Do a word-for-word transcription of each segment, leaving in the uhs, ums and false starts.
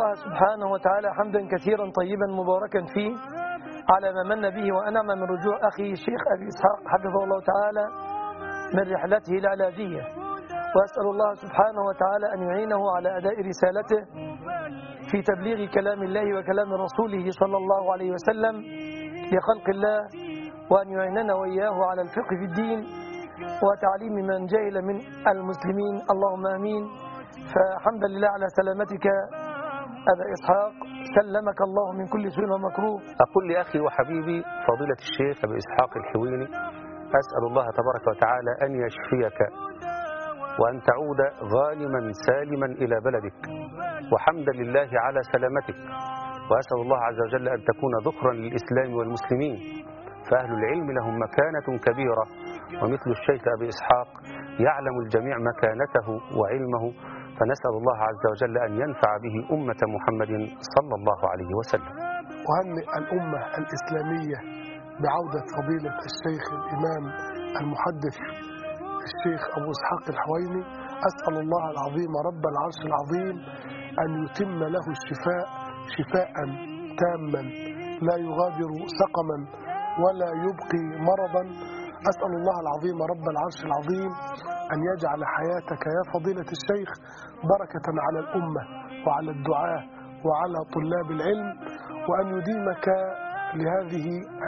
الله سبحانه وتعالى حمدا كثيرا طيبا مباركا فيه على ما من به وأنعم من رجوع أخي الشيخ أبي إسحاق حفظه الله تعالى من رحلته العلاجية، وأسأل الله سبحانه وتعالى أن يعينه على أداء رسالته في تبليغ كلام الله وكلام رسوله صلى الله عليه وسلم لخلق الله، وأن يعيننا وإياه على الفقه في الدين وتعليم من جهل من المسلمين، اللهم آمين. فحمدا لله على سلامتك أبا إسحاق، سلمك الله من كل سوء ومكروه. أقول لأخي وحبيبي فضيلة الشيخ أبي إسحاق الحويني، أسأل الله تبارك وتعالى أن يشفيك وأن تعود غانما سالما إلى بلدك، وحمدا لله على سلامتك، وأسأل الله عز وجل أن تكون ذخرا للإسلام والمسلمين، فأهل العلم لهم مكانة كبيرة، ومثل الشيخ أبي إسحاق يعلم الجميع مكانته وعلمه، فنسأل الله عز وجل أن ينفع به أمة محمد صلى الله عليه وسلم. وهنئ الأمة الإسلامية بعودة فضيلة الشيخ الإمام المحدث الشيخ أبو إسحاق الحويني. أسأل الله العظيم رب العرش العظيم أن يتم له الشفاء شفاء تاما لا يغادر سقما ولا يبقي مرضا. أسأل الله العظيم رب العرش العظيم أن يجعل حياتك يا فضيلة الشيخ بركة على الأمة وعلى الدعاة وعلى طلاب العلم، وأن يديمك لهذه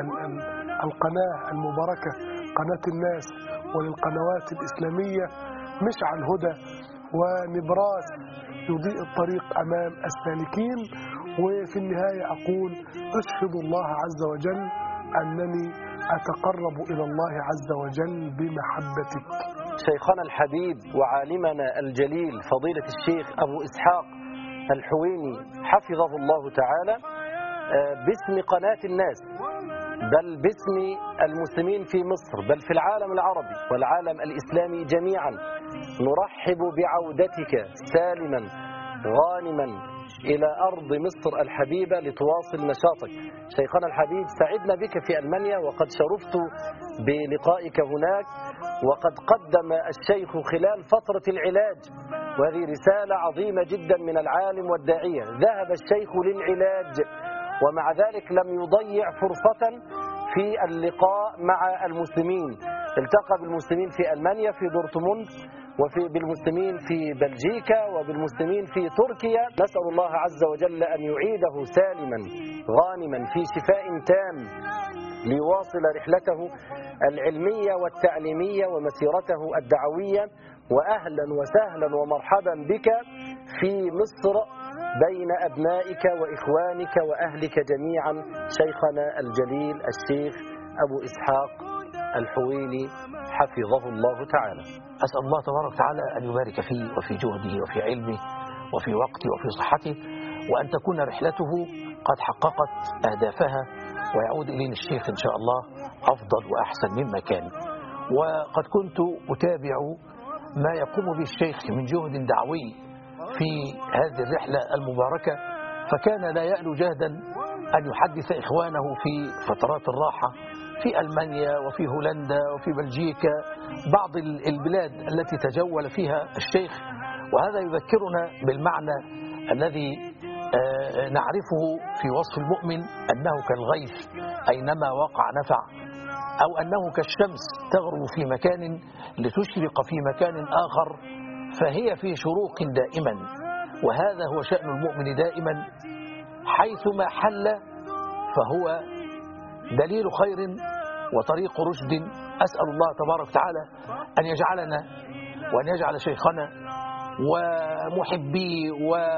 القناة المباركة قناة الناس وللقنوات الإسلامية مشعل هدى ونبراس يضيء الطريق أمام السالكين. وفي النهاية أقول أشهد الله عز وجل أنني أتقرب إلى الله عز وجل بمحبتك. شيخنا الحبيب وعالمنا الجليل فضيلة الشيخ أبو إسحاق الحويني حفظه الله تعالى، باسم قناة الناس، بل باسم المسلمين في مصر، بل في العالم العربي والعالم الإسلامي جميعا، نرحب بعودتك سالما غانما إلى أرض مصر الحبيبة لتواصل نشاطك. شيخنا الحبيب، سعدنا بك في ألمانيا، وقد شرفت بلقائك هناك، وقد قدم الشيخ خلال فترة العلاج، وهذه رسالة عظيمة جدا من العالم والداعية، ذهب الشيخ للعلاج ومع ذلك لم يضيع فرصة في اللقاء مع المسلمين، التقى بالمسلمين في ألمانيا في دورتموند، وفي بالمسلمين في بلجيكا، وبالمسلمين في تركيا. نسأل الله عز وجل أن يعيده سالما غانما في شفاء تام ليواصل رحلته العلمية والتعليمية ومسيرته الدعوية. وأهلا وسهلا ومرحبا بك في مصر بين أبنائك وإخوانك وأهلك جميعا، شيخنا الجليل الشيخ أبو إسحاق الحويني حفظه الله تعالى. أسأل الله تبارك وتعالى أن يبارك فيه وفي جهده وفي علمه وفي وقته وفي صحته، وأن تكون رحلته قد حققت أهدافها، ويعود إلينا الشيخ إن شاء الله أفضل وأحسن مما كان. وقد كنت أتابع ما يقوم به الشيخ من جهد دعوي في هذه الرحلة المباركة، فكان لا يألو جهدا أن يحدث إخوانه في فترات الراحة في ألمانيا وفي هولندا وفي بلجيكا، بعض البلاد التي تجول فيها الشيخ. وهذا يذكرنا بالمعنى الذي نعرفه في وصف المؤمن، أنه كالغيث أينما وقع نفع، أو أنه كالشمس تغرب في مكان لتشرق في مكان آخر، فهي في شروق دائما. وهذا هو شأن المؤمن دائما، حيثما حل فهو دليل خير وطريق رشد. أسأل الله تبارك وتعالى أن يجعلنا وأن يجعل شيخنا ومحبي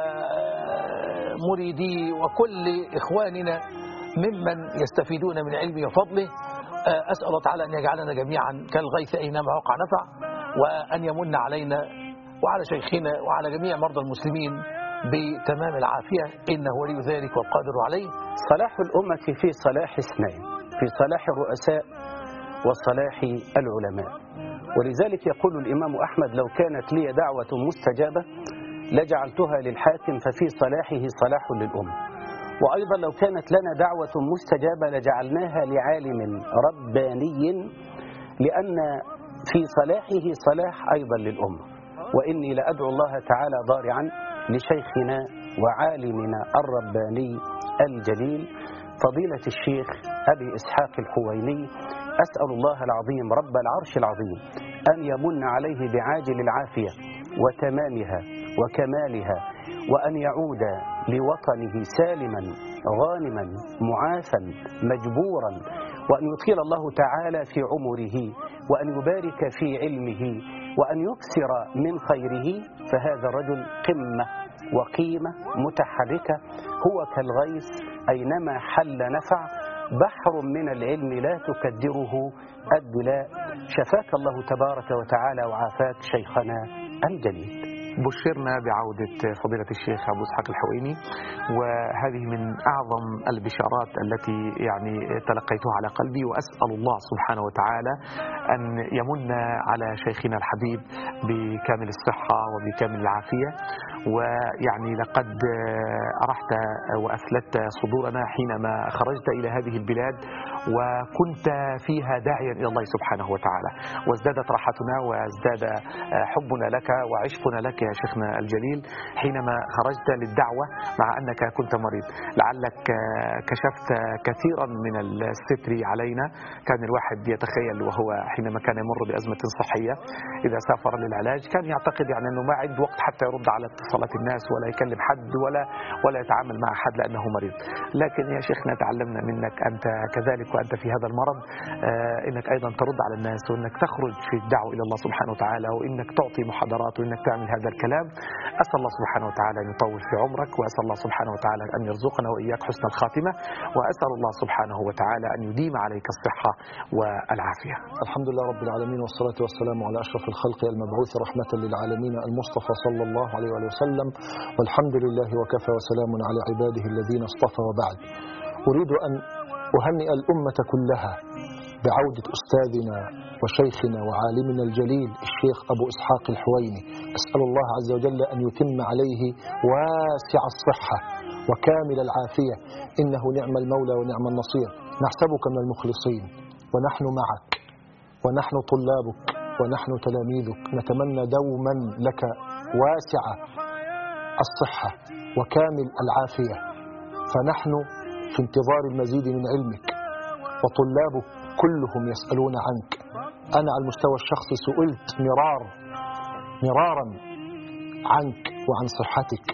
ومريدي وكل إخواننا ممن يستفيدون من علمه وفضله. أسأل الله تعالى أن يجعلنا جميعا كالغيث أينما وقع نفع، وأن يمن علينا وعلى شيخنا وعلى جميع مرضى المسلمين بتمام العافية، إنه ولي ذلك والقادر عليه. صلاح الأمة في صلاح اثنين، في صلاح الرؤساء وصلاح العلماء. ولذلك يقول الإمام أحمد: لو كانت لي دعوة مستجابة لجعلتها للحاكم ففي صلاحه صلاح للأمة. وأيضا لو كانت لنا دعوة مستجابة لجعلناها لعالم رباني، لأن في صلاحه صلاح أيضا للأمة. وإني لأدعو الله تعالى ضارعا لشيخنا وعالمنا الرباني الجليل فضيلة الشيخ أبي إسحاق الحويني. أسأل الله العظيم رب العرش العظيم أن يمن عليه بعاجل العافية وتمامها وكمالها، وأن يعود لوطنه سالما غانما معافا مجبورا، وأن يطيل الله تعالى في عمره، وأن يبارك في علمه، وأن يكثر من خيره. فهذا الرجل قمة وقيمة متحركة، هو كالغيث أينما حل نفع، بحر من العلم لا تكدره الدلاء. شفاك الله تبارك وتعالى وعافاك شيخنا الجليل. بشرنا بعودة فضيلة الشيخ أبو إسحاق الحويني، وهذه من أعظم البشارات التي يعني تلقيتها على قلبي، وأسأل الله سبحانه وتعالى أن يمن على شيخنا الحبيب بكامل الصحة وبكامل العافية. ويعني لقد أرحت وأفلت صدورنا حينما خرجت إلى هذه البلاد وكنت فيها داعيا إلى الله سبحانه وتعالى، وازدادت راحتنا وازداد حبنا لك وعشقنا لك يا شيخنا الجليل حينما خرجت للدعوة مع أنك كنت مريض. لعلك كشفت كثيرا من الستر علينا. كان الواحد يتخيل وهو حينما كان يمر بأزمة صحية إذا سافر للعلاج كان يعتقد يعني أنه ما عنده وقت حتى يرد على اتصالات الناس ولا يكلم حد ولا ولا يتعامل مع حد لأنه مريض. لكن يا شيخنا تعلمنا منك أنت كذلك وأنت في هذا المرض إنك أيضا ترد على الناس، وإنك تخرج في الدعوة إلى الله سبحانه وتعالى، وإنك تعطي محاضرات، وإنك تعمل هذا الكلام. أسأل الله سبحانه وتعالى أن يطول في عمرك، وأسأل الله سبحانه وتعالى أن يرزقنا وإياك حسن الخاتمة، وأسأل الله سبحانه وتعالى أن يديم عليك الصحة والعافية. الحمد لله رب العالمين، والصلاة والسلام على أشرف الخلق المبعوث رحمة للعالمين المصطفى صلى الله عليه وسلم، والحمد لله وكفى وسلام على عباده الذين اصطفى. وبعد، أريد أن أهنئ الأمة كلها بعودة أستاذنا وشيخنا وعالمنا الجليل الشيخ أبو إسحاق الحويني. أسأل الله عز وجل أن يتم عليه واسع الصحة وكامل العافية، إنه نعم المولى ونعم النصير. نحسبك من المخلصين، ونحن معك، ونحن طلابك، ونحن تلاميذك. نتمنى دوما لك واسع الصحة وكامل العافية، فنحن في انتظار المزيد من علمك، وطلابك كلهم يسألون عنك. أنا على المستوى الشخصي سئلت مرار مرارا عنك وعن صحتك،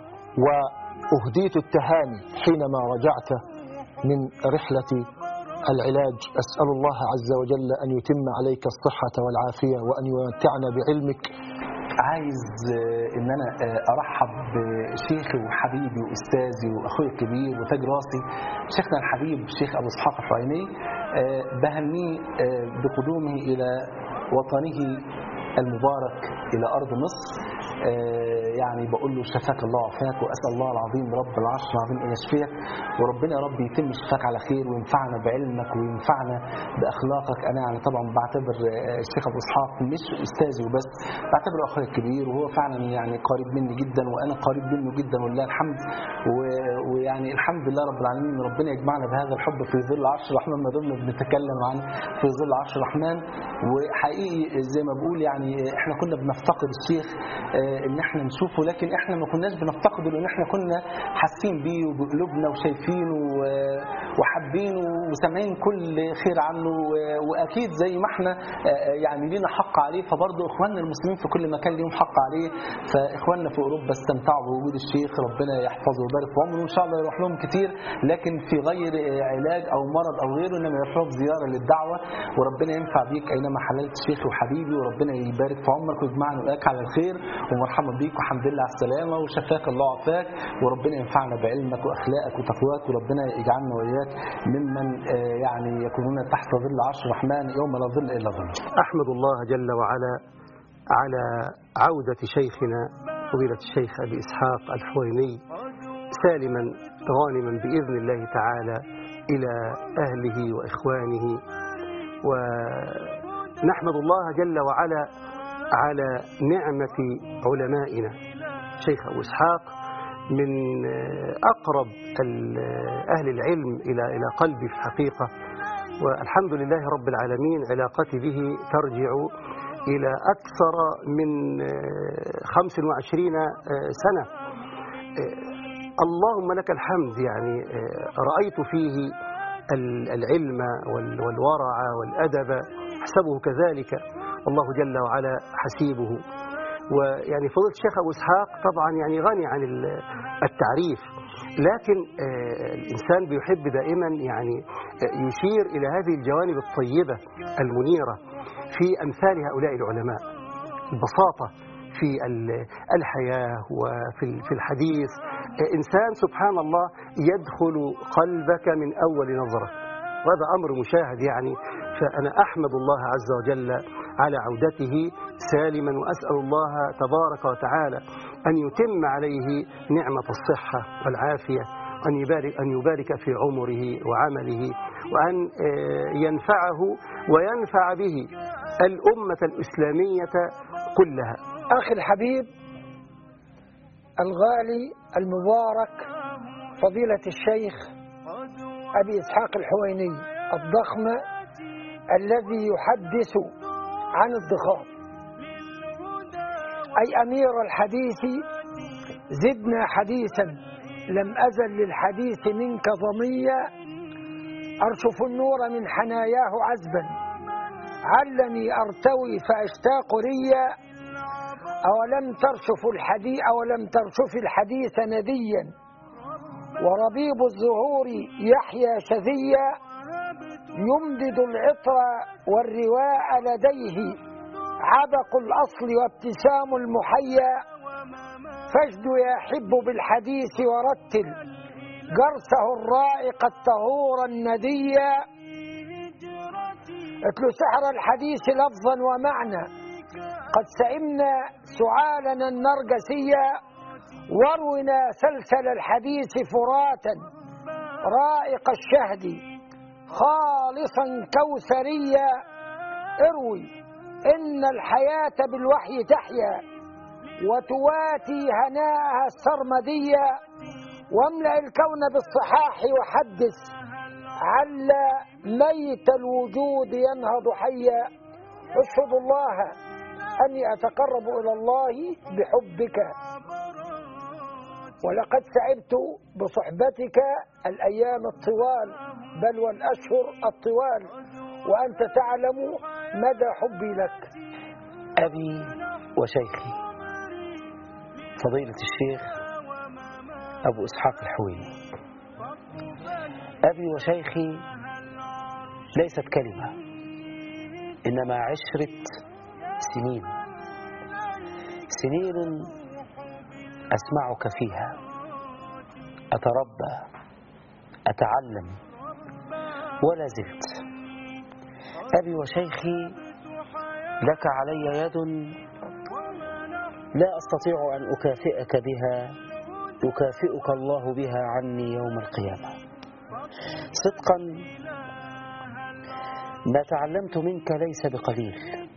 وأهديت التهاني حينما رجعت من رحلة العلاج. أسأل الله عز وجل أن يتم عليك الصحة والعافية، وأن يمتعنا بعلمك. عايز ان انا ارحب بشيخي وحبيبي واستاذي واخوي الكبير وتاج راسي شيخنا الحبيب الشيخ ابو اسحاق الحويني، بهنيه بقدومه الى وطنه المبارك الى ارض مصر. يعني بقول له شفاك الله وعافاك، واسال الله العظيم رب العرش العظيم ان يشفيك، وربنا يا رب يتم شفاك على خير، وينفعنا بعلمك وينفعنا باخلاقك. انا يعني طبعا بعتبر الشيخ ابو اسحاق مش استاذي وبس، بعتبره اخويا الكبير، وهو فعلا يعني قريب مني جدا، وانا قريب منه جدا ولله الحمد. ويعني الحمد لله رب العالمين، ربنا يجمعنا بهذا الحب في ظل عرش الرحمن، ما دمنا بنتكلم عن في ظل عرش الرحمن. وحقيقي زي ما بقول يعني احنا كنا بنفتقد الشيخ ان احنا نشوفه، لكن احنا ما كناش بنفتقده، لان احنا كنا حاسين بيه وبقلوبنا وشايفينه وحابينه وسامعين كل خير عنه، واكيد زي ما احنا يعني لينا حق عليه، فبرضه اخواننا المسلمين في كل مكان ليهم حق عليه. فاخواننا في اوروبا استمتعوا بوجود الشيخ، ربنا يحفظه ويبارك في عمره، وان شاء الله يروح لهم كتير، لكن في غير علاج او مرض او غيره، انما يروح لهم زياره للدعوه. وربنا ينفع بيك اينما حللت شيخي وحبيبي، وربنا يبارك في عمرك ويجمعنا وياك على الخير، ومرحبا بيك والحمد لله على السلامه، وشفاك الله وعافاك، وربنا ينفعنا بعلمك واخلاقك وتقواك، وربنا يجعلنا واياك ممن يعني يكونون تحت ظل عرش الرحمن يوم لا ظل الا ظله. احمد الله جل وعلا على عوده شيخنا فضيلة الشيخ ابي اسحاق الحويني سالما غانما باذن الله تعالى الى اهله واخوانه. ونحمد الله جل وعلا على نعمة علمائنا. شيخ أبو إسحاق من أقرب أهل العلم إلى إلى قلبي في الحقيقة، والحمد لله رب العالمين علاقتي به ترجع إلى أكثر من خمس وعشرين سنة. اللهم لك الحمد، يعني رأيت فيه العلم والورع والأدب، أحسبه كذلك، الله جل وعلا حسيبه. ويعني فضيلة الشيخ أبو إسحاق طبعا يعني غني عن التعريف، لكن الإنسان بيحب دائما يعني يشير إلى هذه الجوانب الطيبة المنيرة في أمثال هؤلاء العلماء، البساطة في الحياة وفي الحديث، إنسان سبحان الله يدخل قلبك من أول نظرة، وهذا أمر مشاهد يعني. فأنا أحمد الله عز وجل على عودته سالما، وأسأل الله تبارك وتعالى أن يتم عليه نعمة الصحة والعافية، أن يبارك, أن يبارك في عمره وعمله، وأن ينفعه وينفع به الأمة الإسلامية كلها. أخي الحبيب الغالي المبارك فضيلة الشيخ أبي إسحاق الحويني الضخم الذي يحدث عن الضخام، أي أمير الحديث زدنا حديثا، لم أزل للحديث منك ضميا، أرشف النور من حناياه عذبا، علني أرتوي فأشتاق ريا، أولم ترشف الحديث أولم ترشف الحديث نديا، وربيب الزهور يحيا شذيا، يمدد العطر والرواء لديه، عبق الأصل وابتسام المحيا، فاجد يحب بالحديث ورتل جرسه الرائق الطهور النديا، اتل سحر الحديث لفظا ومعنى، قد سئمنا سعالنا النرجسية، وارونا سلسل الحديث فراتا رائق الشهد خالصا كوثريا، اروي إن الحياة بالوحي تحيا، وتواتي هناءها السرمدية، واملأ الكون بالصحاح وحدث، عل ميت الوجود ينهض حيا، اشهد الله أني أتقرب إلى الله بحبك، ولقد سعدت بصحبتك الأيام الطوال، بل والأشهر الطوال، وأنت تعلم مدى حبي لك. أبي وشيخي فضيلة الشيخ أبو إسحاق الحويني. أبي وشيخي ليست كلمة، إنما عشرة سنين، سنين أسمعك فيها، أتربى، أتعلم، ولا زلت. أبي وشيخي لك علي يد لا أستطيع أن أكافئك بها، يكافئك الله بها عني يوم القيامة. صدقا ما تعلمت منك ليس بقليل،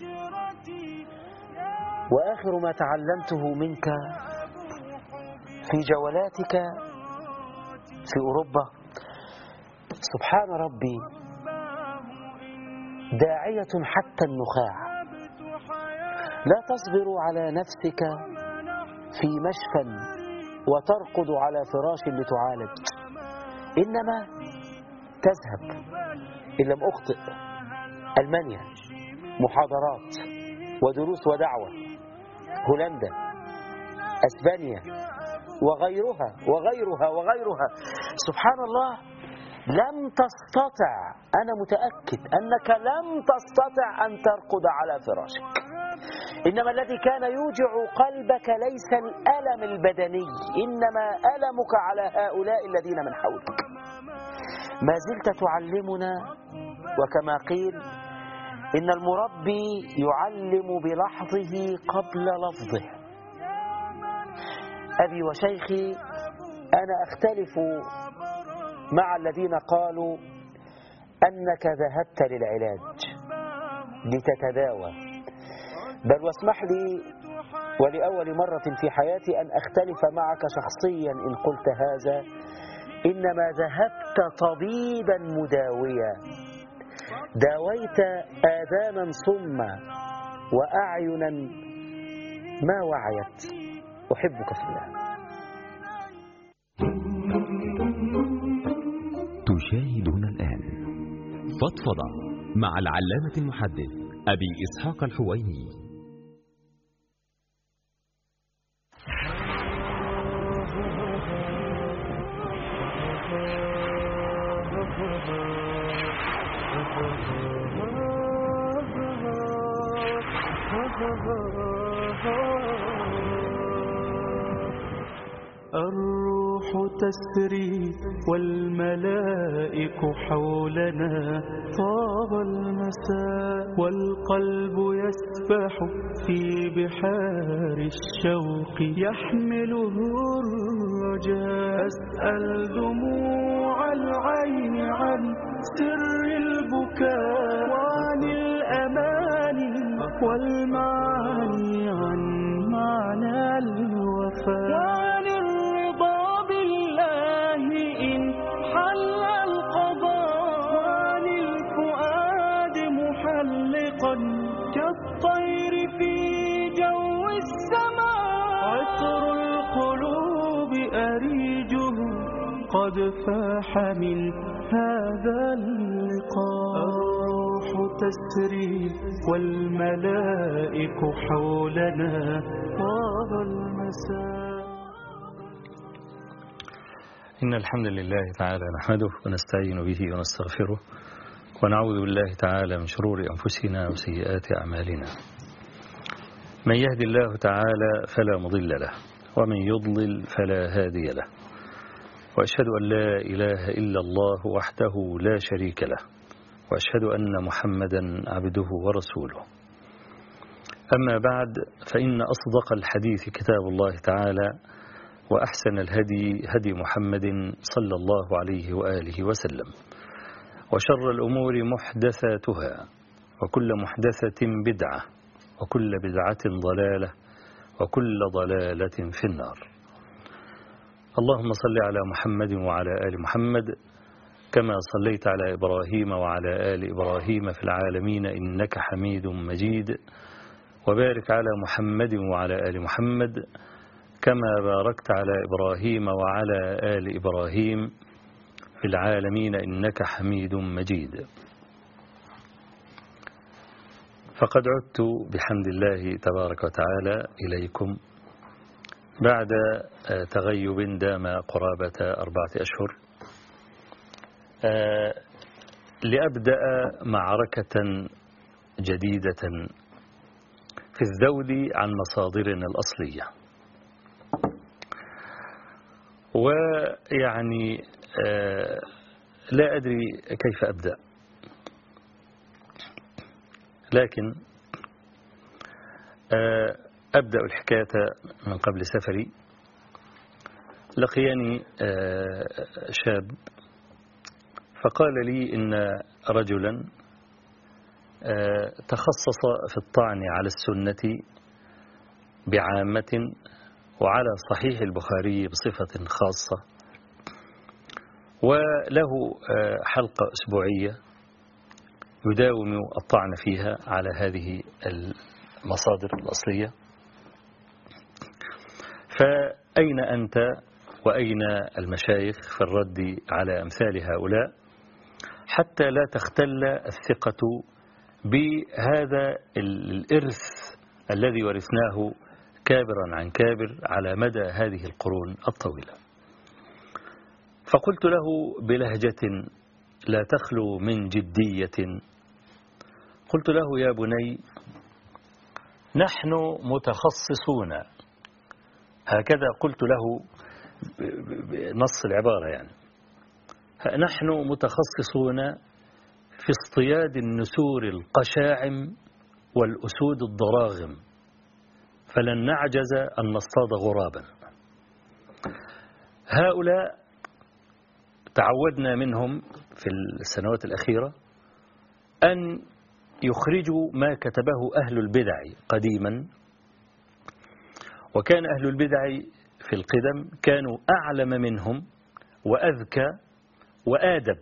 وآخر ما تعلمته منك في جولاتك في أوروبا، سبحان ربي، داعية حتى النخاع، لا تصبر على نفسك في مشفى وترقد على فراش لتعالج، إنما تذهب إن لم أخطئ ألمانيا محاضرات ودروس ودعوة، هولندا، أسبانيا، وغيرها وغيرها وغيرها. سبحان الله، لم تستطع، أنا متأكد أنك لم تستطع أن ترقد على فراشك، إنما الذي كان يوجع قلبك ليس الألم البدني، إنما ألمك على هؤلاء الذين من حولك. ما زلت تعلمنا، وكما قيل إن المربي يعلم بلحظه قبل لفظه. أبي وشيخي، أنا أختلف مع الذين قالوا أنك ذهبت للعلاج لتتداوى، بل واسمح لي ولأول مرة في حياتي أن أختلف معك شخصيا إن قلت هذا، إنما ذهبت طبيبا مداويا، داويت آذانا صما وأعينا ما وعيت. أحبك في الله. فضفضة مع العلامة المحدث أبي إسحاق الحويني. الروح تسري والملائك حولنا، طاب المساء والقلب يسبح في بحار الشوق، يحمله الرجاء. أسأل دموع العين عن سر البكاء، وعن الأماني والمعاني، عن معنى الوفاء، وعن الرضا بالله إن حل القضاء، وعن الفؤاد محلقا كالطير في جو السماء. عطر القلوب أريجه قد فاح من هذا اللقاء. الروح تسري والملائك حولنا، طاب المساء. إن الحمد لله تعالى نحمده ونستعين به ونستغفره، ونعوذ بالله تعالى من شرور أنفسنا وسيئات أعمالنا. من يهدي الله تعالى فلا مضل له، ومن يضلل فلا هادي له، وأشهد أن لا إله إلا الله وحده لا شريك له، وأشهد أن محمدا عبده ورسوله. أما بعد، فإن أصدق الحديث كتاب الله تعالى، وأحسن الهدي هدي محمد صلى الله عليه وآله وسلم، وشر الأمور محدثاتها، وكل محدثة بدعة، وكل بدعة ضلالة، وكل ضلالة في النار. اللهم صل على محمد وعلى آل محمد كما صليت على إبراهيم وعلى آل إبراهيم في العالمين إنك حميد مجيد، وبارك على محمد وعلى آل محمد كما باركت على إبراهيم وعلى آل إبراهيم في العالمين إنك حميد مجيد. فقد عدت بحمد الله تبارك وتعالى إليكم بعد تغيب دام قرابة أربعة أشهر، لأبدأ معركة جديدة في الذود عن مصادرنا الأصلية. ويعني لا أدري كيف أبدأ، لكن أبدأ الحكاية من قبل سفري. لقيني شاب فقال لي إن رجلا تخصص في الطعن على السنة بعامة، وعلى صحيح البخاري بصفة خاصة، وله حلقة أسبوعية يداوم الطعن فيها على هذه المصادر الأصلية. فأين أنت وأين المشايخ في الرد على أمثال هؤلاء، حتى لا تختل الثقة بهذا الإرث الذي ورثناه كابرا عن كابر على مدى هذه القرون الطويلة؟ فقلت له بلهجة لا تخلو من جدية، قلت له: يا بني، نحن متخصصون، هكذا قلت له بنص العبارة، يعني نحن متخصصون في اصطياد النسور القشاعم والأسود الضراغم، فلن نعجز أن نصطاد غرابا. هؤلاء تعودنا منهم في السنوات الأخيرة أن يخرجوا ما كتبه أهل البدع قديما، وكان أهل البدع في القدم كانوا أعلم منهم وأذكى وآدب.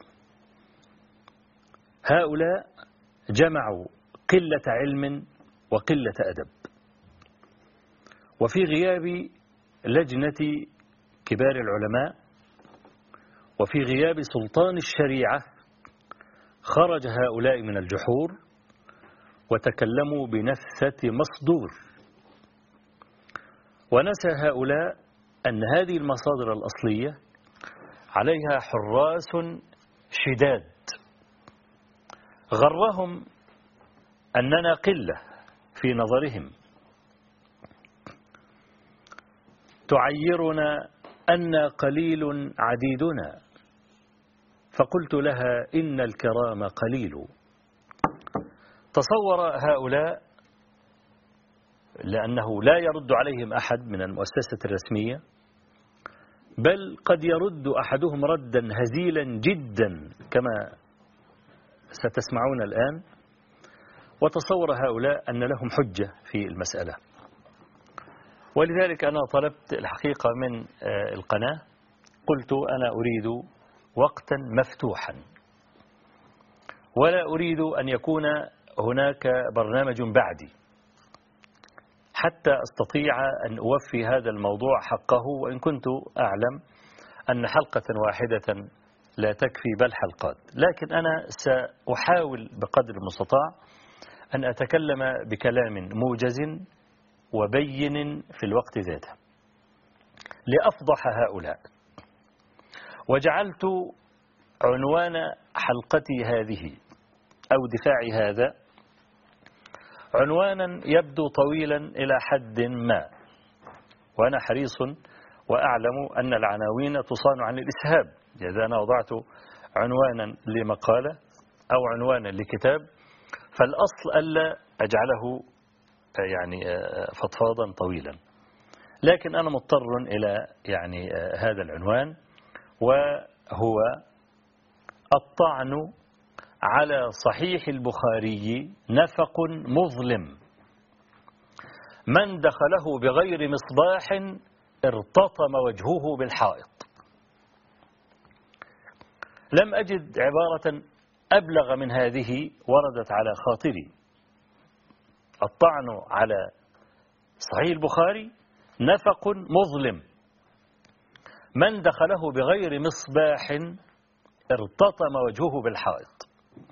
هؤلاء جمعوا قلة علم وقلة أدب، وفي غياب لجنة كبار العلماء وفي غياب سلطان الشريعة خرج هؤلاء من الجحور وتكلموا بنفثة مصدور، ونسى هؤلاء أن هذه المصادر الأصلية عليها حراس شداد. غرهم أننا قلة في نظرهم، تعيرنا أن قليل عديدنا، فقلت لها إن الكرام قليل. تصور هؤلاء، لأنه لا يرد عليهم أحد من المؤسسة الرسمية، بل قد يرد أحدهم ردا هزيلا جدا كما ستسمعون الآن. وتصور هؤلاء أن لهم حجة في المسألة، ولذلك أنا طلبت الحقيقة من القناة، قلت أنا أريد وقتا مفتوحا، ولا أريد أن يكون هناك برنامج بعدي، حتى أستطيع أن أوفي هذا الموضوع حقه، وإن كنت أعلم أن حلقة واحدة لا تكفي بل حلقات، لكن أنا سأحاول بقدر المستطاع أن أتكلم بكلام موجز وبين في الوقت ذاته لأفضح هؤلاء. وجعلت عنوان حلقتي هذه أو دفاعي هذا عنوانا يبدو طويلا إلى حد ما، وأنا حريص وأعلم أن العناوين تصان عن الإسهاب. إذا أنا وضعت عنوانا لمقالة أو عنوانا لكتاب فالأصل ألا أجعله يعني فضفاضا طويلا، لكن أنا مضطر إلى يعني هذا العنوان، وهو الطعن على صحيح البخاري نفق مظلم، من دخله بغير مصباح ارتطم وجهه بالحائط. لم أجد عبارة أبلغ من هذه وردت على خاطري. الطعن على صحيح البخاري نفق مظلم، من دخله بغير مصباح ارتطم وجهه بالحائط.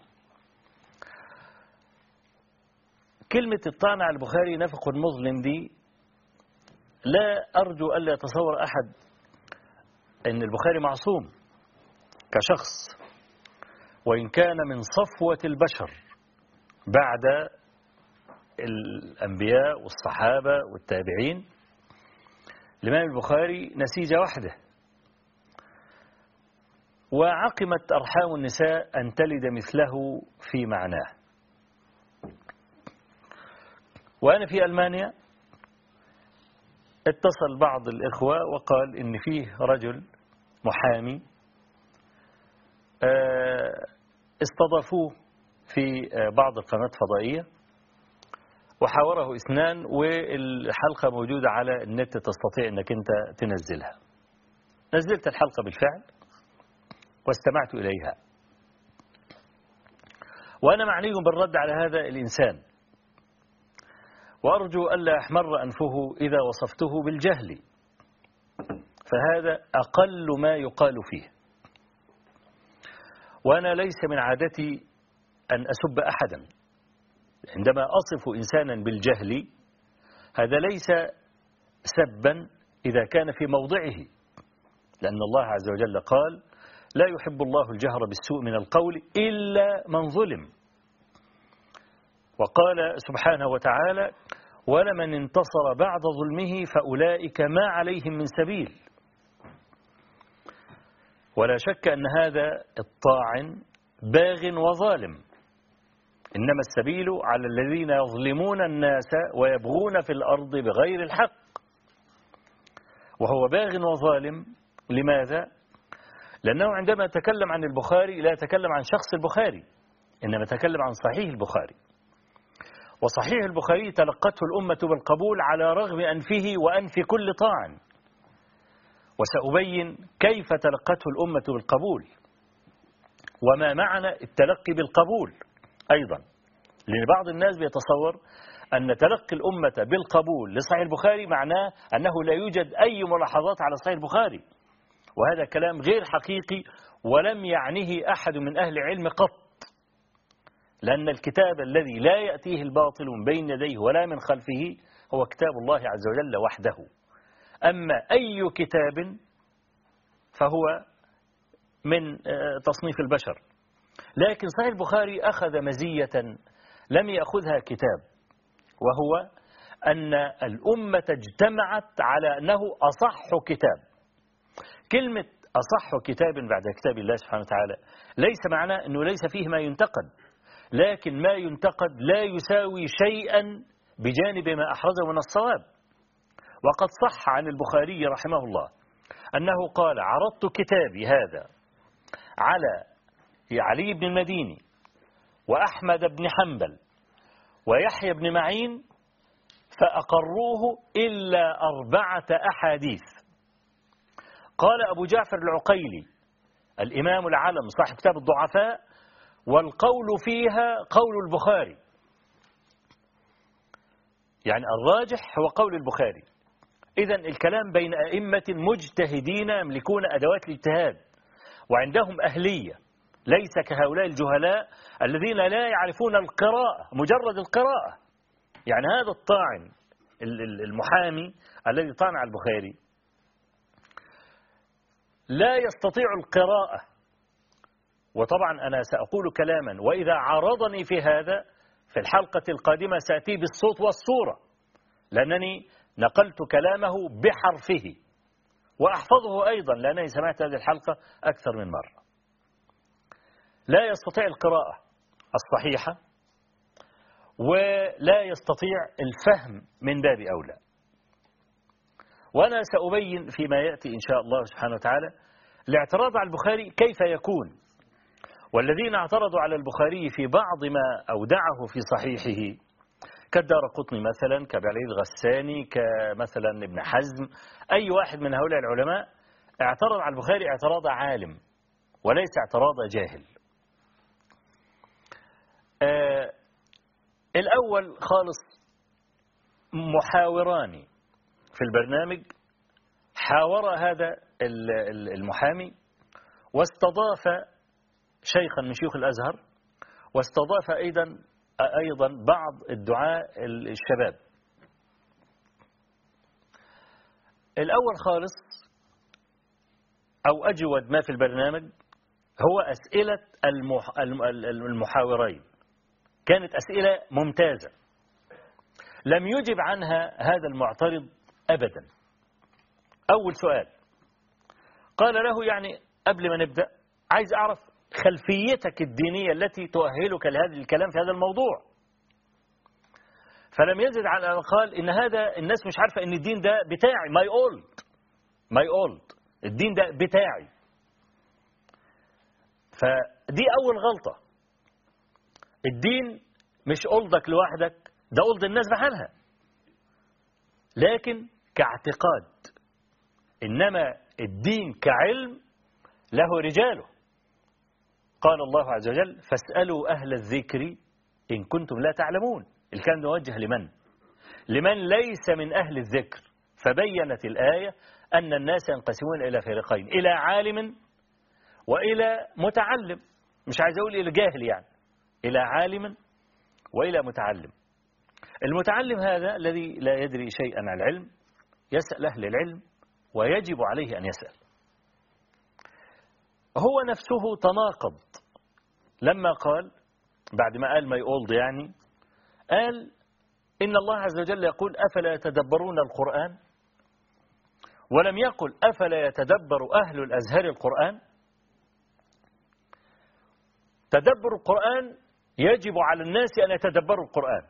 كلمة الطعن على البخاري نفق مظلم دي لا أرجو ألا يتصور أحد أن البخاري معصوم كشخص، وإن كان من صفوة البشر بعد الأنبياء والصحابة والتابعين. الإمام البخاري نسيجة واحدة، وعقمت أرحام النساء أن تلد مثله في معناه. وأنا في ألمانيا اتصل بعض الإخوة وقال إن فيه رجل محامي استضافوه في بعض القنوات الفضائية وحاوره اثنان، والحلقة موجودة على النت تستطيع أنك أنت تنزلها. نزلت الحلقة بالفعل واستمعت إليها، وأنا معني بالرد على هذا الإنسان، وأرجو ألا يحمر أنفه إذا وصفته بالجهل، فهذا أقل ما يقال فيه. وأنا ليس من عادتي أن أسب أحدا. عندما أصف إنسانا بالجهل هذا ليس سبا إذا كان في موضعه، لأن الله عز وجل قال لا يحب الله الجهر بالسوء من القول إلا من ظلم. وقال سبحانه وتعالى ولمن انتصر بعد ظلمه فأولئك ما عليهم من سبيل. ولا شك أن هذا الطاعن باغ وظالم، إنما السبيل على الذين يظلمون الناس ويبغون في الأرض بغير الحق. وهو باغ وظالم لماذا؟ لأنه عندما تكلم عن البخاري لا يتكلم عن شخص البخاري، إنما تكلم عن صحيح البخاري. وصحيح البخاري تلقته الأمة بالقبول على رغم أنفه وأنف كل طاعن، وسأبين كيف تلقته الأمة بالقبول وما معنى التلقي بالقبول أيضا، لأن بعض الناس بيتصور أن تلقي الأمة بالقبول لصحيح البخاري معناه أنه لا يوجد أي ملاحظات على صحيح البخاري، وهذا كلام غير حقيقي ولم يعنيه أحد من أهل العلم قط. لأن الكتاب الذي لا يأتيه الباطل من بين يديه ولا من خلفه هو كتاب الله عز وجل وحده. أما أي كتاب فهو من تصنيف البشر. لكن صحيح البخاري أخذ مزية لم يأخذها كتاب، وهو أن الأمة اجتمعت على أنه أصح كتاب. كلمة أصح كتاب بعد كتاب الله سبحانه وتعالى ليس معناه أنه ليس فيه ما ينتقد، لكن ما ينتقد لا يساوي شيئا بجانب ما أحرزه من الصواب. وقد صح عن البخاري رحمه الله أنه قال: عرضت كتابي هذا على علي بن المديني وأحمد بن حنبل ويحيى بن معين فأقروه إلا أربعة أحاديث. قال أبو جعفر العقيلي الإمام العلم صاحب كتاب الضعفاء: والقول فيها قول البخاري. يعني الراجح هو قول البخاري. إذن الكلام بين أئمة مجتهدين يملكون أدوات الاجتهاد وعندهم أهلية، ليس كهؤلاء الجهلاء الذين لا يعرفون القراءة، مجرد القراءة. يعني هذا الطاعن المحامي الذي طعن على البخاري لا يستطيع القراءة. وطبعا أنا سأقول كلاما وإذا عارضني في هذا في الحلقة القادمة سأتي بالصوت والصورة، لأنني نقلت كلامه بحرفه وأحفظه أيضا لأنني سمعت هذه الحلقة أكثر من مرة. لا يستطيع القراءة الصحيحة ولا يستطيع الفهم من باب أولى. وأنا سأبين فيما يأتي إن شاء الله سبحانه وتعالى الاعتراض على البخاري كيف يكون. والذين اعترضوا على البخاري في بعض ما أودعه في صحيحه كالدارقطني مثلا، كابي الغساني، كمثلا ابن حزم، أي واحد من هؤلاء العلماء اعترض على البخاري اعتراض عالم وليس اعتراض جاهل. آه الأول خالص محاوران في البرنامج، حاور هذا المحامي واستضاف شيخا من شيوخ الأزهر، واستضاف أيضا أيضا بعض الدعاء الشباب. الأول خالص أو أجود ما في البرنامج هو أسئلة المحاورين، كانت أسئلة ممتازة لم يجب عنها هذا المعترض أبدا. أول سؤال قال له: يعني قبل ما نبدأ عايز أعرف خلفيتك الدينية التي تؤهلك لهذا الكلام في هذا الموضوع. فلم يزد على أن قال إن هذا الناس مش عارفة إن الدين ده بتاعي، my old my old الدين ده بتاعي. فدي أول غلطة. الدين مش أولدك لوحدك، ده أولد الناس بحالها، لكن كاعتقاد. إنما الدين كعلم له رجاله. قال الله عز وجل: فاسألوا أهل الذكر إن كنتم لا تعلمون. الكلام موجه لمن؟ لمن ليس من أهل الذكر. فبينت الآية أن الناس ينقسمون إلى فريقين، إلى عالم وإلى متعلم. مش عايز أقول إلى جاهل، يعني إلى عالم وإلى متعلم. المتعلم هذا الذي لا يدري شيئا عن العلم يسأل أهل العلم ويجب عليه أن يسأل. هو نفسه تناقض لما قال بعد ما قال ما يقولد، يعني قال إن الله عز وجل يقول: أفلا يتدبرون القرآن؟ ولم يقل: أفلا يتدبر أهل الأزهر القرآن؟ تدبر القرآن يجب على الناس أن يتدبروا القرآن،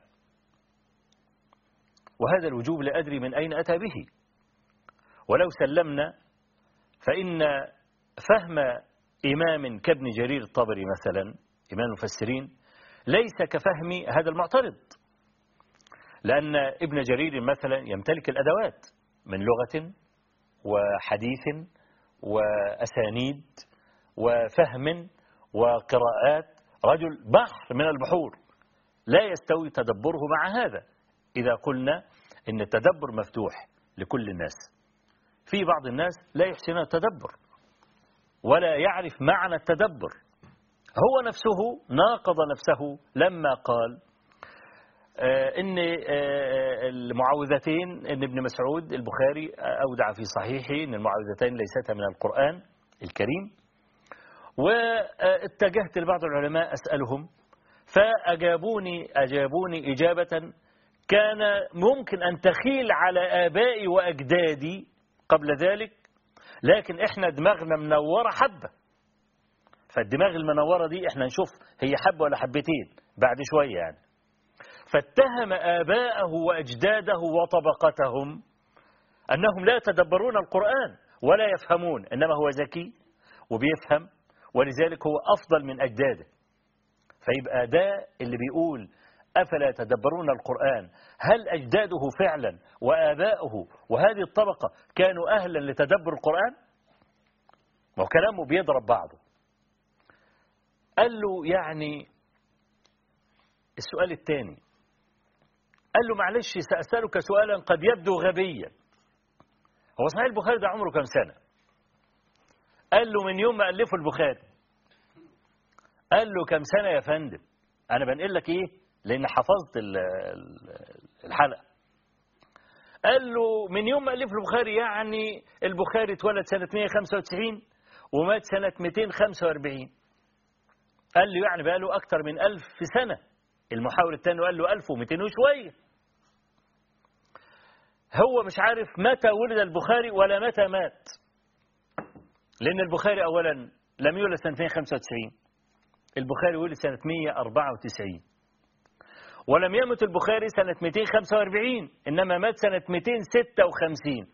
وهذا الوجوب لا أدري من أين أتى به. ولو سلمنا فإن فهم إمام كابن جرير الطبري مثلا، إمام المفسرين، ليس كفهم هذا المعترض، لأن ابن جرير مثلا يمتلك الأدوات من لغة وحديث وأسانيد وفهم وقراءات، رجل بحر من البحور، لا يستوي تدبره مع هذا. إذا قلنا إن التدبر مفتوح لكل الناس، في بعض الناس لا يحسن التدبر ولا يعرف معنى التدبر. هو نفسه ناقض نفسه لما قال آه إن آه المعوذتين، إن ابن مسعود البخاري أودع في صحيحه إن المعوذتين ليستا من القرآن الكريم. واتجهت لبعض العلماء أسألهم فأجابوني أجابوني إجابة كان ممكن أن تخيل على آبائي وأجدادي قبل ذلك، لكن إحنا دماغنا منورة حبة، فالدماغ المنورة دي إحنا نشوف هي حبة ولا حبتين بعد شوية يعني. فاتهم آباءه وأجداده وطبقتهم أنهم لا يتدبرون القرآن ولا يفهمون، إنما هو ذكي وبيفهم ولذلك هو أفضل من أجداده. فيبقى ده اللي بيقول أفلا يتدبرون القرآن، هل أجداده فعلا وآباؤه وهذه الطبقة كانوا أهلا لتدبر القرآن؟ ما هو كلامه بيضرب بعضه. قال له يعني السؤال الثاني، قال له معلش سأسألك سؤالا قد يبدو غبيا، هو صحيح البخاري ده عمره كم سنة؟ قال له من يوم ما ألفه البخاري. قال له كم سنة يا فندم؟ أنا بنقل لك إيه لأن حفظت الحلقة. قال له من يوم ما ألف البخاري، يعني البخاري اتولد سنة مئة وخمسة وتسعين ومات سنة مئتين وخمسة وأربعين. قال له يعني بقى له أكتر من ألف سنة. المحاور الثاني قال له ألف ومئتين وشوية. هو مش عارف متى ولد البخاري ولا متى مات، لأن البخاري أولا لم يولد سنة مئة وخمسة وتسعين، البخاري ولد سنة مئة وأربعة وتسعين، ولم يمت البخاري سنة مئتين وخمسة وأربعين، إنما مات سنة مئتين وستة وخمسين.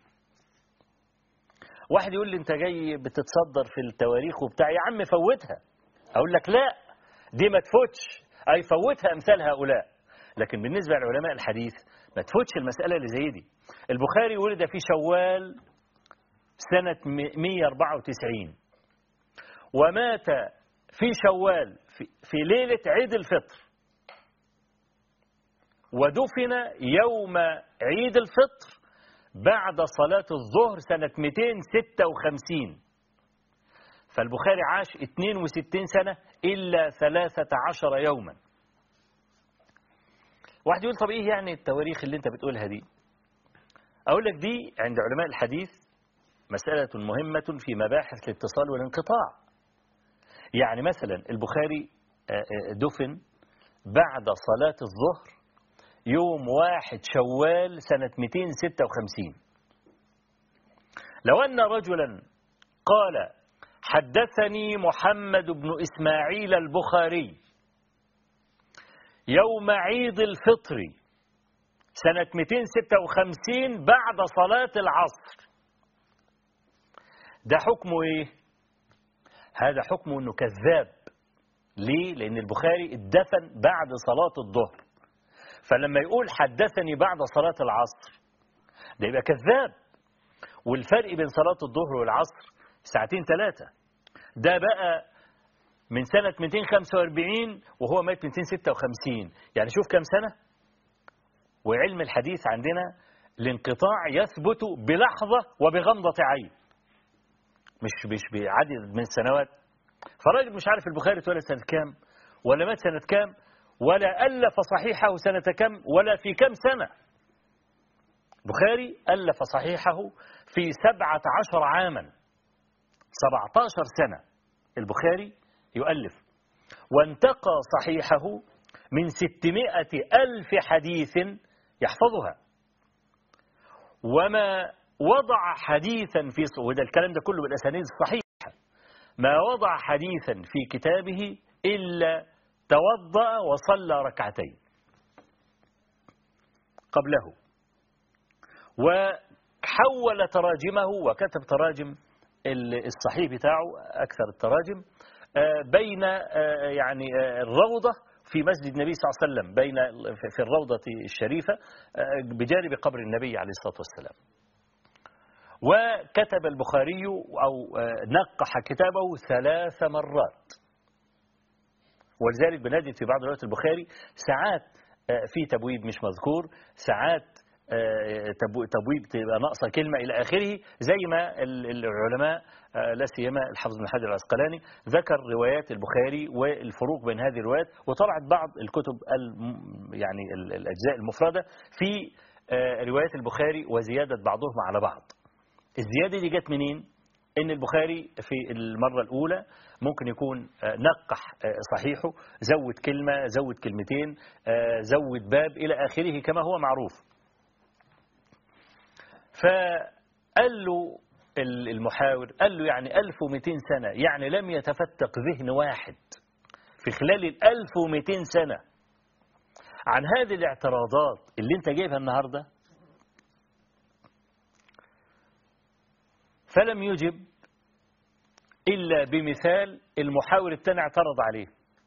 واحد يقول لي أنت جاي بتتصدر في التواريخ وبتاع، يا عم فوتها. أقول لك لا، دي ما تفوتش، أي فوتها أمثال هؤلاء. لكن بالنسبة لعلماء الحديث ما تفوتش المسألة اللي زي دي. البخاري ولد في شوال سنة مئة وأربعة وتسعين ومات في شوال في, في ليلة عيد الفطر، ودفن يوم عيد الفطر بعد صلاة الظهر سنة مئتين وستة وخمسين. فالبخاري عاش اثنين وستين سنة إلا ثلاثة عشر يوما. واحد يقول طب إيه يعني التواريخ اللي أنت بتقولها دي؟ أقول لك دي عند علماء الحديث مسألة مهمة في مباحث الاتصال والانقطاع. يعني مثلا البخاري دفن بعد صلاة الظهر يوم واحد شوال سنة مئتين وستة وخمسين. لو أن رجلا قال حدثني محمد بن إسماعيل البخاري يوم عيد الفطر سنة مئتين وستة وخمسين بعد صلاة العصر، ده حكمه إيه؟ هذا حكمه أنه كذاب. ليه؟ لأن البخاري اتدفن بعد صلاة الظهر، فلما يقول حدثني بعد صلاة العصر ده يبقى كذاب. والفرق بين صلاة الظهر والعصر ساعتين ثلاثة، ده بقى من سنة مئتين وخمسة وأربعين وهو مات مئتين وستة وخمسين، يعني شوف كم سنة. وعلم الحديث عندنا الانقطاع يثبت بلحظة وبغمضة عين، مش مش بعدد من السنوات. فراجل مش عارف البخاري اتولد سنة كام ولا مات سنة كام ولا ألف صحيحه سنة كم ولا في كم سنة. بخاري ألف صحيحه في سبعة عشر عاما، سبعة عشر سنة البخاري يؤلف، وانتقى صحيحه من ستمائة ألف حديث يحفظها. وما وضع حديثا في، وده الكلام ده كله بالأسانيد الصحيحة، ما وضع حديثا في كتابه إلا توضأ وصلى ركعتين قبله، وحول تراجمه وكتب تراجم الصحيح بتاعه أكثر التراجم بين يعني الروضة في مسجد النبي صلى الله عليه وسلم، بين في الروضة الشريفة بجانب قبر النبي عليه الصلاة والسلام. وكتب البخاري أو نقح كتابه ثلاث مرات، ولذلك بنجد في بعض روايات البخاري ساعات في تبويب مش مذكور، ساعات تبويب تبقى ناقصة كلمة إلى آخره، زي ما العلماء لا سيما الحافظ بن حجر العسقلاني ذكر روايات البخاري والفروق بين هذه الروايات، وطلعت بعض الكتب يعني الأجزاء المفردة في روايات البخاري وزيادة بعضهم على بعض. الزيادة دي جت منين؟ إن البخاري في المرة الأولى ممكن يكون نقح صحيحه، زود كلمة، زود كلمتين، زود باب إلى آخره كما هو معروف. فقال له المحاور، قال له يعني ألف ومئتين سنة، يعني لم يتفتق ذهن واحد في خلال الألف ومئتين سنة عن هذه الاعتراضات اللي انت جايبها النهاردة. فلم يجب إلا بمثال المحاور الثاني اعترض عليه،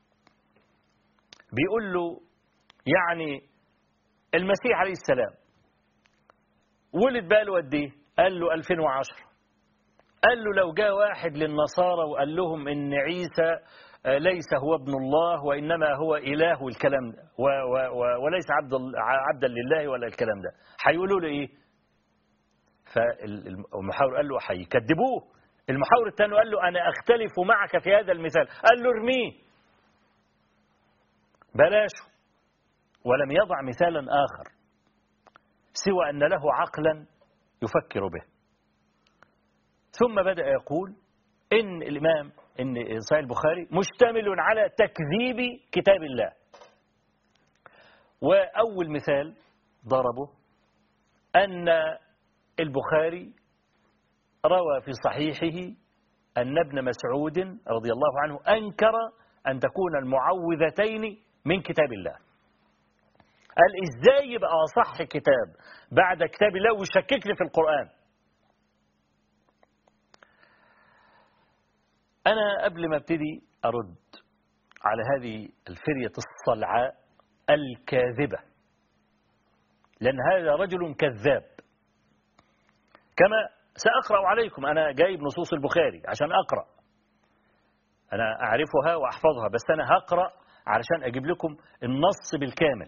بيقول له يعني المسيح عليه السلام ولد بقاله قد ايه؟ قال له ألفين وعشرة. قال له لو جاء واحد للنصارى وقال لهم إن عيسى ليس هو ابن الله وإنما هو إله والكلام ده و و و وليس عبد عبدا لله ولا الكلام ده، هيقولوا له إيه؟ فالمحاور قال له هيكذبوه. المحاور الثاني قال له أنا أختلف معك في هذا المثال. قال له ارميه بلاشه، ولم يضع مثالا آخر سوى أن له عقلا يفكر به. ثم بدأ يقول إن الإمام إن صحيح البخاري مشتمل على تكذيب كتاب الله. وأول مثال ضربه أن البخاري روى في صحيحه أن ابن مسعود رضي الله عنه أنكر أن تكون المعوذتين من كتاب الله. قال إزاي يبقى أصح كتاب بعد كتاب الله ويشككني في القرآن؟ أنا قبل ما ابتدي أرد على هذه الفرية الصلعاء الكاذبة، لأن هذا رجل كذاب، كما سأقرأ عليكم. أنا جايب نصوص البخاري عشان أقرأ، أنا أعرفها وأحفظها، بس أنا هقرأ علشان أجيب لكم النص بالكامل.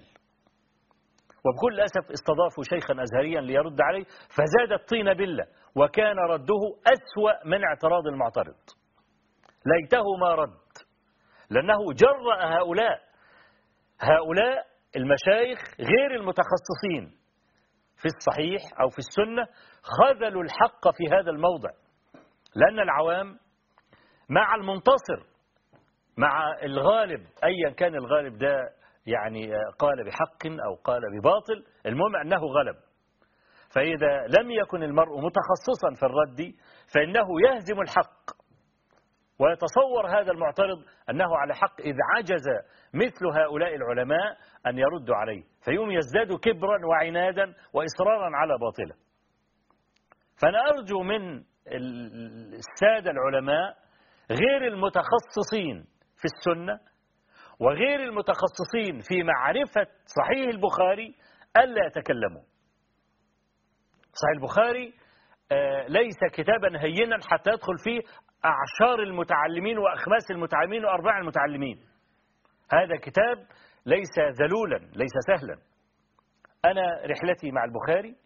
وبكل أسف استضافوا شيخا أزهريا ليرد عليه فزاد الطين بلة، وكان رده أسوأ من اعتراض المعترض. ليته ما رد، لأنه جرأ هؤلاء هؤلاء المشايخ غير المتخصصين في الصحيح أو في السنة، خذلوا الحق في هذا الموضع. لأن العوام مع المنتصر، مع الغالب، أيا كان الغالب ده، يعني قال بحق أو قال بباطل، المهم أنه غلب. فإذا لم يكن المرء متخصصا في الرد فإنه يهزم الحق، ويتصور هذا المعترض أنه على حق، إذ عجز مثل هؤلاء العلماء أن يردوا عليه، فيوم يزداد كبرا وعنادا وإصرارا على باطله. فأنا أرجو من السادة العلماء غير المتخصصين في السنة وغير المتخصصين في معرفة صحيح البخاري ألا يتكلموا. صحيح البخاري ليس كتابا هينا حتى يدخل فيه أعشار المتعلمين وأخماس المتعلمين وأرباع المتعلمين. هذا كتاب ليس ذلولا، ليس سهلا. أنا رحلتي مع البخاري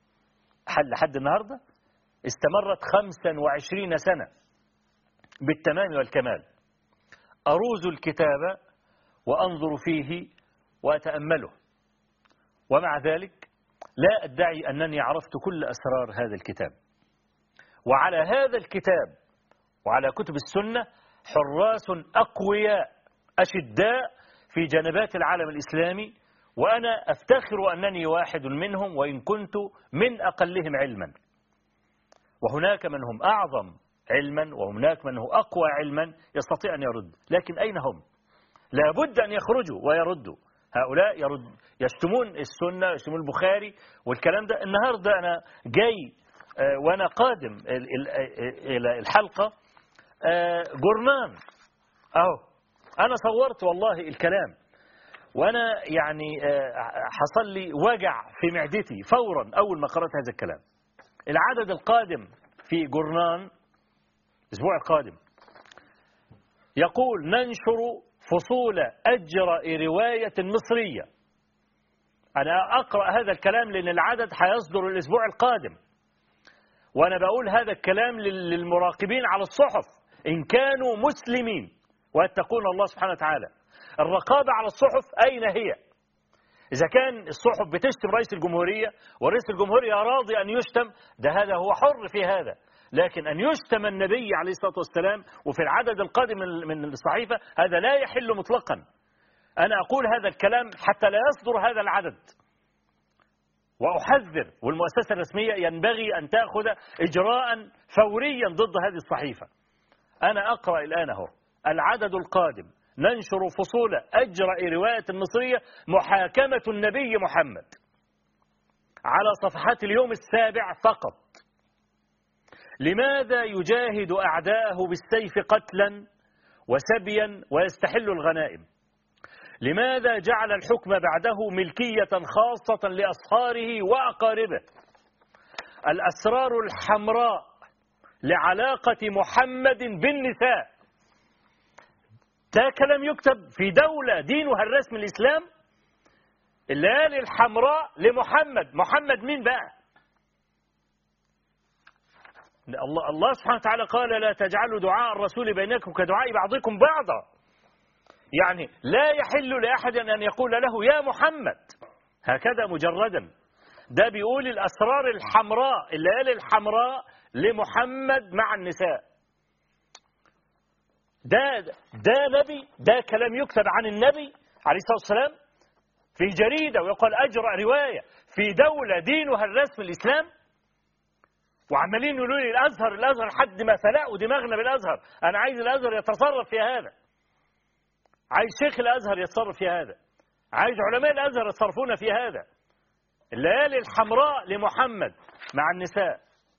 لحد النهاردة استمرت خمسا وعشرين سنة بالتمام والكمال، أروز الكتاب وأنظر فيه وأتأمله، ومع ذلك لا أدعي أنني عرفت كل أسرار هذا الكتاب. وعلى هذا الكتاب وعلى كتب السنة حراس أقوياء أشداء في جنبات العالم الإسلامي، وأنا أفتخر أنني واحد منهم وإن كنت من أقلهم علما. وهناك من هم أعظم علما وهناك من هو أقوى علما يستطيع أن يرد، لكن أين هم؟ لابد أن يخرجوا ويردوا. هؤلاء يرد يشتمون السنة، يشتمون البخاري والكلام ده. النهاردة أنا جاي وأنا قادم إلى الحلقة جورنان أهو، أنا صورت والله الكلام، وأنا يعني حصل لي وجع في معدتي فورا أول ما قرأت هذا الكلام. العدد القادم في جورنان الأسبوع القادم يقول: ننشر فصول أجرأ رواية مصرية أنا أقرأ هذا الكلام لأن العدد هيصدر الأسبوع القادم، وأنا بقول هذا الكلام للمراقبين على الصحف إن كانوا مسلمين ويتقون الله سبحانه وتعالى. الرقابة على الصحف أين هي؟ إذا كان الصحف بتشتم رئيس الجمهورية ورئيس الجمهورية راضي أن يشتم، ده هذا هو حر في هذا، لكن أن يشتم النبي عليه الصلاة والسلام وفي العدد القادم من الصحيفة هذا لا يحل مطلقا. أنا أقول هذا الكلام حتى لا يصدر هذا العدد، وأحذر، والمؤسسة الرسمية ينبغي أن تأخذ إجراء فوريا ضد هذه الصحيفة. أنا أقرأ الآن هو العدد القادم ننشر فصول أجرأ رواية المصرية محاكمة النبي محمد على صفحات اليوم السابع فقط. لماذا يجاهد أعداءه بالسيف قتلا وسبيا ويستحل الغنائم؟ لماذا جعل الحكم بعده ملكية خاصة لأصهاره وأقاربه؟ الأسرار الحمراء لعلاقة محمد بالنساء، ده كلام يكتب في دولة دينها الرسمي الإسلام. الليالي الحمراء لمحمد. محمد مين بقى؟ الله, الله سبحانه وتعالى قال لا تجعلوا دعاء الرسول بينكم كدعاء بعضكم بعضا، يعني لا يحل لأحد أن يقول له يا محمد هكذا مجردا. ده بيقول الأسرار الحمراء، الليالي الحمراء لمحمد مع النساء. ده ده نبي، ده كلام يكتب عن النبي عليه الصلاة والسلام في جريدة ويقال أجرأ رواية في دولة دينها الرسمي الإسلام، وعمالين يقولوا لي الأزهر الأزهر حد ما فلقوا دماغنا بالأزهر. أنا عايز الأزهر يتصرف في هذا، عايز شيخ الأزهر يتصرف في هذا، عايز علماء الأزهر يتصرفون في هذا. الليالي الحمراء لمحمد مع النساء.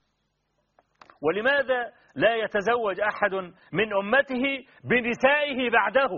ولماذا لا يتزوج أحد من أمته بنسائه بعده؟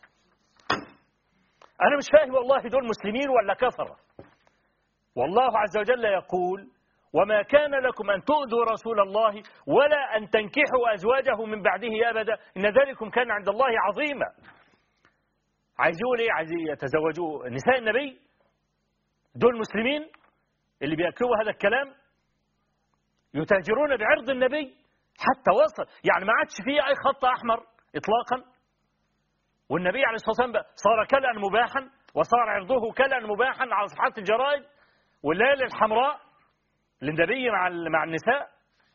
أنا مش فاهم والله، دول مسلمين ولا كفرة؟ والله عز وجل يقول وما كان لكم أن تؤذوا رسول الله ولا أن تنكحوا أزواجه من بعده أبدا إن ذلكم كان عند الله عظيما. عايز يقول إيه؟ عايز يتزوجوا نساء النبي؟ دول مسلمين اللي بيأكلوا هذا الكلام، يتاجرون بعرض النبي حتى وصل، يعني ما عادش فيه أي خط أحمر إطلاقا. والنبي عليه الصلاة والسلام صار كلأ مباحا وصار عرضه كلأ مباحا على صفحات الجرائد. والليالي الحمراء للنبي مع مع النساء.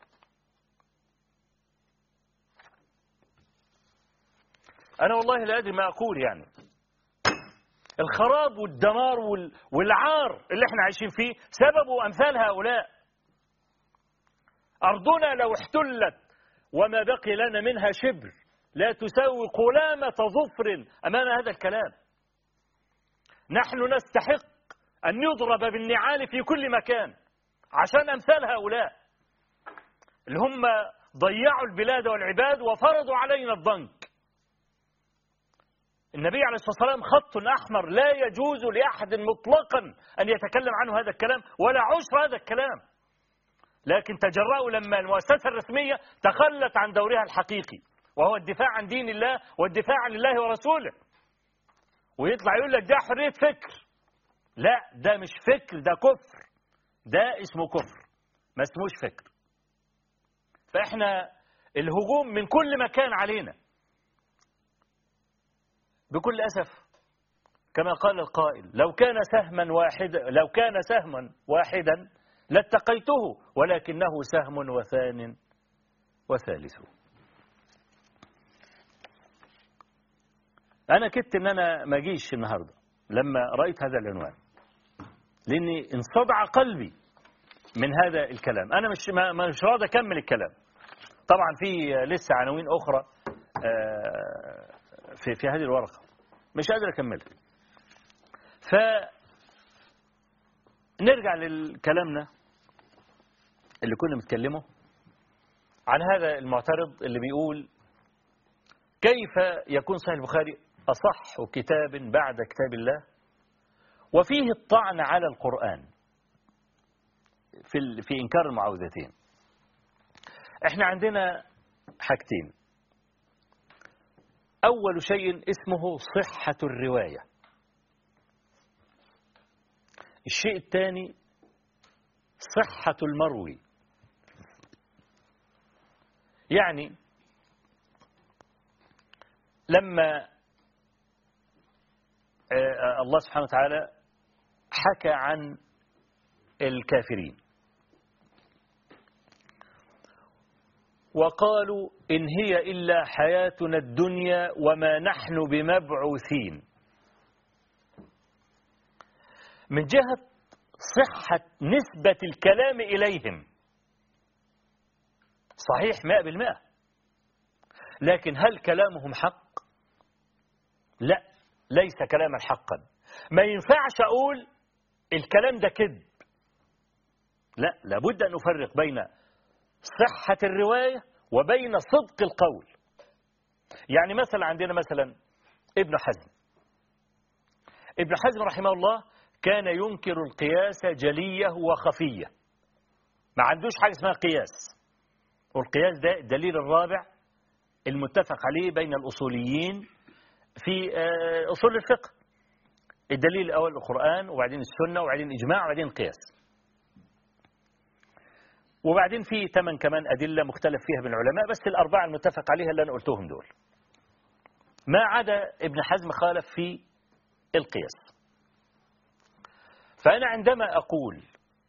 أنا والله لا أدري ما أقول. يعني الخراب والدمار والعار اللي احنا عايشين فيه سببه أمثال هؤلاء. أرضنا لو احتلت وما بقي لنا منها شبر لا تساوي قلامة ظفر أمام هذا الكلام. نحن نستحق أن يضرب بالنعال في كل مكان عشان أمثال هؤلاء اللي هم ضيعوا البلاد والعباد وفرضوا علينا الضنك. النبي عليه الصلاة والسلام خط أحمر لا يجوز لأحد مطلقا أن يتكلم عنه هذا الكلام ولا عشر هذا الكلام. لكن تجرأوا لما المؤسسة الرسمية تخلت عن دورها الحقيقي وهو الدفاع عن دين الله والدفاع عن الله ورسوله، ويطلع يقول لك ده حرية فكر. لا، ده مش فكر، ده كفر، ده اسمه كفر ما اسموش فكر. فإحنا الهجوم من كل مكان علينا بكل أسف. كما قال القائل لو كان سهما واحدا لو كان سهما واحدا لاتقيته ولكنه سهم وثان وثالث. أنا كدت إن أنا ما أجيش النهاردة لما رأيت هذا العنوان، لأني انصدع قلبي من هذا الكلام. أنا مش مش راضي أكمل الكلام. طبعا في لسه عناوين أخرى في في هذه الورقة مش قادر أكملها. فنرجع لكلامنا اللي كنا بنتكلمه عن هذا المعترض اللي بيقول كيف يكون صحيح البخاري أصح كتاب بعد كتاب الله وفيه الطعن على القرآن في في إنكار المعوذتين. احنا عندنا حاجتين. أول شيء اسمه صحة الرواية، الشيء الثاني صحة المروي. يعني لما الله سبحانه وتعالى حكى عن الكافرين وقالوا إن هي إلا حياتنا الدنيا وما نحن بمبعوثين، من جهة صحة نسبة الكلام إليهم صحيح مئة بالمئة، لكن هل كلامهم حق؟ لا، ليس كلاما حقا. ما ينفعش أقول الكلام ده كذب، لا، لابد أن نفرق بين صحة الرواية وبين صدق القول. يعني مثلا عندنا مثلا ابن حزم ابن حزم رحمه الله كان ينكر القياس جلية وخفية، ما عندوش حاجة اسمها قياس، والقياس ده الدليل الرابع المتفق عليه بين الأصوليين في أصول الفقه. الدليل الأول القرآن، وبعدين السنة، وبعدين الإجماع، وبعدين القياس، وبعدين في ثمان كمان أدلة مختلف فيها بين العلماء، بس الأربعة المتفق عليها اللي أنا قلتهم دول. ما عدا ابن حزم خالف في القياس. فأنا عندما أقول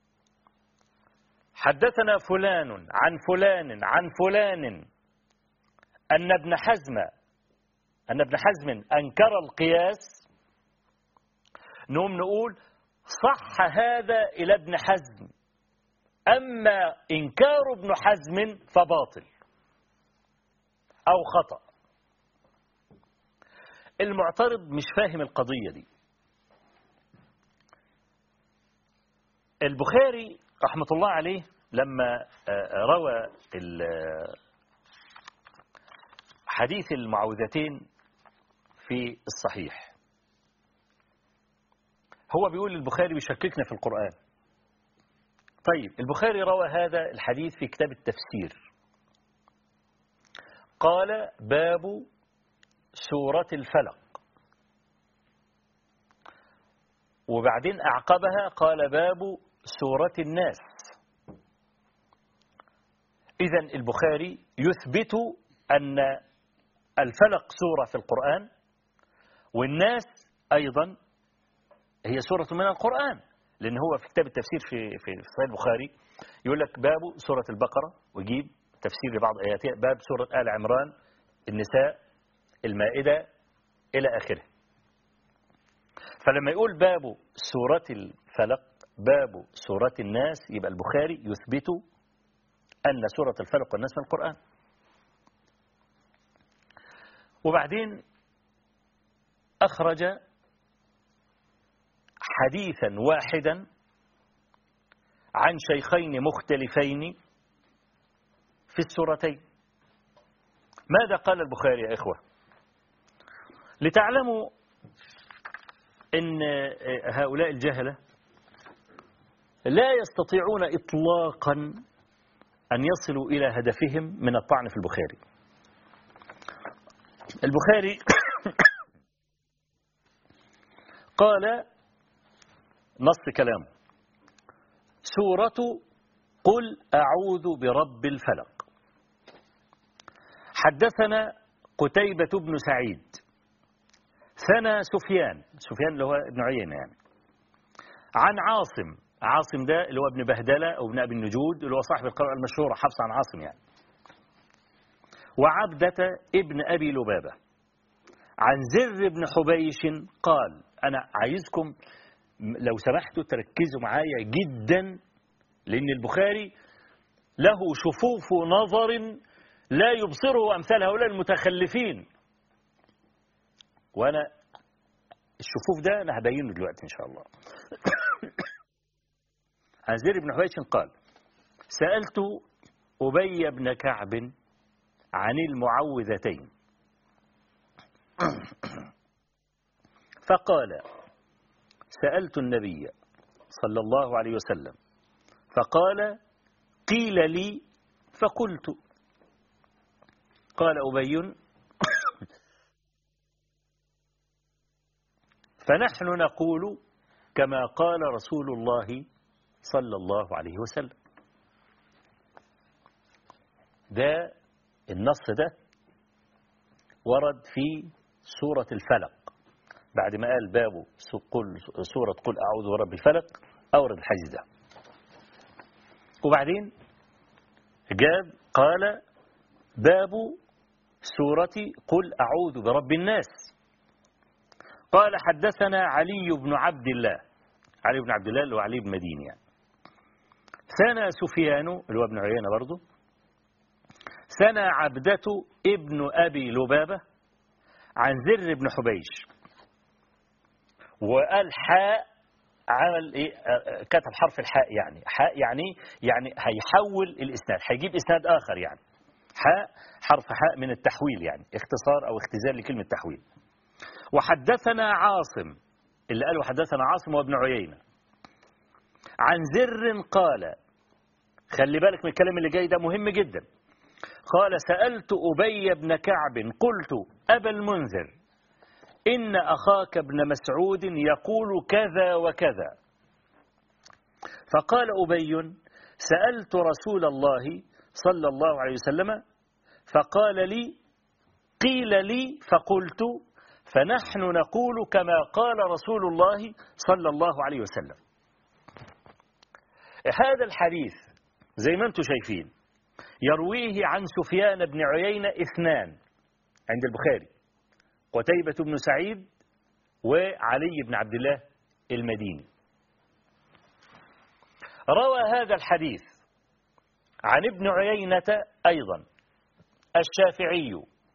حدثنا فلان عن فلان عن فلان أن ابن حزم أن ابن حزم أنكر القياس، نقوم نقول صح هذا إلى ابن حزم، أما إنكار ابن حزم فباطل أو خطأ. المعترض مش فاهم القضية دي. البخاري رحمة الله عليه لما روى حديث المعوذتين في الصحيح، هو بيقول البخاري بيشككنا في القرآن. طيب البخاري روى هذا الحديث في كتاب التفسير، قال باب سورة الفلق، وبعدين أعقبها قال باب سورة الناس. إذن البخاري يثبت أن الفلق سورة في القرآن، والناس أيضا هي سورة من القرآن، لأن هو في كتاب التفسير في في صحيح البخاري يقول لك باب سورة البقرة، ويجيب تفسير لبعض آياتها، باب سورة آل عمران، النساء، المائدة، إلى آخره. فلما يقول باب سورة الفلق باب سورة الناس، يبقى البخاري يثبت أن سورة الفلق والناس من القرآن. وبعدين أخرج حديثا واحدا عن شيخين مختلفين في السورتين. ماذا قال البخاري يا إخوة؟ لتعلموا أن هؤلاء الجهلة لا يستطيعون إطلاقا أن يصلوا إلى هدفهم من الطعن في البخاري. البخاري قال نص كلامه سورة قل أعوذ برب الفلق. حدثنا قتيبة بن سعيد ثنى سفيان سفيان اللي هو ابن عيينة يعني عن عاصم عاصم ده اللي هو ابن بهدلة أو ابن أبي النجود اللي هو صاحب القراءة المشهورة حفص عن عاصم يعني، وعبدة ابن أبي لبابة عن زر بن حبيش قال. أنا عايزكم لو سمحتوا تركزوا معايا جدا، لأن البخاري له شفوف نظر لا يبصره أمثال هؤلاء المتخلفين، وأنا الشفوف ده أنا هبينه دلوقتي إن شاء الله. عن زر بن حبيش قال سألت أبي بن كعب عن المعوذتين فقال سألت النبي صلى الله عليه وسلم فقال قيل لي فقلت. قال أبي فنحن نقول كما قال رسول الله صلى الله عليه وسلم. ده النص ده ورد في سورة الفلق، بعد ما قال باب سورة قل أعوذ برب الفلق أورد الحديث ده. وبعدين جاب قال باب سورة قل أعوذ برب الناس. قال حدثنا علي بن عبد الله، علي بن عبد الله اللي هو علي بن مديني يعني. ثنى سفيان اللي هو ابن عيينة برضه، ثنى عبدة ابن أبي لبابة عن زر بن حبيش، وقال حاء، عمل ايه؟ كتب حرف الحاء، يعني حاء يعني يعني هيحول الاسناد، هيجيب اسناد اخر يعني. حاء حرف حاء من التحويل، يعني اختصار او اختزال لكلمه تحويل. وحدثنا عاصم، اللي قال وحدثنا عاصم وابن عيينة عن زر قال، خلي بالك من الكلام اللي جاي ده مهم جدا. قال سألت أبي بن كعب قلت أبا المنذر إن أخاك ابن مسعود يقول كذا وكذا. فقال أبي سألت رسول الله صلى الله عليه وسلم فقال لي قيل لي فقلت فنحن نقول كما قال رسول الله صلى الله عليه وسلم. هذا الحديث زي ما انتم شايفين يرويه عن سفيان بن عيينة اثنان عند البخاري، قتيبة بن سعيد وعلي بن عبد الله المديني. روى هذا الحديث عن ابن عيينة أيضا الشافعي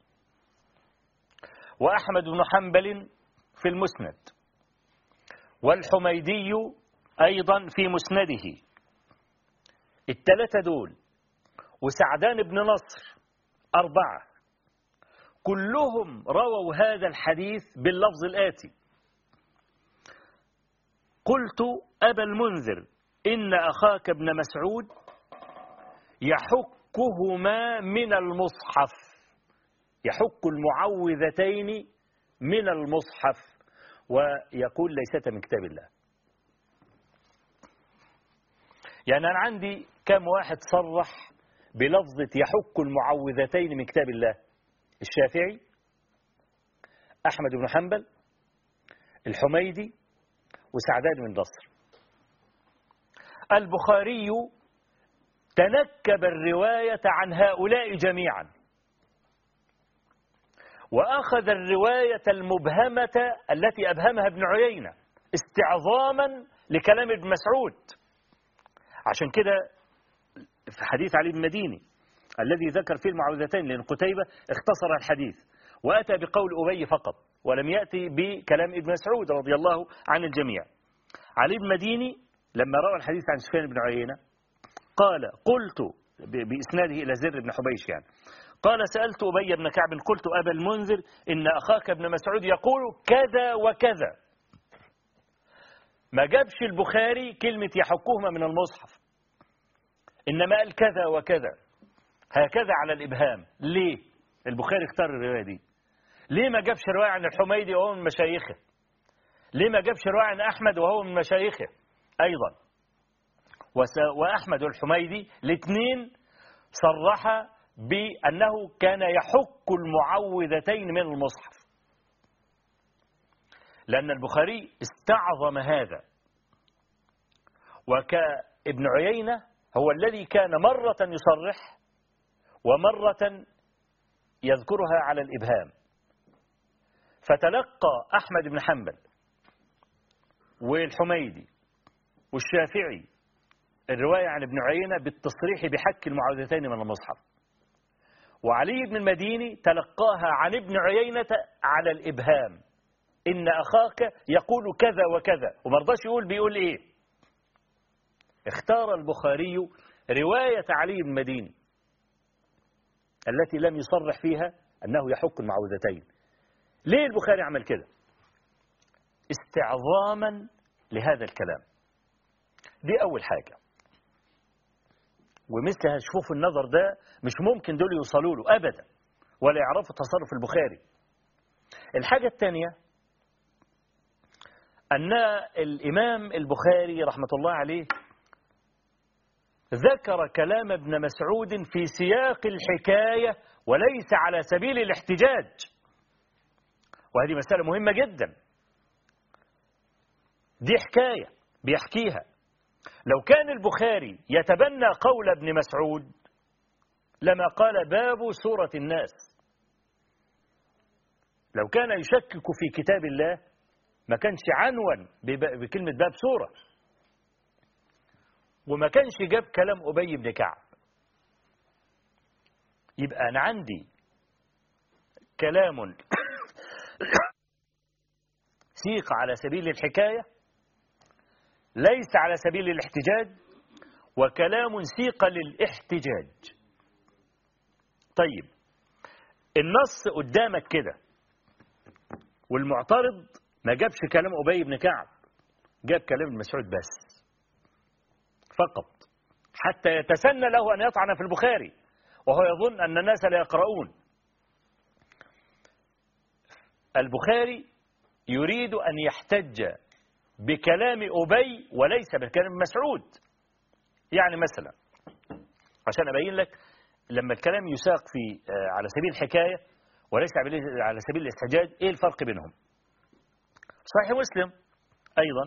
وأحمد بن حنبل في المسند، والحميدي أيضا في مسنده، الثلاثة دول، وسعدان بن نصر، أربعة، كلهم رووا هذا الحديث باللفظ الآتي: قلت أبا المنذر إن أخاك ابن مسعود يحكهما من المصحف، يحك المعوذتين من المصحف، ويقول ليست من كتاب الله. يعني أنا عندي كم واحد صرح بلفظة يحك المعوذتين من كتاب الله؟ الشافعي، أحمد بن حنبل، الحميدي، وسعدان بن نصر. البخاري تنكب الرواية عن هؤلاء جميعا، وأخذ الرواية المبهمة التي أبهمها ابن عيينة استعظاما لكلام ابن مسعود. عشان كده في حديث علي بن مديني الذي ذكر فيه المعوذتين، لأن قتيبة اختصر الحديث وأتى بقول أبي فقط ولم يأتي بكلام ابن مسعود رضي الله عن الجميع. علي بن مديني لما روى الحديث عن سفيان بن عيينة قال قلت بإسناده إلى زر بن حبيش، يعني قال سألت أبي بن كعب قلت أبا المنذر إن أخاك ابن مسعود يقول كذا وكذا. ما جابش البخاري كلمة يحكهما من المصحف، إنما قال كذا وكذا هكذا على الإبهام. ليه البخاري اختار الرواية دي؟ ليه ما جابش رواية عن الحميدي وهو من مشايخه؟ ليه ما جابش رواية عن أحمد وهو من مشايخه أيضا؟ وأحمد والحميدي الاثنين صرح بأنه كان يحك المعوذتين من المصحف، لأن البخاري استعظم هذا. وكابن عيينة هو الذي كان مرة يصرح ومرة يذكرها على الإبهام، فتلقى أحمد بن حنبل والحميدي والشافعي الرواية عن ابن عيينة بالتصريح بحك المعوذتين من المصحف، وعلي بن المديني تلقاها عن ابن عيينة على الإبهام، إن أخاك يقول كذا وكذا، ومرضاش يقول بيقول إيه. اختار البخاري رواية علي بن المديني التي لم يصرح فيها أنه يحك المعوذتين. ليه البخاري عمل كده؟ استعظاما لهذا الكلام. دي أول حاجة، ومثلها شوف النظر ده مش ممكن دول يوصلوا له أبدا ولا يعرفوا تصرف البخاري. الحاجة الثانية أن الإمام البخاري رحمة الله عليه ذكر كلام ابن مسعود في سياق الحكاية وليس على سبيل الاحتجاج، وهذه مسألة مهمة جدا. دي حكاية بيحكيها، لو كان البخاري يتبنى قول ابن مسعود لما قال باب سورة الناس. لو كان يشكك في كتاب الله ما كانش عنون بكلمة باب سورة، وما كانش جاب كلام أبي بن كعب. يبقى أنا عندي كلام سيق على سبيل الحكاية ليس على سبيل الاحتجاج، وكلام سيق للاحتجاج. طيب النص قدامك كده، والمعترض ما جابش كلام أبي بن كعب، جاب كلام ابن مسعود بس فقط، حتى يتسنى له أن يطعن في البخاري وهو يظن أن الناس لا يقرؤون. البخاري يريد أن يحتج بكلام أبي وليس بكلام مسعود. يعني مثلا عشان أبين لك لما الكلام يساق في على سبيل الحكاية وليس على سبيل الاحتجاج إيه الفرق بينهم. صحيح مسلم أيضا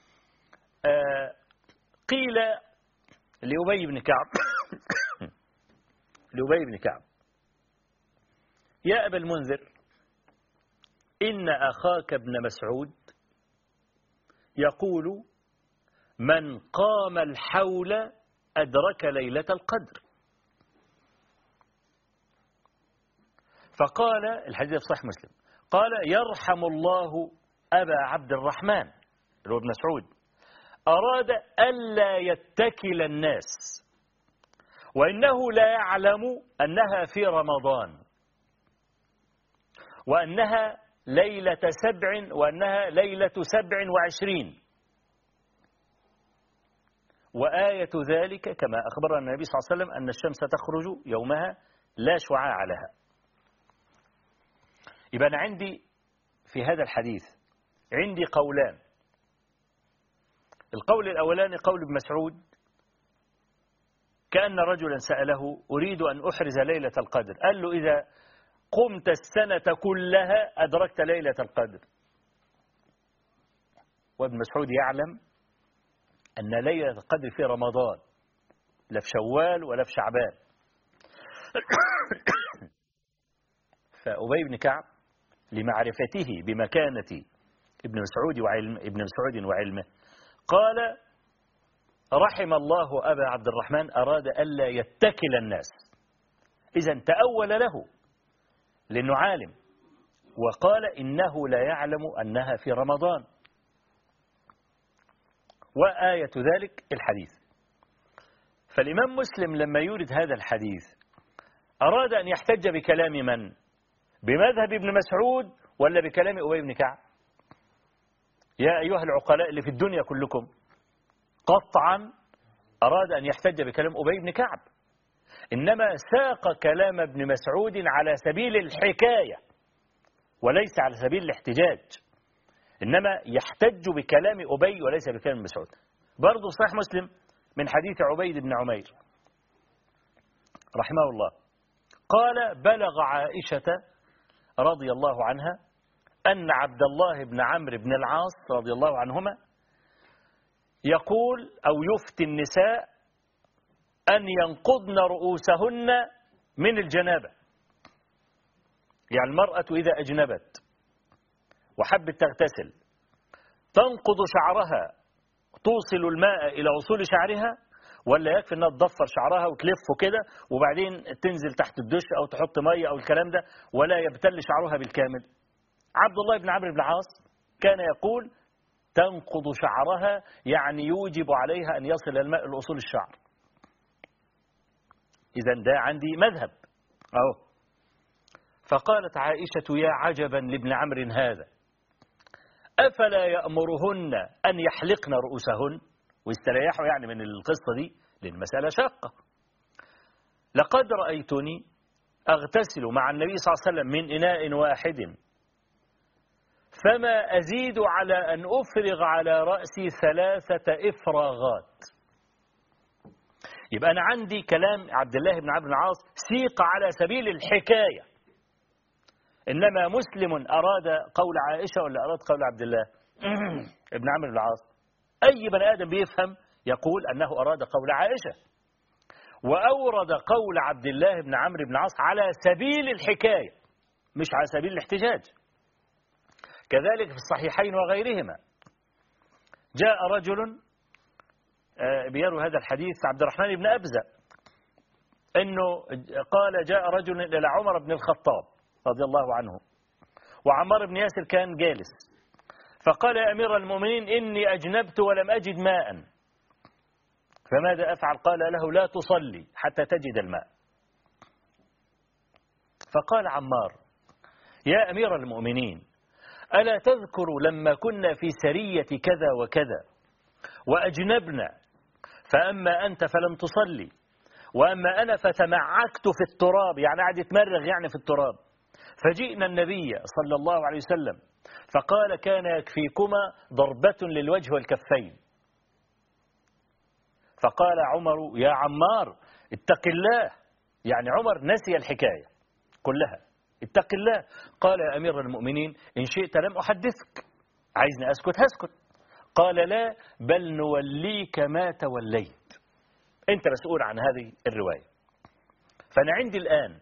قيل لأبي بن كعب لأبي بن كعب يا أبا المنذر إن أخاك ابن مسعود يقول من قام الحول أدرك ليلة القدر. فقال الحديث في صحيح مسلم قال يرحم الله أبا عبد الرحمن اللي هو ابن مسعود أراد ألا يتكل الناس وإنه لا يعلم أنها في رمضان وأنها ليلة سبع وأنها ليلة سبع وعشرين، وآية ذلك كما أخبرنا النبي صلى الله عليه وسلم أن الشمس تخرج يومها لا شعاع لها. يبقى أنا عندي في هذا الحديث عندي قولان. القول الأولاني قول ابن مسعود كأن رجلا سأله أريد أن أحرز ليلة القدر، قال له إذا قمت السنة كلها أدركت ليلة القدر. وابن مسعود يعلم أن ليلة القدر في رمضان لا في شوال ولا في شعبان. فأبي بن كعب لمعرفته بمكانة ابن مسعود وعلم ابن مسعود وعلمه قال رحم الله أبا عبد الرحمن أراد ألا يتكل الناس. إذا تأول له لأنه عالم، وقال إنه لا يعلم أنها في رمضان، وآية ذلك الحديث. فالإمام مسلم لما يورد هذا الحديث أراد أن يحتج بكلام من؟ بمذهب ابن مسعود ولا بكلام أبي بن كعب؟ يا أيها العقلاء اللي في الدنيا كلكم، قطعا أراد أن يحتج بكلام أبي بن كعب، إنما ساق كلام ابن مسعود على سبيل الحكاية وليس على سبيل الاحتجاج، إنما يحتج بكلام أبي وليس بكلام مسعود. برضو صحيح مسلم من حديث عبيد بن عمير رحمه الله قال بلغ عائشة رضي الله عنها أن عبد الله بن عمرو بن العاص رضي الله عنهما يقول أو يفتي النساء أن ينقضن رؤوسهن من الجنابة. يعني المرأة إذا أجنبت وحبت تغتسل تنقض شعرها توصل الماء إلى وصول شعرها، ولا يكفي أنها تضفر شعرها وتلفه كده وبعدين تنزل تحت الدش أو تحط مية أو الكلام ده ولا يبتل شعرها بالكامل؟ عبد الله بن عمرو بن العاص كان يقول تنقض شعرها، يعني يوجب عليها أن يصل الماء لأصول الشعر. إذن ده عندي مذهب أهو. فقالت عائشة يا عجبا لابن عمرو هذا أفلا يأمرهن أن يحلقن رؤوسهن ويستريحوا يعني من القصة دي، لأن المسألة شاقة. لقد رأيتني أغتسل مع النبي صلى الله عليه وسلم من إناء واحد فما أزيد على أن أفرغ على رأسي ثلاثة إفراغات. يبقى أنا عندي كلام عبد الله بن عمرو بن العاص سيق على سبيل الحكاية، إنما مسلم أراد قول عائشة ولا أراد قول عبد الله ابن عمرو بن العاص؟ أي بني آدم بيفهم يقول أنه أراد قول عائشة، وأورد قول عبد الله بن عمرو بن العاص على سبيل الحكاية مش على سبيل الاحتجاج. كذلك في الصحيحين وغيرهما جاء رجل بيروي هذا الحديث عبد الرحمن بن أبزة أنه قال جاء رجل إلى عمر بن الخطاب رضي الله عنه وعمار بن ياسر كان جالس، فقال يا أمير المؤمنين إني أجنبت ولم أجد ماء فماذا أفعل؟ قال له لا تصلي حتى تجد الماء. فقال عمار يا أمير المؤمنين ألا تذكر لما كنا في سرية كذا وكذا وأجنبنا فأما أنت فلم تصلي وأما أنا فتمعكت في التراب، يعني قاعد يتمرغ يعني في التراب، فجئنا النبي صلى الله عليه وسلم فقال كان يكفيكما ضربة للوجه والكفين. فقال عمر يا عمار اتق الله، يعني عمر نسي الحكاية كلها، اتق الله. قال يا أمير المؤمنين إن شئت لم أحدثك، عايزني أسكت هسكت. قال لا بل نوليك ما توليت، أنت مسؤول عن هذه الرواية. فأنا عندي الآن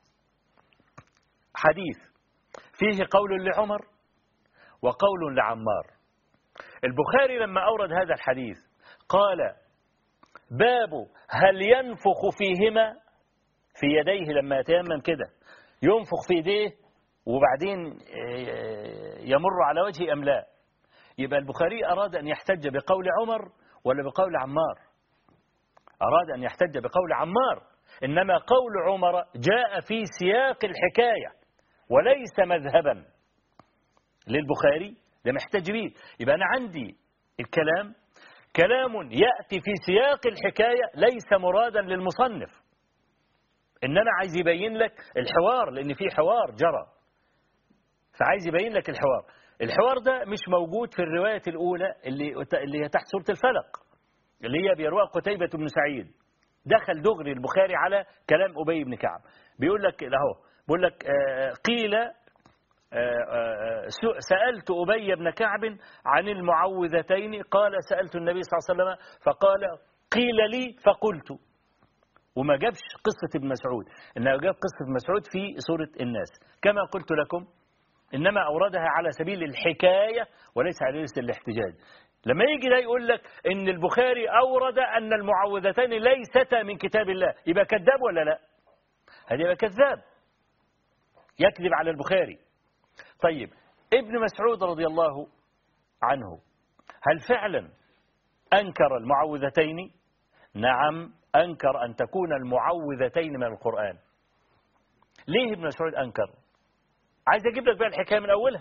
حديث فيه قول لعمر وقول لعمار. البخاري لما أورد هذا الحديث قال باب هل ينفخ فيهما في يديه لما يتيمم كده، ينفخ في يديه وبعدين يمر على وجهه أم لا؟ يبقى البخاري أراد أن يحتج بقول عمر ولا بقول عمار؟ أراد أن يحتج بقول عمار، إنما قول عمر جاء في سياق الحكاية وليس مذهبا للبخاري ده محتج به. يبقى أنا عندي الكلام كلام يأتي في سياق الحكاية ليس مرادا للمصنف، إنما عايز يبين لك الحوار، لأن في حوار جرى، فعايز يبين لك الحوار. الحوار ده مش موجود في الرواية الأولى اللي اللي هي تحت سورة الفلق اللي هي بيروى قتيبة بن سعيد. دخل دغري البخاري على كلام أبي بن كعب، بيقول لك له بيقول لك آه قيل آه سألت أبي بن كعب عن المعوذتين قال سألت النبي صلى الله عليه وسلم فقال قيل لي فقلت. وما جابش قصة ابن مسعود، إنه جاب قصة ابن مسعود في سورة الناس كما قلت لكم، إنما أوردها على سبيل الحكاية وليس على سبيل الاحتجاج. لما يجي ده يقول لك إن البخاري أورد أن المعوذتين ليستا من كتاب الله، يبقى كذاب ولا لا؟ هذا يبقى كذاب، يكذب على البخاري. طيب ابن مسعود رضي الله عنه هل فعلا أنكر المعوذتين؟ نعم أنكر أن تكون المعوذتين من القرآن. ليه ابن مسعود أنكر؟ عايز أجيب لك بقى الحكاية من أولها.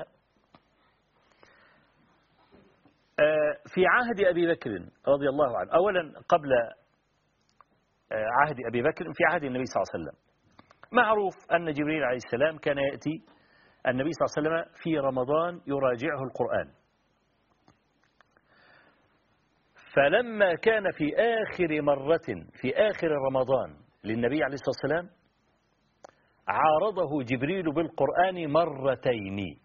في عهد أبي بكر رضي الله عنه، أولا قبل عهد أبي بكر في عهد النبي صلى الله عليه وسلم، معروف أن جبريل عليه السلام كان يأتي النبي صلى الله عليه وسلم في رمضان يراجعه القرآن. فلما كان في آخر مرة في آخر رمضان للنبي عليه الصلاة والسلام عارضه جبريل بالقرآن مرتين.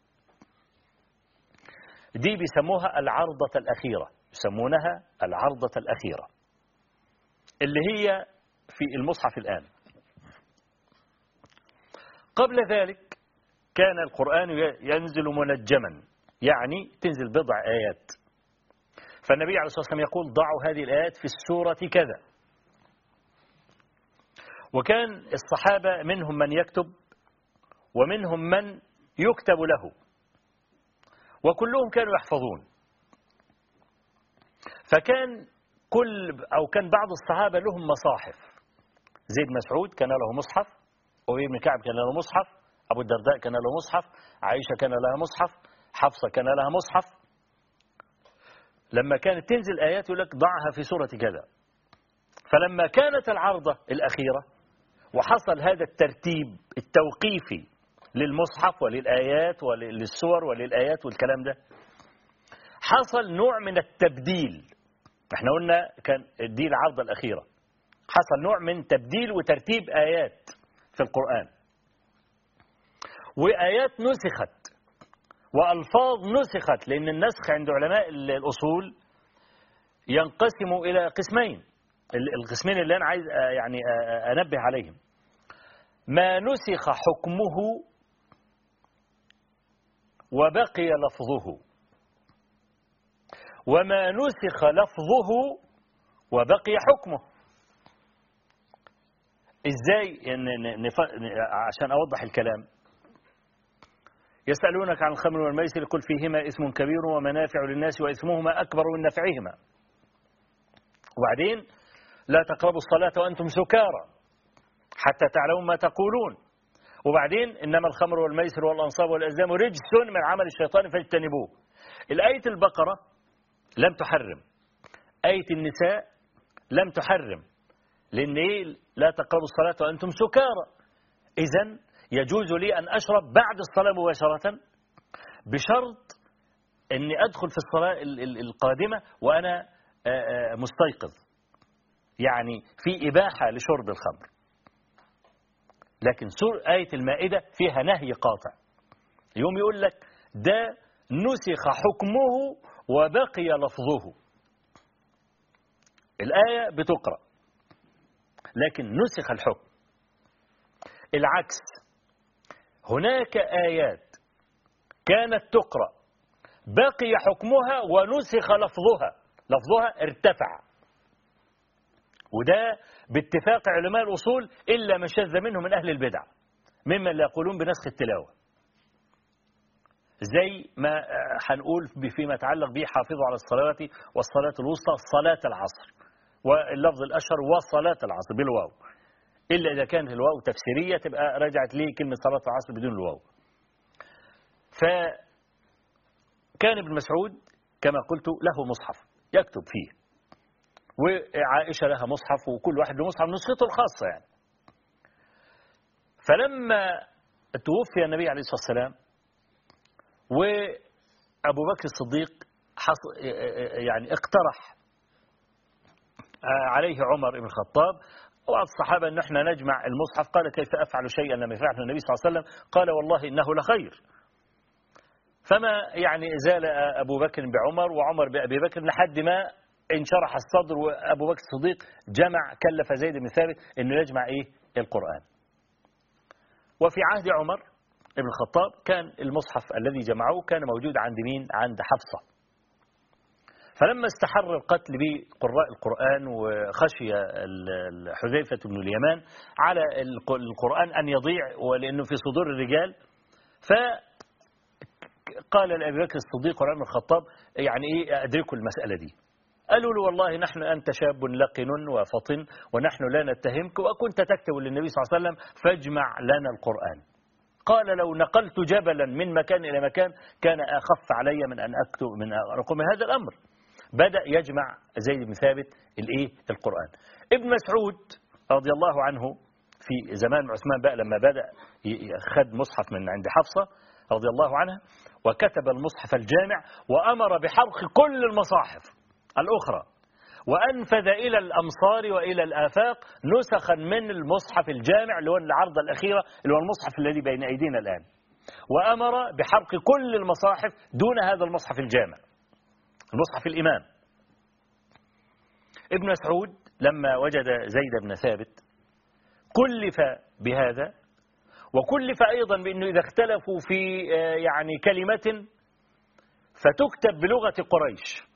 دي بيسموها العرضة الأخيرة، يسمونها العرضة الأخيرة اللي هي في المصحف الآن. قبل ذلك كان القرآن ينزل منجما، يعني تنزل بضع آيات، فالنبي عليه الصلاة والسلام يقول ضعوا هذه الآيات في السورة كذا. وكان الصحابة منهم من يكتب ومنهم من يكتب له، وكلهم كانوا يحفظون. فكان كل أو كان بعض الصحابة لهم مصاحف، زيد مسعود كان له مصحف، أبي بن كعب كان له مصحف، أبو الدرداء كان له مصحف، عائشة كان لها مصحف، حفصة كان لها مصحف. لما كانت تنزل آيات يقول لك ضعها في سورة كذا. فلما كانت العرضة الأخيرة وحصل هذا الترتيب التوقيفي للمصحف وللآيات وللسور وللآيات والكلام ده. حصل نوع من التبديل. احنا قلنا كان دي العرضة الأخيرة. حصل نوع من تبديل وترتيب آيات في القرآن، وآيات نسخت وألفاظ نسخت، لأن النسخ عند علماء الأصول ينقسم إلى قسمين، القسمين اللي أنا عايز يعني أنبه عليهم: ما نسخ حكمه وبقي لفظه، وما نسخ لفظه وبقي حكمه. إزاي؟ عشان أوضح الكلام: يسألونك عن الخمر والميسر قل فيهما إثم كبير ومنافع للناس وإثمهما أكبر من نفعهما. وبعدين: لا تقربوا الصلاة وأنتم سكارى حتى تعلموا ما تقولون. وبعدين: إنما الخمر والميسر والأنصاب والأزلام رجس من عمل الشيطان فاجتنبوه. الآية البقرة لم تحرم، آية النساء لم تحرم، لأن إيه؟ لا تقربوا الصلاة وأنتم سكارى. إذن يجوز لي أن أشرب بعد الصلاة مباشرة، بشرط أني أدخل في الصلاة القادمة وأنا مستيقظ، يعني في إباحة لشرب الخمر. لكن سورة آية المائدة فيها نهي قاطع، يوم يقول لك ده نسخ حكمه وبقي لفظه. الآية بتقرأ لكن نسخ الحكم. العكس، هناك آيات كانت تقرأ بقي حكمها ونسخ لفظها، لفظها ارتفع. وده باتفاق علماء الأصول إلا من شذ منهم من أهل البدع ممن لا يقولون بنسخ التلاوة، زي ما هنقول فيما يتعلق به: حافظوا على الصلوات والصلاة الوسطى صلاة العصر، واللفظ الأشهر وصلاة العصر بالواو، إلا إذا كانت الواو تفسيرية تبقى رجعت ليه كلمة صلاة العصر بدون الواو. فكان ابن مسعود كما قلت له مصحف يكتب فيه، وعائشة لها مصحف، وكل واحد له مصحف نسخته الخاصة يعني. فلما توفي النبي عليه الصلاة والسلام وأبو بكر الصديق يعني اقترح عليه عمر بن الخطاب وبعض الصحابة أن احنا نجمع المصحف. قال: كيف أفعل شيئا لم يفعله النبي صلى الله عليه وسلم؟ قال: والله إنه لخير. فما يعني زال أبو بكر بعمر وعمر بأبي بكر لحد ما انشرح الصدر، وأبو بكر الصديق جمع، كلف زيد بن ثابت أنه يجمع إيه؟ القرآن. وفي عهد عمر بن الخطاب كان المصحف الذي جمعوه كان موجود عند مين؟ عند حفصة. فلما استحر القتل بقراء القرآن وخشي حذيفة بن اليمان على القرآن أن يضيع ولأنه في صدور الرجال، فقال لأبي بكر الصديق وعمر بن الخطاب: يعني إيه أدركوا المسألة دي؟ قالوا له: والله نحن أنت شاب لقن وفطن ونحن لا نتهمك، وكنت تكتب للنبي صلى الله عليه وسلم فاجمع لنا القرآن. قال: لو نقلت جبلا من مكان إلى مكان كان أخف علي من أن أكتب من أقوم هذا الأمر. بدأ يجمع زيد بن ثابت الإيه؟ القرآن. ابن مسعود رضي الله عنه في زمان عثمان بقى لما بدأ خد مصحف من عند حفصة رضي الله عنها وكتب المصحف الجامع وأمر بحرق كل المصاحف الأخرى، وأنفذ إلى الأمصار وإلى الآفاق نسخا من المصحف الجامع اللي هو العرضة الأخيرة اللي هو المصحف الذي بين أيدينا الآن، وأمر بحرق كل المصاحف دون هذا المصحف الجامع، المصحف الإمام. ابن مسعود لما وجد زيد بن ثابت كلف بهذا، وكلف أيضا بأنه إذا اختلفوا في يعني كلمة فتكتب بلغة قريش.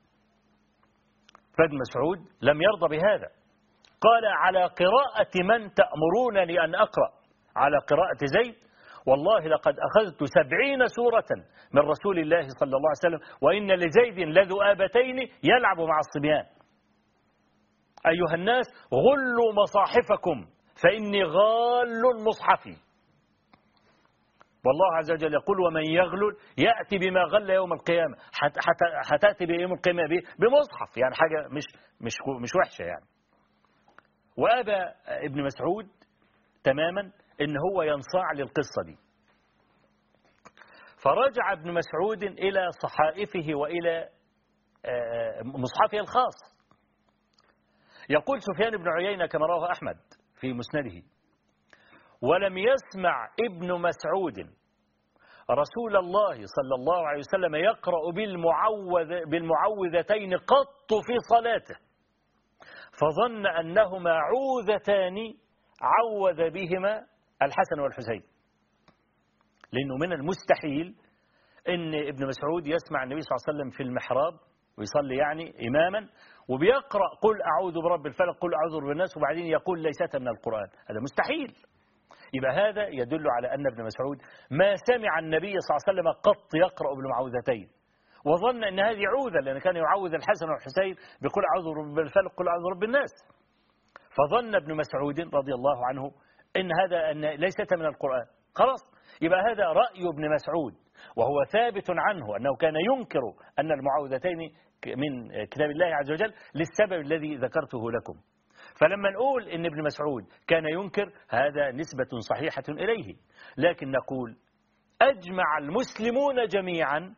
فابن مسعود لم يرضى بهذا، قال: على قراءة من تأمرونني أن أقرأ؟ على قراءة زيد؟ والله لقد أخذت سبعين سورة من رسول الله صلى الله عليه وسلم، وإن لزيد لذؤابتين يلعب مع الصبيان. أيها الناس غلوا مصاحفكم فإني غال مصحفي. والله عز وجل يقول: ومن يغلل يأتي بما غل يوم القيامة. هتأتي بيوم القيامة بمصحف، يعني حاجة مش مش مش وحشة يعني. وأبى ابن مسعود تماما إن هو ينصاع للقصة دي، فرجع ابن مسعود إلى صحائفه وإلى مصحفه الخاص. يقول سفيان بن عيينة كما رواه أحمد في مسنده: ولم يسمع ابن مسعود رسول الله صلى الله عليه وسلم يقرأ بالمعوذ بالمعوذتين قط في صلاته، فظن أنهما عوذتان عوذ بهما الحسن والحسين. لأنه من المستحيل أن ابن مسعود يسمع النبي صلى الله عليه وسلم في المحراب ويصلي يعني إماما وبيقرأ قل أعوذ برب الفلق قل أعوذ برب الناس وبعدين يقول ليست من القرآن. هذا مستحيل. يبقى هذا يدل على أن ابن مسعود ما سمع النبي صلى الله عليه وسلم قط يقرأ بالمعوذتين، وظن أن هذه عوذة، لأن كان يعوذ الحسن والحسين بقل أعوذ برب الفلق قل أعوذ برب الناس. فظن ابن مسعود رضي الله عنه إن هذا أن ليست من القرآن. خلاص، يبقى هذا رأي ابن مسعود، وهو ثابت عنه أنه كان ينكر أن المعوذتين من كتاب الله عز وجل للسبب الذي ذكرته لكم. فلما نقول إن ابن مسعود كان ينكر، هذا نسبة صحيحة إليه، لكن نقول أجمع المسلمون جميعا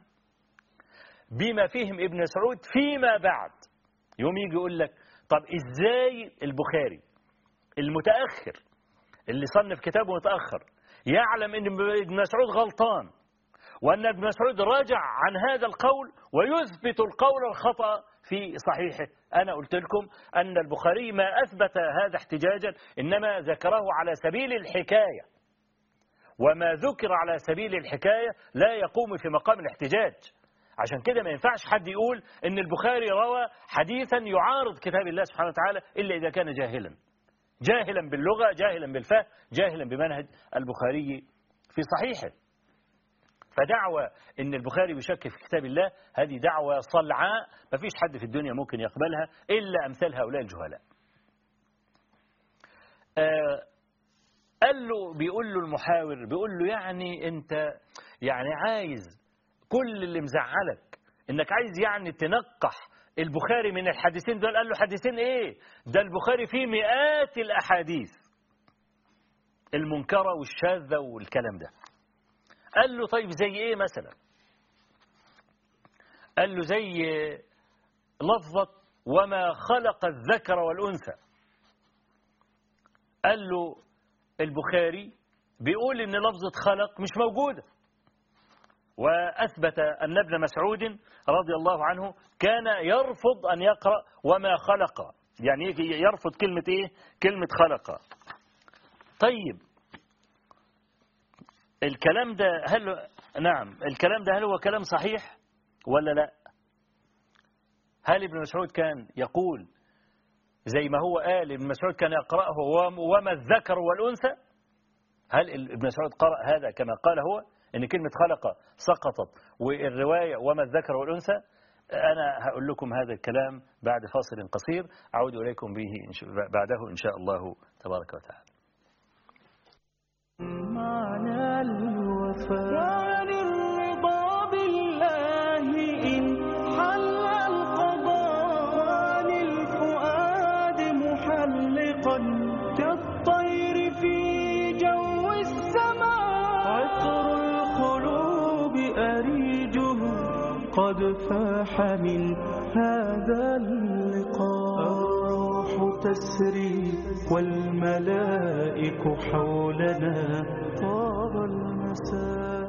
بما فيهم ابن مسعود فيما بعد. يوم يجي يقول لك طب إزاي البخاري المتأخر اللي صنف كتابه متأخر يعلم أن ابن مسعود غلطان، وأن ابن مسعود راجع عن هذا القول ويثبت القول الخطأ في صحيحه؟ أنا قلت لكم أن البخاري ما أثبت هذا احتجاجا، إنما ذكره على سبيل الحكاية، وما ذكر على سبيل الحكاية لا يقوم في مقام الاحتجاج. عشان كده ما ينفعش حد يقول إن البخاري روى حديثا يعارض كتاب الله سبحانه وتعالى إلا إذا كان جاهلا جاهلا باللغة، جاهلا بالفهم، جاهلا بمنهج البخاري في صحيحه. فدعوة إن البخاري بيشكك في كتاب الله هذه دعوة صلعاء ما فيش حد في الدنيا ممكن يقبلها إلا أمثال هؤلاء الجهلاء. آه قال له بيقول له المحاور بيقول له يعني أنت يعني عايز كل اللي مزعلك إنك عايز يعني تنقح البخاري من الحديثين دول. قال له حديثين إيه؟ ده البخاري فيه مئات الأحاديث المنكرة والشاذة والكلام ده. قال له طيب زي ايه مثلا؟ قال له زي لفظة وما خلق الذكر والأنثى. قال له البخاري بيقول ان لفظة خلق مش موجودة، وأثبت أن ابن مسعود رضي الله عنه كان يرفض أن يقرأ وما خلق، يعني يرفض كلمة ايه؟ كلمة خلق. طيب الكلام ده هل نعم الكلام ده هل هو كلام صحيح ولا لا؟ هل ابن مسعود كان يقول زي ما هو قال ابن مسعود كان يقرأه وما الذكر والأنثى؟ هل ابن مسعود قرأ هذا كما قال هو إن كلمة خلق سقطت والرواية وما الذكر والأنثى؟ أنا هقول لكم هذا الكلام بعد فاصل قصير أعود إليكم به بعده إن شاء الله تبارك وتعالى. معنى الوفاء عن الرضا بالله إن حل القضاء، عن الفؤاد محلقا كالطير في جو السماء، عطر القلوب أريجه قد فاح من هذا اللقاء، الروح تسري والملائك حولنا طاب المساء.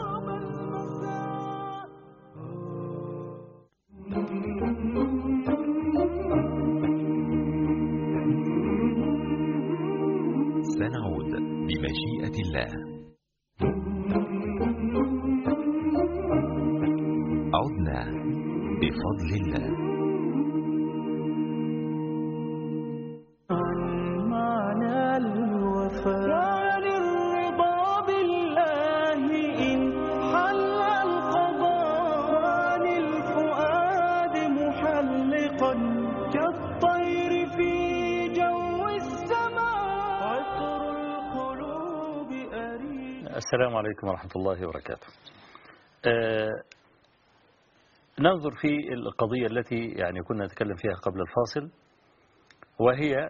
سنعود بمشيئة الله. عدنا بفضل الله. عن الرضا بالله إن حل القضاء، عن الفؤاد محلقا كالطير في جو السماء، عطر القلوب أريد. السلام عليكم ورحمة الله وبركاته. آه ننظر في القضية التي يعني كنا نتكلم فيها قبل الفاصل، وهي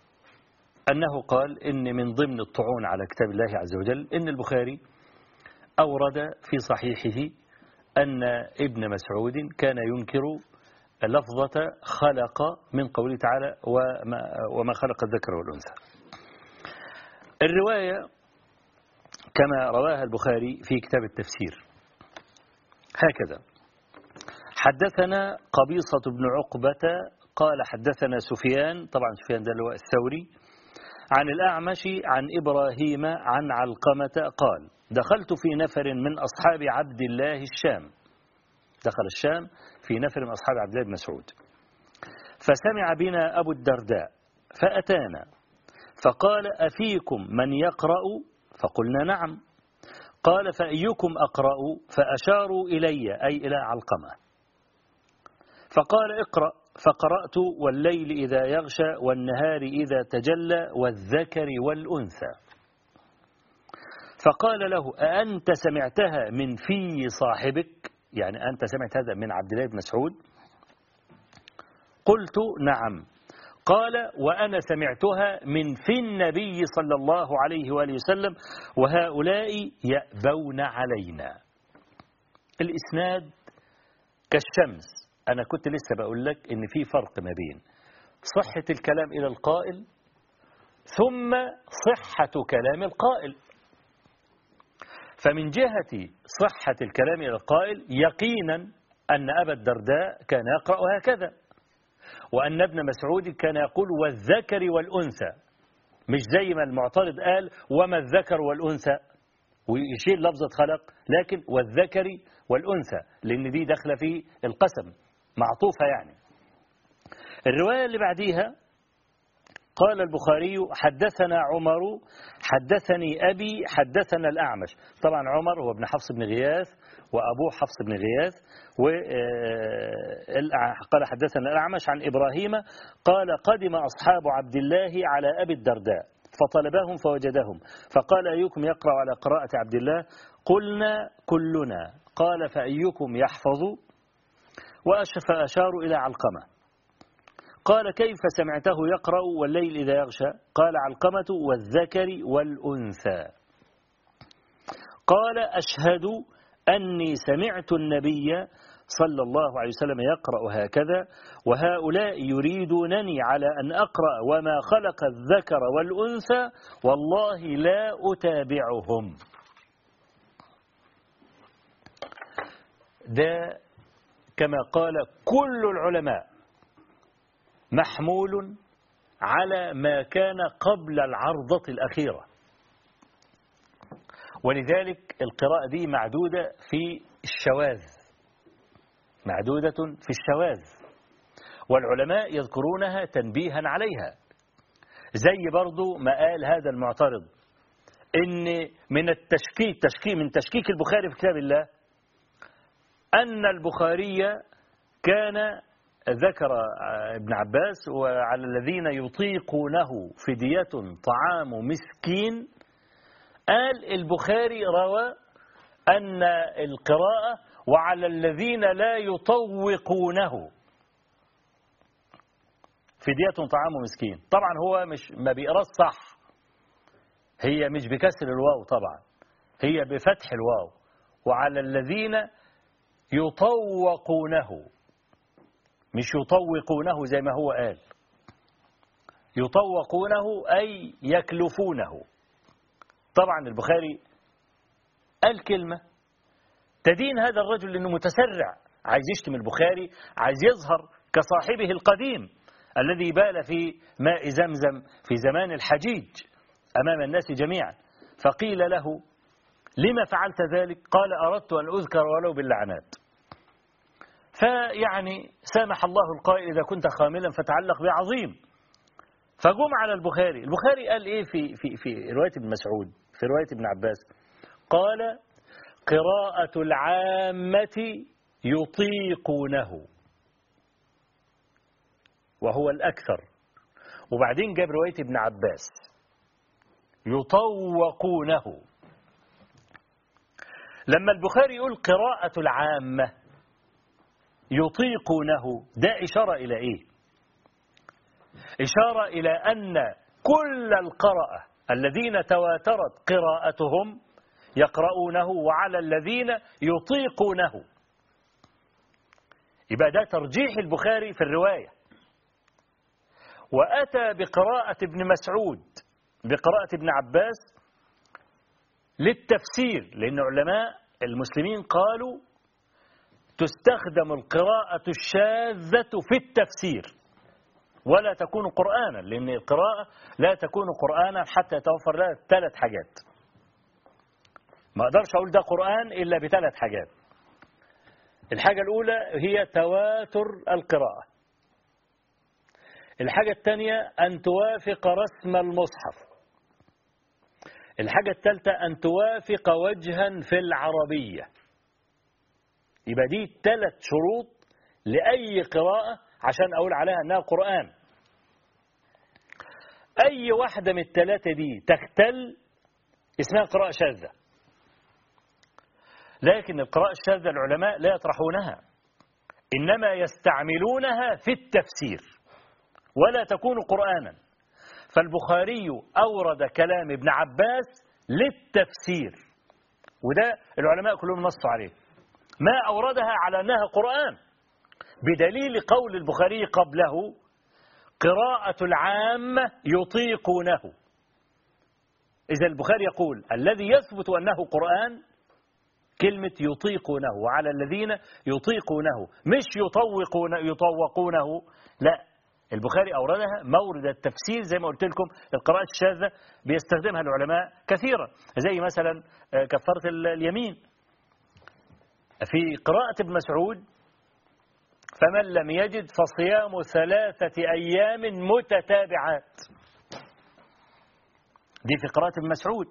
أنه قال إن من ضمن الطعون على كتاب الله عز وجل إن البخاري أورد في صحيحه أن ابن مسعود كان ينكر لفظة خلق من قوله تعالى وما, وما خلق الذكر والأنثى. الرواية كما رواها البخاري في كتاب التفسير هكذا: حدثنا قبيصة بن عقبة قال حدثنا سفيان، طبعا سفيان ده اللي هو الثوري، عن الأعمش عن إبراهيم عن علقمة قال: دخلت في نفر من أصحاب عبد الله الشام. دخل الشام في نفر من أصحاب عبد الله بن مسعود، فسمع بنا أبو الدرداء فأتانا فقال: أفيكم من يقرأ؟ فقلنا: نعم. قال: فأيكم أقرأ؟ فأشاروا إلي أي إلى علقمة، فقال: اقرأ. فقرأت: والليل إذا يغشى والنهار إذا تجلى والذكر والأنثى. فقال له: أأنت سمعتها من في صاحبك؟ يعني أنت سمعت هذا من عبد الله بن مسعود؟ قلت: نعم. قال: وأنا سمعتها من في النبي صلى الله عليه وآله وسلم وهؤلاء يأبون علينا. الإسناد كالشمس. أنا كنت لسه بقول لك إن في فرق ما بين صحة الكلام إلى القائل ثم صحة كلام القائل. فمن جهة صحة الكلام إلى القائل يقينا أن أبا الدرداء كان يقرأ هكذا، وأن ابن مسعود كان يقول والذكر والأنثى، مش زي ما المعترض قال وما الذكر والأنثى ويشير لفظة خلق، لكن والذكر والأنثى لأن دي داخله في القسم معطوفة. يعني الرواية اللي بعديها قال البخاري: حدثنا عمر حدثني أبي حدثنا الأعمش. طبعا عمر هو ابن حفص بن غياث وأبوه حفص بن غياث. وقال حدثنا الأعمش عن إبراهيم قال: قدم أصحاب عبد الله على أبي الدرداء فطلبهم فوجدهم فقال: أيكم يقرأ على قراءة عبد الله؟ قلنا: كلنا. قال: فأيكم يحفظ؟ فأشاروا إلى علقمة. قال: كيف سمعته يقرأ والليل إذا يغشى؟ قال علقمة: والذكر والأنثى. قال: أشهد أني سمعت النبي صلى الله عليه وسلم يقرأ هكذا، وهؤلاء يريدونني على أن أقرأ وما خلق الذكر والأنثى، والله لا أتابعهم. ده كما قال كل العلماء محمول على ما كان قبل العرضة الأخيرة، ولذلك القراءة دي معدودة في الشواذ، معدودة في الشواذ، والعلماء يذكرونها تنبيها عليها. زي برضو ما قال هذا المعترض إن من التشكيك تشكيك من تشكيك البخاري في كتاب الله أن البخاري كان ذكر ابن عباس: وعلى الذين يطيقونه فدية طعام مسكين. قال البخاري روى أن القراءة وعلى الذين لا يطوقونه فدية طعام مسكين. طبعا هو مش ما بيقراش صح، هي مش بكسر الواو، طبعا هي بفتح الواو. وعلى الذين يطوقونه، مش يطوقونه زي ما هو قال، يطوقونه أي يكلفونه. طبعا البخاري قال كلمة تدين هذا الرجل لأنه متسرع، عايز يشتم البخاري، عايز يظهر كصاحبه القديم الذي بال في ماء زمزم في زمان الحجيج أمام الناس جميعا. فقيل له: لما فعلت ذلك؟ قال: أردت أن أذكر ولو باللعنات. فيعني سامح الله القائل: إذا كنت خاملا فتعلق بعظيم. فجم على البخاري. البخاري قال إيه في في في رواية ابن مسعود، في رواية ابن عباس؟ قال: قراءة العامة يطيقونه، وهو الأكثر. وبعدين جاب رواية ابن عباس يطوقونه. لما البخاري يقول قراءة العامة يطيقونه، ده إشارة إلى إيه؟ إشارة إلى أن كل القراءة الذين تواترت قراءتهم يقرؤونه وعلى الذين يطيقونه. يبقى ده ترجيح البخاري في الرواية. وأتى بقراءة ابن مسعود بقراءة ابن عباس للتفسير، لأن علماء المسلمين قالوا تستخدم القراءة الشاذة في التفسير ولا تكون قرآنا، لأن القراءة لا تكون قرآنا حتى يتوفر لها ثلاث حاجات. ما أقدرش أقول ده قرآن إلا بثلاث حاجات. الحاجة الأولى هي تواتر القراءة. الحاجة الثانية أن توافق رسم المصحف. الحاجة الثالثة أن توافق وجها في العربية. يبقى دي ثلاث شروط لأي قراءة عشان أقول عليها أنها قرآن. أي واحدة من الثلاثة دي تختل اسمها قراءة شاذة. لكن القراءة الشاذة العلماء لا يطرحونها، إنما يستعملونها في التفسير ولا تكون قرآنا. فالبخاري أورد كلام ابن عباس للتفسير، وده العلماء كلهم نصوا عليه، ما أوردها على أنها قرآن، بدليل قول البخاري قبله قراءة العامة يطيقونه. إذا البخاري يقول الذي يثبت أنه قرآن كلمة يطيقونه وعلى الذين يطيقونه، مش يطوقون يطوقونه. لا، البخاري أوردها مورد التفسير. زي ما قلت لكم القراءة الشاذة بيستخدمها العلماء كثيرا، زي مثلا كفارة اليمين في قراءة ابن مسعود فمن لم يجد فصيام ثلاثة أيام متتابعات. دي في قراءة ابن مسعود.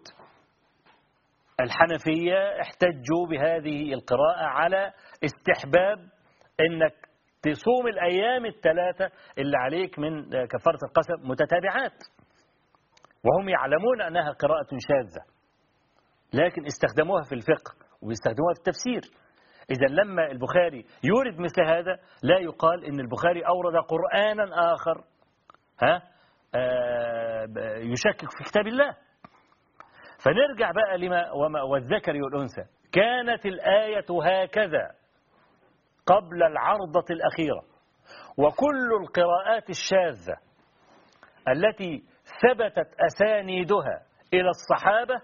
الحنفية احتجوا بهذه القراءة على استحباب انك تصوم الأيام الثلاثة اللي عليك من كفارة القسم متتابعات، وهم يعلمون أنها قراءة شاذة، لكن استخدموها في الفقه وبيستخدموها في التفسير. إذا لما البخاري يورد مثل هذا لا يقال إن البخاري أورد قرآنا آخر ها آه يشكك في كتاب الله. فنرجع بقى لما وما والذكر والأنثى. كانت الآية هكذا قبل العرضة الأخيرة، وكل القراءات الشاذة التي ثبتت أسانيدها إلى الصحابة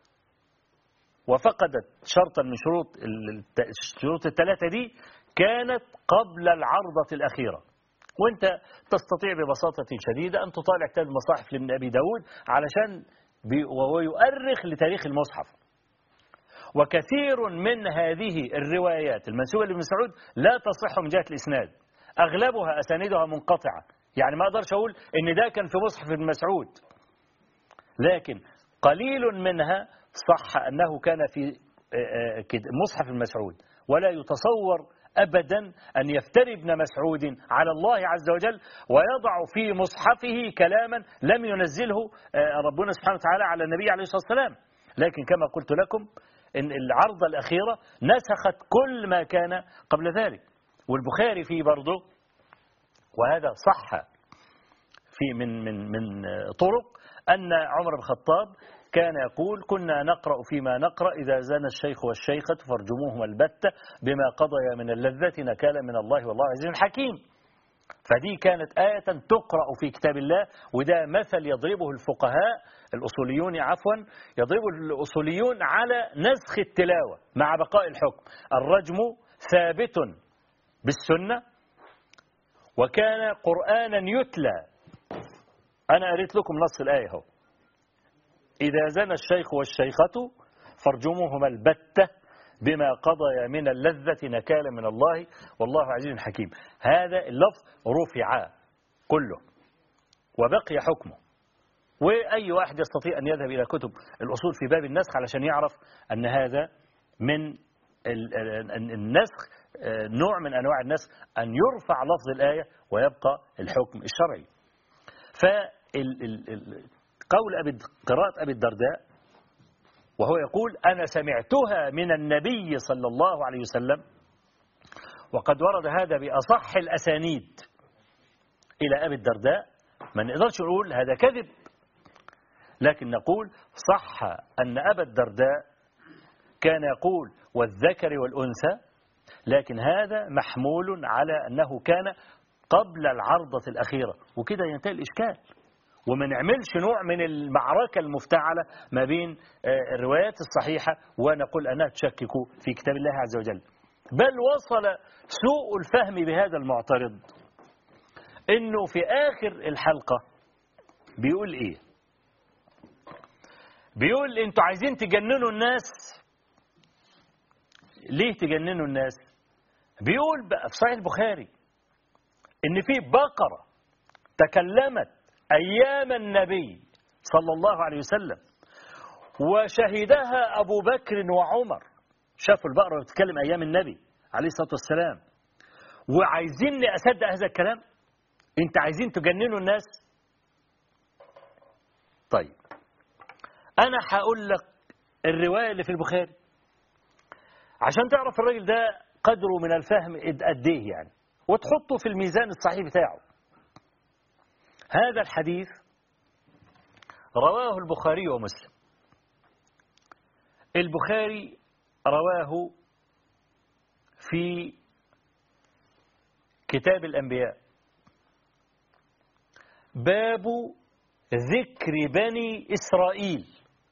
وفقدت شرطا من شروط الشروط الثلاثة دي كانت قبل العرضة الأخيرة. وانت تستطيع ببساطة شديدة أن تطالع كتاب المصاحف لابن أبي داود علشان وهو يؤرخ لتاريخ المصحف. وكثير من هذه الروايات المنسوبة لابن مسعود لا تصح من جهة الإسناد، أغلبها أسانيدها منقطعة. يعني ما أقدرش أقول إن ده كان في مصحف ابن مسعود، لكن قليل منها صح أنه كان في مصحف ابن مسعود. ولا يتصور أبدا أن يفتري ابن مسعود على الله عز وجل ويضع في مصحفه كلاما لم ينزله ربنا سبحانه وتعالى على النبي عليه الصلاة والسلام. لكن كما قلت لكم إن العرضة الأخيرة نسخت كل ما كان قبل ذلك. والبخاري فيه برضه، وهذا صح في من من من طرق، أن عمر بن الخطاب كان يقول كنا نقرأ فيما نقرأ إذا زنى الشيخ والشيخة فارجموهما البتة بما قضي من اللذة نكالا من الله والله عزيز حكيم. فدي كانت آية تقرأ في كتاب الله، وده مثل يضربه الفقهاء الأصوليون عفوا يضربه الأصوليون على نسخ التلاوة مع بقاء الحكم. الرجم ثابت بالسنة وكان قرآنا يتلى. أنا قريت لكم نص الآية هو إذا زنى الشيخ والشيخة فارجموهما البتة بما قضي من اللذة نكالا من الله والله عزيز حكيم. هذا اللفظ رفع كله وبقي حكمه. وأي واحد يستطيع أن يذهب إلى كتب الأصول في باب النسخ علشان يعرف أن هذا من النسخ، نوع من أنواع النسخ، أن يرفع لفظ الآية ويبقى الحكم الشرعي. فقول أبي قراءة أبي الدرداء وهو يقول أنا سمعتها من النبي صلى الله عليه وسلم، وقد ورد هذا بأصح الأسانيد إلى أبي الدرداء، ما نقدرش نقول هذا كذب، لكن نقول صح أن أبا الدرداء كان يقول والذكر والأنثى، لكن هذا محمول على أنه كان قبل العرضة الأخيرة، وكده ينتهي الإشكال، وما نعملش نوع من المعركة المفتعلة ما بين الروايات الصحيحة ونقول أنها تشكك في كتاب الله عز وجل. بل وصل سوء الفهم بهذا المعترض إنه في آخر الحلقة بيقول إيه؟ بيقول أنتوا عايزين تجننوا الناس. ليه تجننوا الناس؟ بيقول بقى في صحيح البخاري إن في بقرة تكلمت أيام النبي صلى الله عليه وسلم وشهدها أبو بكر وعمر، شافوا البقرة بتتكلم أيام النبي عليه الصلاة والسلام، وعايزيني أصدق هذا الكلام؟ أنت عايزين تجننوا الناس؟ طيب أنا هقول لك الرواية اللي في البخاري عشان تعرف الراجل ده قدره من الفهم قد ايه يعني، وتحطه في الميزان الصحيح بتاعه. هذا الحديث رواه البخاري ومسلم. البخاري رواه في كتاب الأنبياء باب ذكر بني إسرائيل.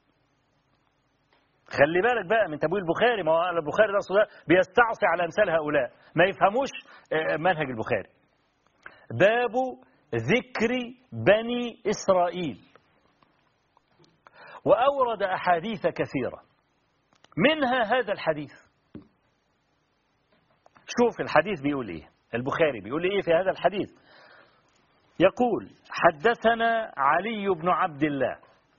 خلي بالك بقى من تبويب البخاري، ما هو البخاري ده بيستعصي على أمثال هؤلاء ما يفهموش منهج البخاري. باب ذكر بني إسرائيل، وأورد أحاديث كثيرة منها هذا الحديث. شوف الحديث بيقول إيه، البخاري بيقول إيه في هذا الحديث. يقول حدثنا علي بن عبد الله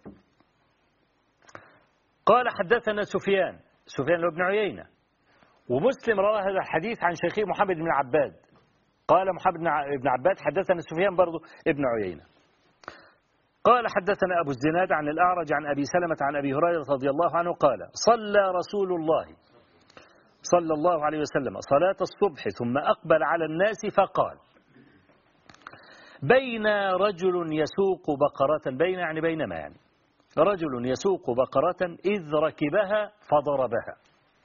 قال حدثنا سفيان سفيان بن عيينة، ومسلم روى هذا الحديث عن شيخه محمد بن عباد قال محمد بن عباد حدثنا سفيان برضو ابن عيينة قال حدثنا أبو الزناد عن الأعرج عن أبي سلمة عن أبي هريرة رضي الله عنه قال صلى رسول الله صلى الله عليه وسلم صلاة الصبح ثم أقبل على الناس فقال بين رجل يسوق بقرة، بين يعني بينما يعني رجل يسوق بقرة إذ ركبها فضربها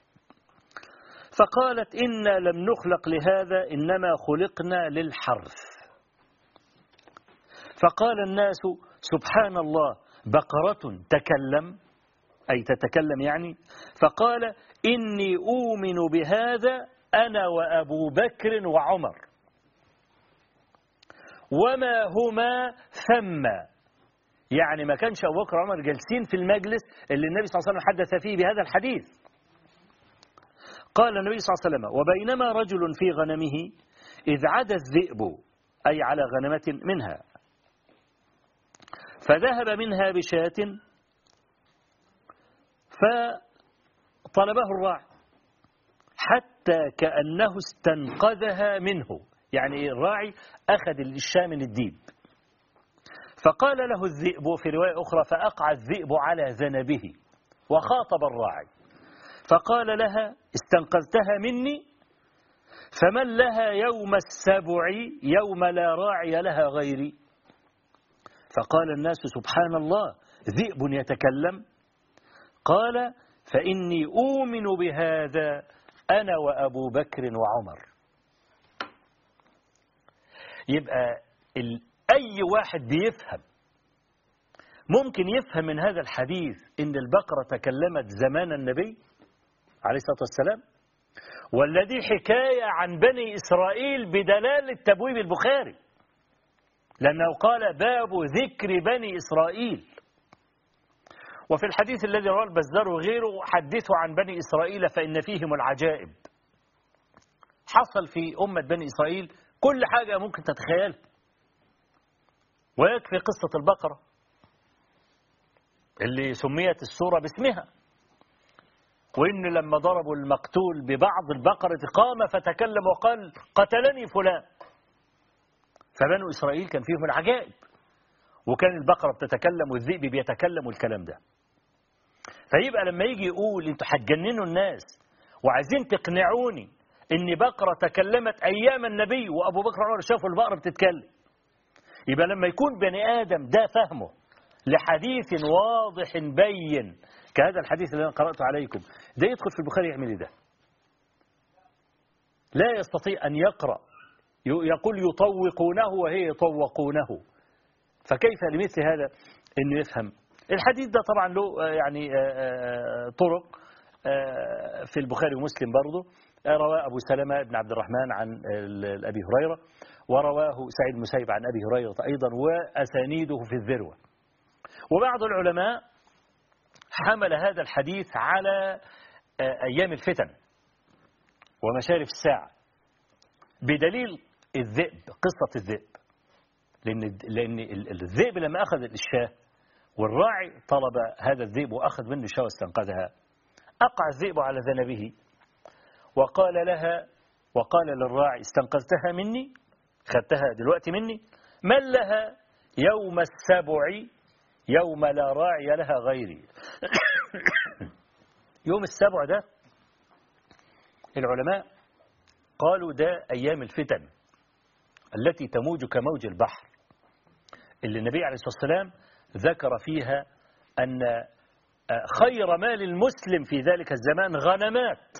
فقالت إنا لم نخلق لهذا إنما خلقنا للحرث. فقال الناس سبحان الله بقرة تكلم، أي تتكلم يعني. فقال إني أؤمن بهذا أنا وأبو بكر وعمر وما هما ثم، يعني ما كانش أبو بكر وعمر جالسين في المجلس اللي النبي صلى الله عليه وسلم حدث فيه بهذا الحديث. قال النبي صلى الله عليه وسلم وبينما رجل في غنمه إذ عدا الذئب، أي على غنمة منها، فذهب منها بشاة فطلبه الراعي حتى كأنه استنقذها منه، يعني الراعي أخذ الشاة من الديب. فقال له الذئب في رواية أخرى فأقع الذئب على ذنبه وخاطب الراعي فقال لها استنقذتها مني فمن لها يوم السبع يوم لا راعي لها غيري. فقال الناس سبحان الله ذئب يتكلم. قال فإني أؤمن بهذا أنا وأبو بكر وعمر. يبقى أي واحد بيفهم ممكن يفهم من هذا الحديث إن البقرة تكلمت زمان النبي عليه الصلاة والسلام، والذي حكاية عن بني إسرائيل بدلالة تبويب البخاري، لأنه قال باب ذكر بني إسرائيل. وفي الحديث الذي رواه البزار وغيره حدثوا عن بني إسرائيل فإن فيهم العجائب. حصل في أمة بني إسرائيل كل حاجة ممكن تتخيلها، ويكفي قصة البقرة اللي سميت السورة باسمها، وإن لما ضربوا المقتول ببعض البقرة قام فتكلم وقال قتلني فلان. فبنو إسرائيل كان فيهم العجائب، وكان البقرة بتتكلم والذئب بيتكلم والكلام ده. فيبقى لما يجي يقول انتوا هتجننوا الناس وعايزين تقنعوني ان بقرة تكلمت ايام النبي وابو بكر وعمر شافوا البقرة بتتكلم، يبقى لما يكون بني ادم ده فهمه لحديث واضح بين كهذا الحديث الذي قرأته عليكم، ده يدخل في البخاري يعمل ده؟ لا يستطيع أن يقرأ، يقول يطوقونه وهي يطوقونه. فكيف لمثل هذا أنه يفهم الحديث ده؟ طبعا له يعني طرق في البخاري ومسلم برضه. رواه أبو سلمة بن عبد الرحمن عن أبي هريرة، ورواه سعيد المسيب عن أبي هريرة أيضا، وأسانيده في الذروة. وبعض العلماء حمل هذا الحديث على أيام الفتن ومشارف الساعة بدليل الذئب، قصة الذئب. لأن لأن الذئب لما أخذ الشاة والراعي طلب هذا الذئب وأخذ منه الشاة واستنقذها، أقع الذئب على ذنبه وقال لها وقال للراعي استنقذتها مني، خدتها دلوقتي مني، من لها يوم السبع يوم لا راعي لها غيري. يوم السبع ده العلماء قالوا ده أيام الفتن التي تموج كموج البحر، اللي النبي عليه الصلاة والسلام ذكر فيها أن خير مال المسلم في ذلك الزمان غنمات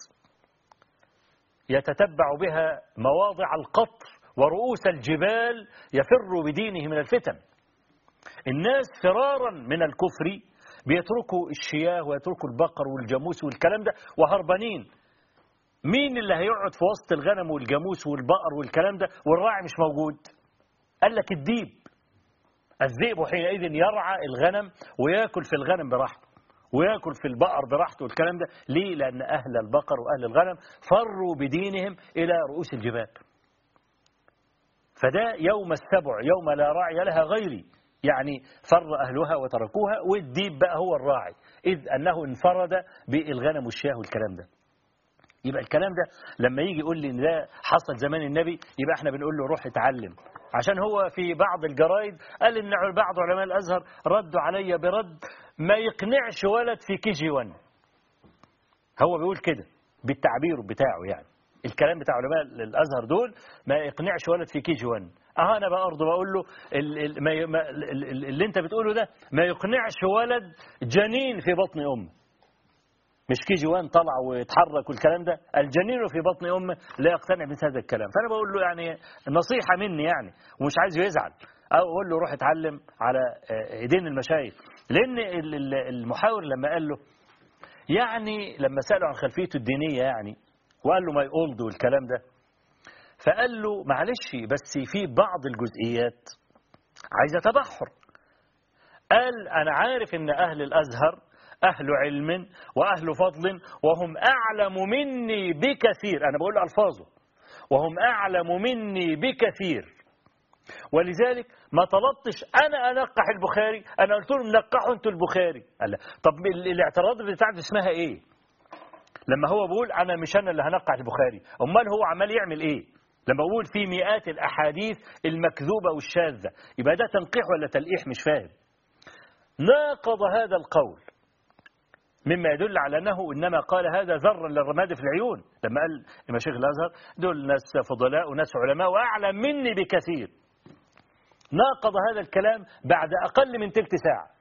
يتتبع بها مواضع القطر ورؤوس الجبال يفر بدينه من الفتن. الناس فرارا من الكفر بيتركوا الشياه ويتركوا البقر والجاموس والكلام ده وهربانين. مين اللي هيقعد في وسط الغنم والجاموس والبقر والكلام ده والراعي مش موجود؟ قال لك الديب. الذئب حينئذ يرعى الغنم ويأكل في الغنم براحته ويأكل في البقر براحته والكلام ده. ليه؟ لأن أهل البقر وأهل الغنم فروا بدينهم إلى رؤوس الجبال. فده يوم السبع يوم لا راعي لها غيري، يعني فر أهلها وتركوها، والديب بقى هو الراعي، إذ أنه انفرد بالغنم والشاه والكلام ده. يبقى الكلام ده لما يجي يقول لي إن ده حصل زمان النبي، يبقى احنا بنقول له روح اتعلم. عشان هو في بعض الجرايد قال إن بعض علماء الأزهر ردوا علي برد ما يقنعش ولد في كي جي وان. هو بيقول كده بالتعبير بتاعه، يعني الكلام بتاع علماء الأزهر دول ما يقنعش ولد في كي جي وان. اه انا بقى برضه بقول له اللي انت بتقوله ده ما يقنعش ولد جنين في بطن امه. مش كي جي وان طلع ويتحرك والكلام ده، الجنين في بطن امه لا يقتنع بهذا الكلام. فانا بقول له يعني نصيحه مني يعني، ومش عايزه يزعل، او اقول له روح اتعلم على ايدين المشايخ. لان المحاور لما قال له يعني لما ساله عن خلفيته الدينيه يعني وقال له ماي اولد والكلام ده، فقال له معلش بس في بعض الجزئيات عايزه تبحر. قال انا عارف ان اهل الازهر أهل علم وأهل فضل وهم أعلم مني بكثير، أنا بقول ألفاظه، وهم أعلم مني بكثير، ولذلك ما طلبتش أنا أنقح البخاري، أنا قلت لهم نقحوا أنتوا البخاري. قال لا. طب الاعتراض بتاعته اسمها إيه؟ لما هو بيقول أنا مش أنا اللي هنقح البخاري، أمال هو عمال يعمل إيه؟ لما بقول في مئات الأحاديث المكذوبة والشاذة، يبقى ده تنقيح ولا تلقيح؟ مش فاهم. ناقض هذا القول مما يدل على أنه إنما قال هذا ذرا للرماد في العيون، لما قال مشايخ الأزهر دول ناس فضلاء وناس علماء وأعلم مني بكثير. ناقض هذا الكلام بعد أقل من تلت ساعة.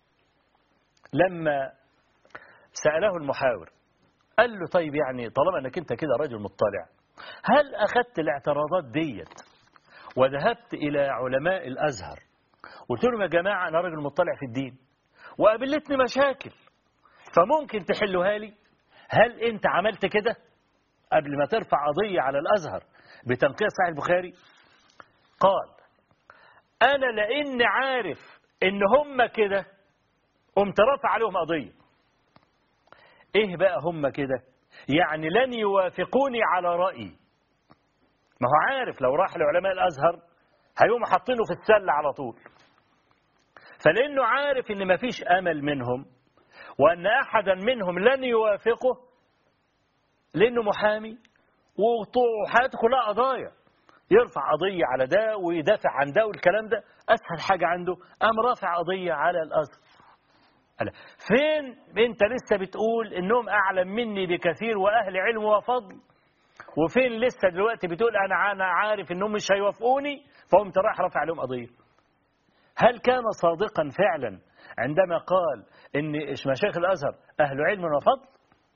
لما سأله المحاور قال له طيب يعني طالما أنك أنت كده رجل مطلع، هل أخذت الاعتراضات ديت وذهبت إلى علماء الأزهر قلت لهم يا جماعة أنا رجل مطلع في الدين وقابلتني مشاكل فممكن تحلوها لي؟ هل أنت عملت كده قبل ما ترفع قضية على الأزهر بتنقية صحيح البخاري؟ قال أنا لأن عارف إن هم كده قمت رافع عليهم قضية. إيه بقى هم كده؟ يعني لن يوافقوني على رأيي. ما هو عارف لو راح لعلماء الأزهر هيقوموا حاطينه في السلة على طول. فلأنه عارف إن مفيش أمل منهم وأن أحدا منهم لن يوافقه، لأنه محامي وحياته كلها قضايا، يرفع قضية على ده ويدافع عن ده والكلام ده، أسهل حاجة عنده قام رافع قضية على الأزهر. فين أنت لسه بتقول إنهم أعلم مني بكثير وأهل علم وفضل، وفين لسه دلوقتي بتقول أنا أنا عارف إنهم مش هيوافقوني فقمت رايح رافع عليهم قضية؟ هل كان صادقا فعلا عندما قال إن مشايخ الأزهر أهل علم وفضل؟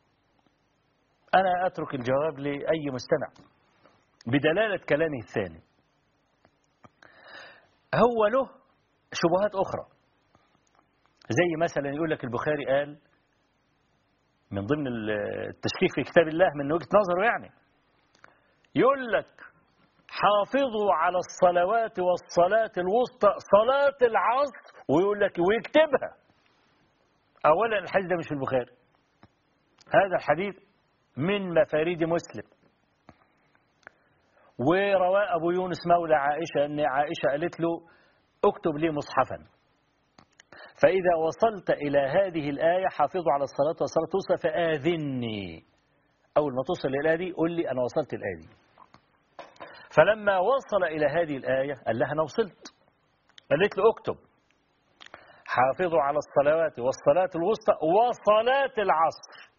أنا أترك الجواب لأي مستمع بدلالة كلامه الثاني. هو له شبهات أخرى، زي مثلا يقول لك البخاري قال من ضمن التشكيك في كتاب الله من وجهة نظره، يعني يقول لك حافظوا على الصلوات والصلاة الوسطى صلاة العصر، ويقول لك ويكتبها. أولا الحديث ده مش في البخاري، هذا الحديث من مفاريد مسلم، وروى أبو يونس مولى عائشة أن عائشة قالت له اكتب لي مصحفا، فإذا وصلت إلى هذه الآية حافظوا على الصلاة والصلاة الوسطى فآذني، أول ما توصل إلى الآية دي قل لي أنا وصلت الآية دي. فلما وصل إلى هذه الآية قال لها أنا وصلت، قالت له اكتب حافظوا على الصلوات والصلاة الوسطى وصلاة العصر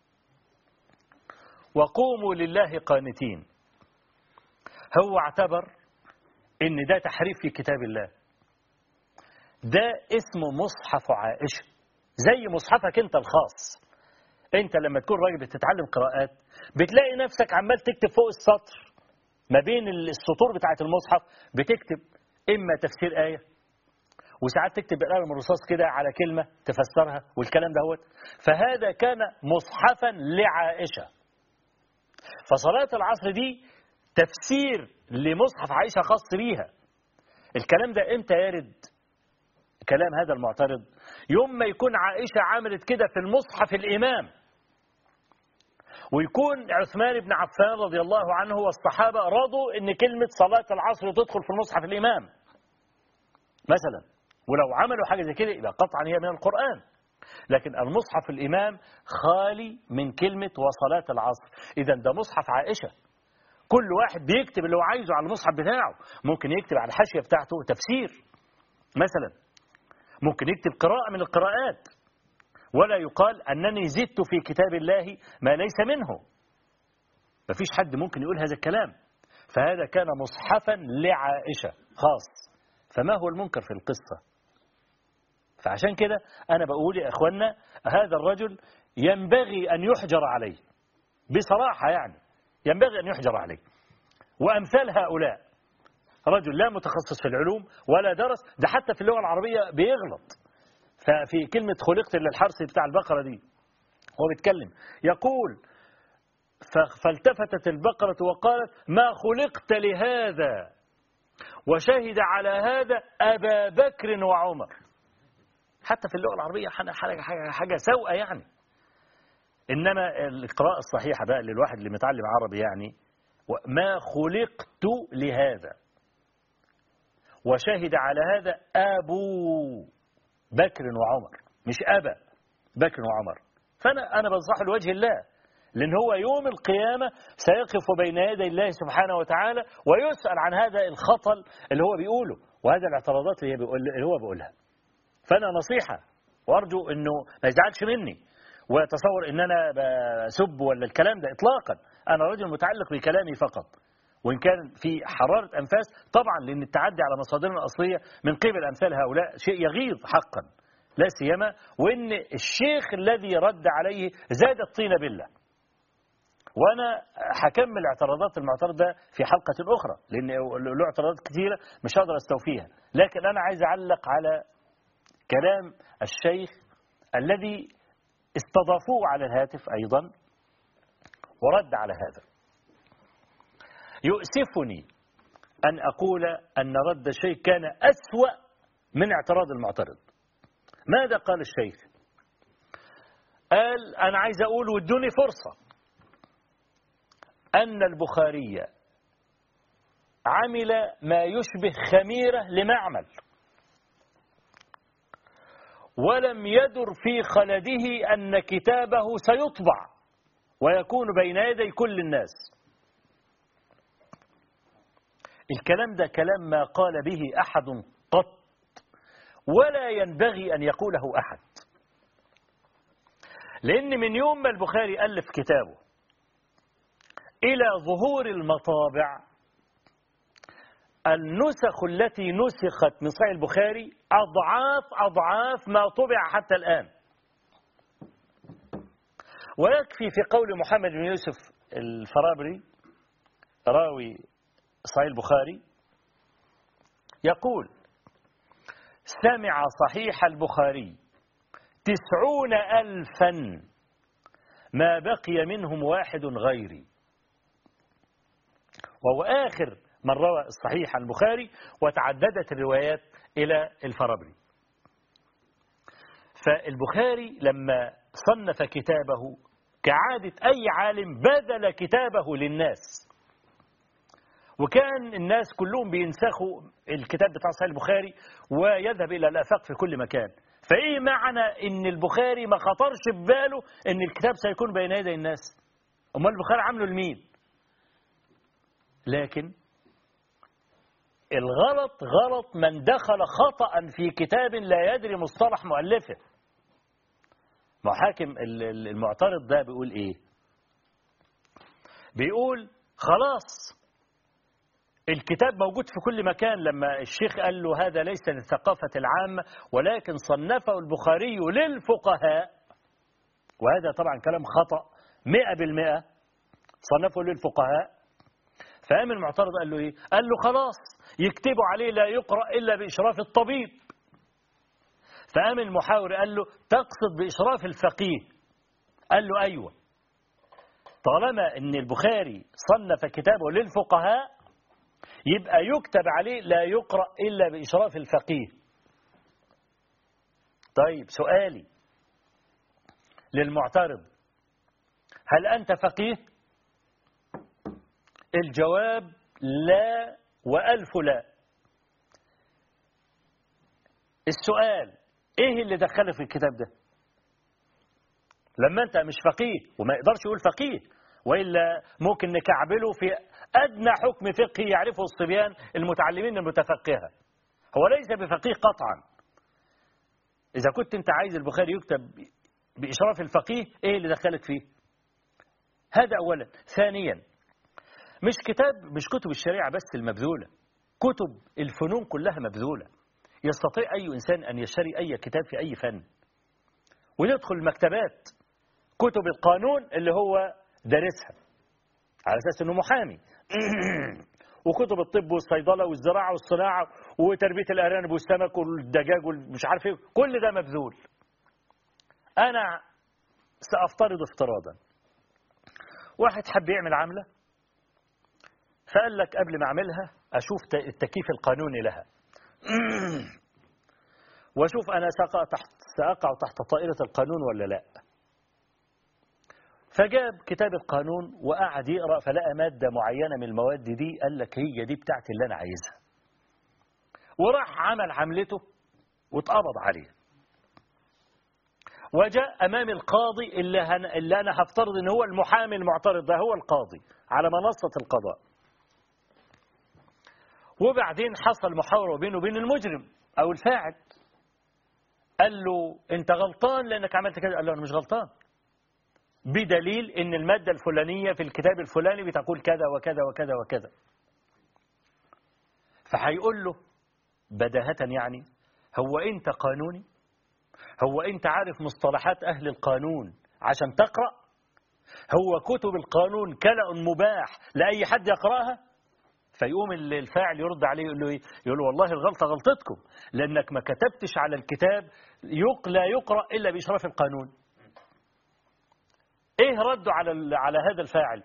وقوموا لله قانتين. هو اعتبر ان ده تحريف في كتاب الله، ده اسمه مصحف عائشة زي مصحفك انت الخاص. انت لما تكون راجل بتتعلم قراءات بتلاقي نفسك عمال تكتب فوق السطر ما بين السطور بتاعة المصحف، بتكتب اما تفسير آية، وساعات تكتب بالقلم الرصاص كده على كلمة تفسرها والكلام دهوت. فهذا كان مصحفا لعائشة. فصلاة العصر دي تفسير لمصحف عائشة خاص بيها. الكلام ده امتى يرد كلام هذا المعترض؟ يوم ما يكون عائشة عملت كده في المصحف الإمام، ويكون عثمان بن عفان رضي الله عنه والصحابة رضوا ان كلمة صلاة العصر تدخل في المصحف الإمام مثلا، ولو عملوا حاجة زي كده يبقى قطعا هي من القرآن. لكن المصحف الإمام خالي من كلمة وصلاة العصر. إذا ده مصحف عائشة، كل واحد بيكتب اللي هو عايزه على المصحف بتاعه. ممكن يكتب على الحاشية بتاعته تفسير مثلا، ممكن يكتب قراءة من القراءات، ولا يقال أنني زدت في كتاب الله ما ليس منه. مفيش حد ممكن يقول هذا الكلام. فهذا كان مصحفا لعائشة خاص. فما هو المنكر في القصة؟ فعشان كده أنا بقول يا أخوانا هذا الرجل ينبغي أن يحجر عليه بصراحة، يعني ينبغي أن يحجر عليه. وأمثال هؤلاء رجل لا متخصص في العلوم ولا درس، ده حتى في اللغة العربية بيغلط. ففي كلمة خلقت للحرث بتاع البقرة دي هو بيتكلم يقول فالتفتت البقرة وقالت ما خلقت لهذا، وشهد على هذا أبا بكر وعمر. حتى في اللغة العربية حاجة, حاجة, حاجة سوءة يعني. إنما القراءة الصحيحة بقى للواحد اللي متعلم عربي يعني ما خلقت لهذا، وشهد على هذا أبو بكر وعمر، مش أبا بكر وعمر. فأنا أنا بنصح لوجه الله، لأن هو يوم القيامة سيقف بين يدي الله سبحانه وتعالى ويسأل عن هذا الخطل اللي هو بيقوله وهذا الاعتراضات اللي هو بيقولها. فأنا نصيحة، وأرجو أنه ما يزعلش مني ويتصور أن أنا بسب ولا الكلام ده إطلاقا. أنا رجل متعلق بكلامي فقط، وإن كان في حرارة أنفاس طبعا، لأن التعدي على مصادرنا الأصلية من قبل أمثال هؤلاء شيء يغيظ حقا، لا سيما وإن الشيخ الذي رد عليه زاد الطين بالله. وأنا هكمل اعتراضات المعترض ده في حلقة أخرى، لأن له اعتراضات كثيرة مش هقدر استوفيها. لكن أنا عايز أعلق على كلام الشيخ الذي استضافوه على الهاتف أيضا ورد على هذا. يؤسفني أن أقول أن رد الشيخ كان أسوأ من اعتراض المعترض. ماذا قال الشيخ؟ قال أنا عايز أقول وادوني فرصة أن البخاري عمل ما يشبه خميرة لمعمل، ولم يدر في خلده أن كتابه سيطبع ويكون بين يدي كل الناس. الكلام ده كلام ما قال به أحد قط، ولا ينبغي أن يقوله أحد. لأن من يوم ما البخاري ألف كتابه إلى ظهور المطابع، النسخ التي نسخت من صحيح البخاري أضعاف أضعاف ما طبع حتى الآن. ويكفي في قول محمد بن يوسف الفرابري راوي صحيح البخاري يقول: سمع صحيح البخاري تسعون ألفا ما بقي منهم واحد غيري، وهو آخر من روى الصحيح عن البخاري، وتعددت الروايات إلى الفرابري. فالبخاري لما صنف كتابه كعادة أي عالم بذل كتابه للناس، وكان الناس كلهم بينسخوا الكتاب بتاع صحيح البخاري ويذهب إلى الآفاق في كل مكان. فإيه معنى إن البخاري ما خطرش بباله إن الكتاب سيكون بين يدي الناس؟ أمال البخاري عمله لمين؟ لكن الغلط غلط من دخل خطأ في كتاب لا يدري مصطلح مؤلفه. محاكم المعترض ده بيقول إيه؟ بيقول خلاص الكتاب موجود في كل مكان. لما الشيخ قال له هذا ليس للثقافة العامة ولكن صنفه البخاري للفقهاء، وهذا طبعا كلام خطأ مئة بالمئة، صنفه للفقهاء. فقام المعترض قال له إيه؟ قال له خلاص يكتبوا عليه لا يقرأ إلا بإشراف الطبيب. فقام المحاور قال له تقصد بإشراف الفقيه؟ قال له أيوة، طالما إن البخاري صنف كتابه للفقهاء يبقى يكتب عليه لا يقرأ إلا بإشراف الفقيه. طيب سؤالي للمعترض: هل أنت فقيه؟ الجواب لا وألف لا. السؤال: إيه اللي دخلك في الكتاب ده؟ لما أنت مش فقيه، وما يقدرش يقول فقيه، وإلا ممكن نكعبله في أدنى حكم فقهي يعرفه الصبيان المتعلمين المتفقهة. هو ليس بفقيه قطعا. إذا كنت أنت عايز البخاري يكتب بإشراف الفقيه، إيه اللي دخلك فيه؟ هذا أولا. ثانيا، مش كتاب مش كتب الشريعة بس المبذولة، كتب الفنون كلها مبذولة. يستطيع أي إنسان أن يشتري أي كتاب في أي فن ويدخل المكتبات، كتب القانون اللي هو دارسها على أساس أنه محامي وكتب الطب والصيدلة والزراعة والصناعة وتربية الأرانب والسمك والدجاج والمش عارف ايه، كل ده مبذول. أنا سأفترض افتراضا واحد حب يعمل عملة، فقال لك قبل ما أعملها أشوف التكييف القانوني لها وأشوف أنا سأقع تحت, سأقع تحت طائرة القانون ولا لا. فجاب كتاب القانون وقعد يقرأ، فلقى مادة معينة من المواد دي، قال لك هي دي بتاعتي اللي أنا عايزها، وراح عمل عملته واتقبض عليه، وجاء أمام القاضي اللي, هن... اللي أنا هفترض إن هو المحامي المعترض ده هو القاضي على منصة القضاء. وبعدين حصل محاورة بينه وبين المجرم أو الفاعل، قال له أنت غلطان لأنك عملت كذا. قال له أنا مش غلطان، بدليل ان المادة الفلانية في الكتاب الفلاني بتقول كذا وكذا وكذا وكذا. فهيقول له بداهة يعني هو انت قانوني؟ هو انت عارف مصطلحات اهل القانون عشان تقرأ؟ هو كتب القانون كلأ مباح لأي حد يقرأها؟ فيقوم الفاعل يرد عليه يقول له ايه؟ يقول له والله الغلطة غلطتكم، لأنك ما كتبتش على الكتاب لا يقرأ إلا بإشراف القانون. ايه رده على على هذا الفاعل؟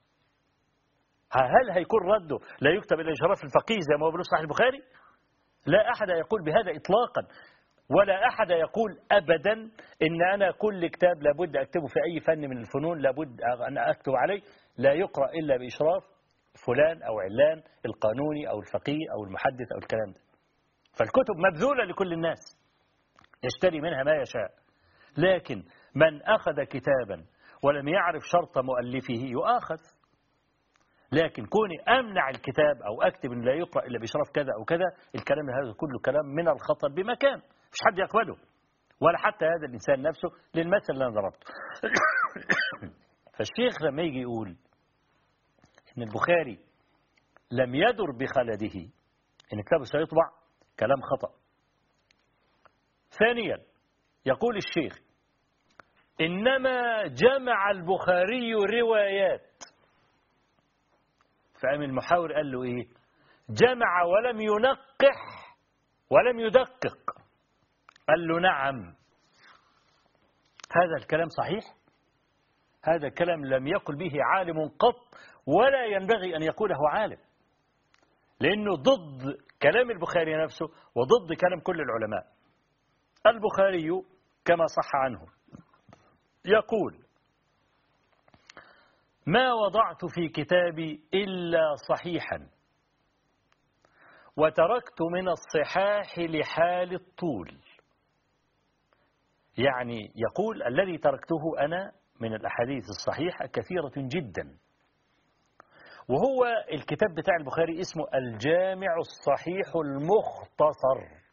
هل هيكون رده لا يكتب الا اشراف الفقيه زي ما هو بنص صحيح البخاري؟ لا احد يقول بهذا اطلاقا، ولا احد يقول ابدا ان انا كل كتاب لابد اكتبه في اي فن من الفنون لابد ان اكتب عليه لا يقرا الا باشراف فلان او علان القانوني او الفقيه او المحدث او الكلام ده. فالكتب مبذوله لكل الناس يشتري منها ما يشاء، لكن من اخذ كتابا ولم يعرف شرط مؤلفه يؤاخذ. لكن كوني أمنع الكتاب أو أكتب أن لا يقرأ إلا بإشراف كذا أو كذا، الكلام هذا كله كلام من الخطأ بمكان مش حد يقبله، ولا حتى هذا الإنسان نفسه للمثل اللي أنا ضربته. فالشيخ لما يجي يقول إن البخاري لم يدر بخلده إن كتابه سيطبع، كلام خطأ. ثانيا يقول الشيخ إنما جمع البخاري روايات. فقام المحاور قال له إيه؟ جمع ولم ينقح ولم يدقق. قال له نعم. هذا الكلام صحيح؟ هذا الكلام لم يقل به عالم قط ولا ينبغي أن يقوله عالم، لأنه ضد كلام البخاري نفسه وضد كلام كل العلماء. البخاري كما صح عنه يقول: ما وضعت في كتابي إلا صحيحا وتركت من الصحاح لحال الطول. يعني يقول الذي تركته أنا من الأحاديث الصحيحة كثيرة جدا. وهو الكتاب بتاع البخاري اسمه الجامع الصحيح المختصر.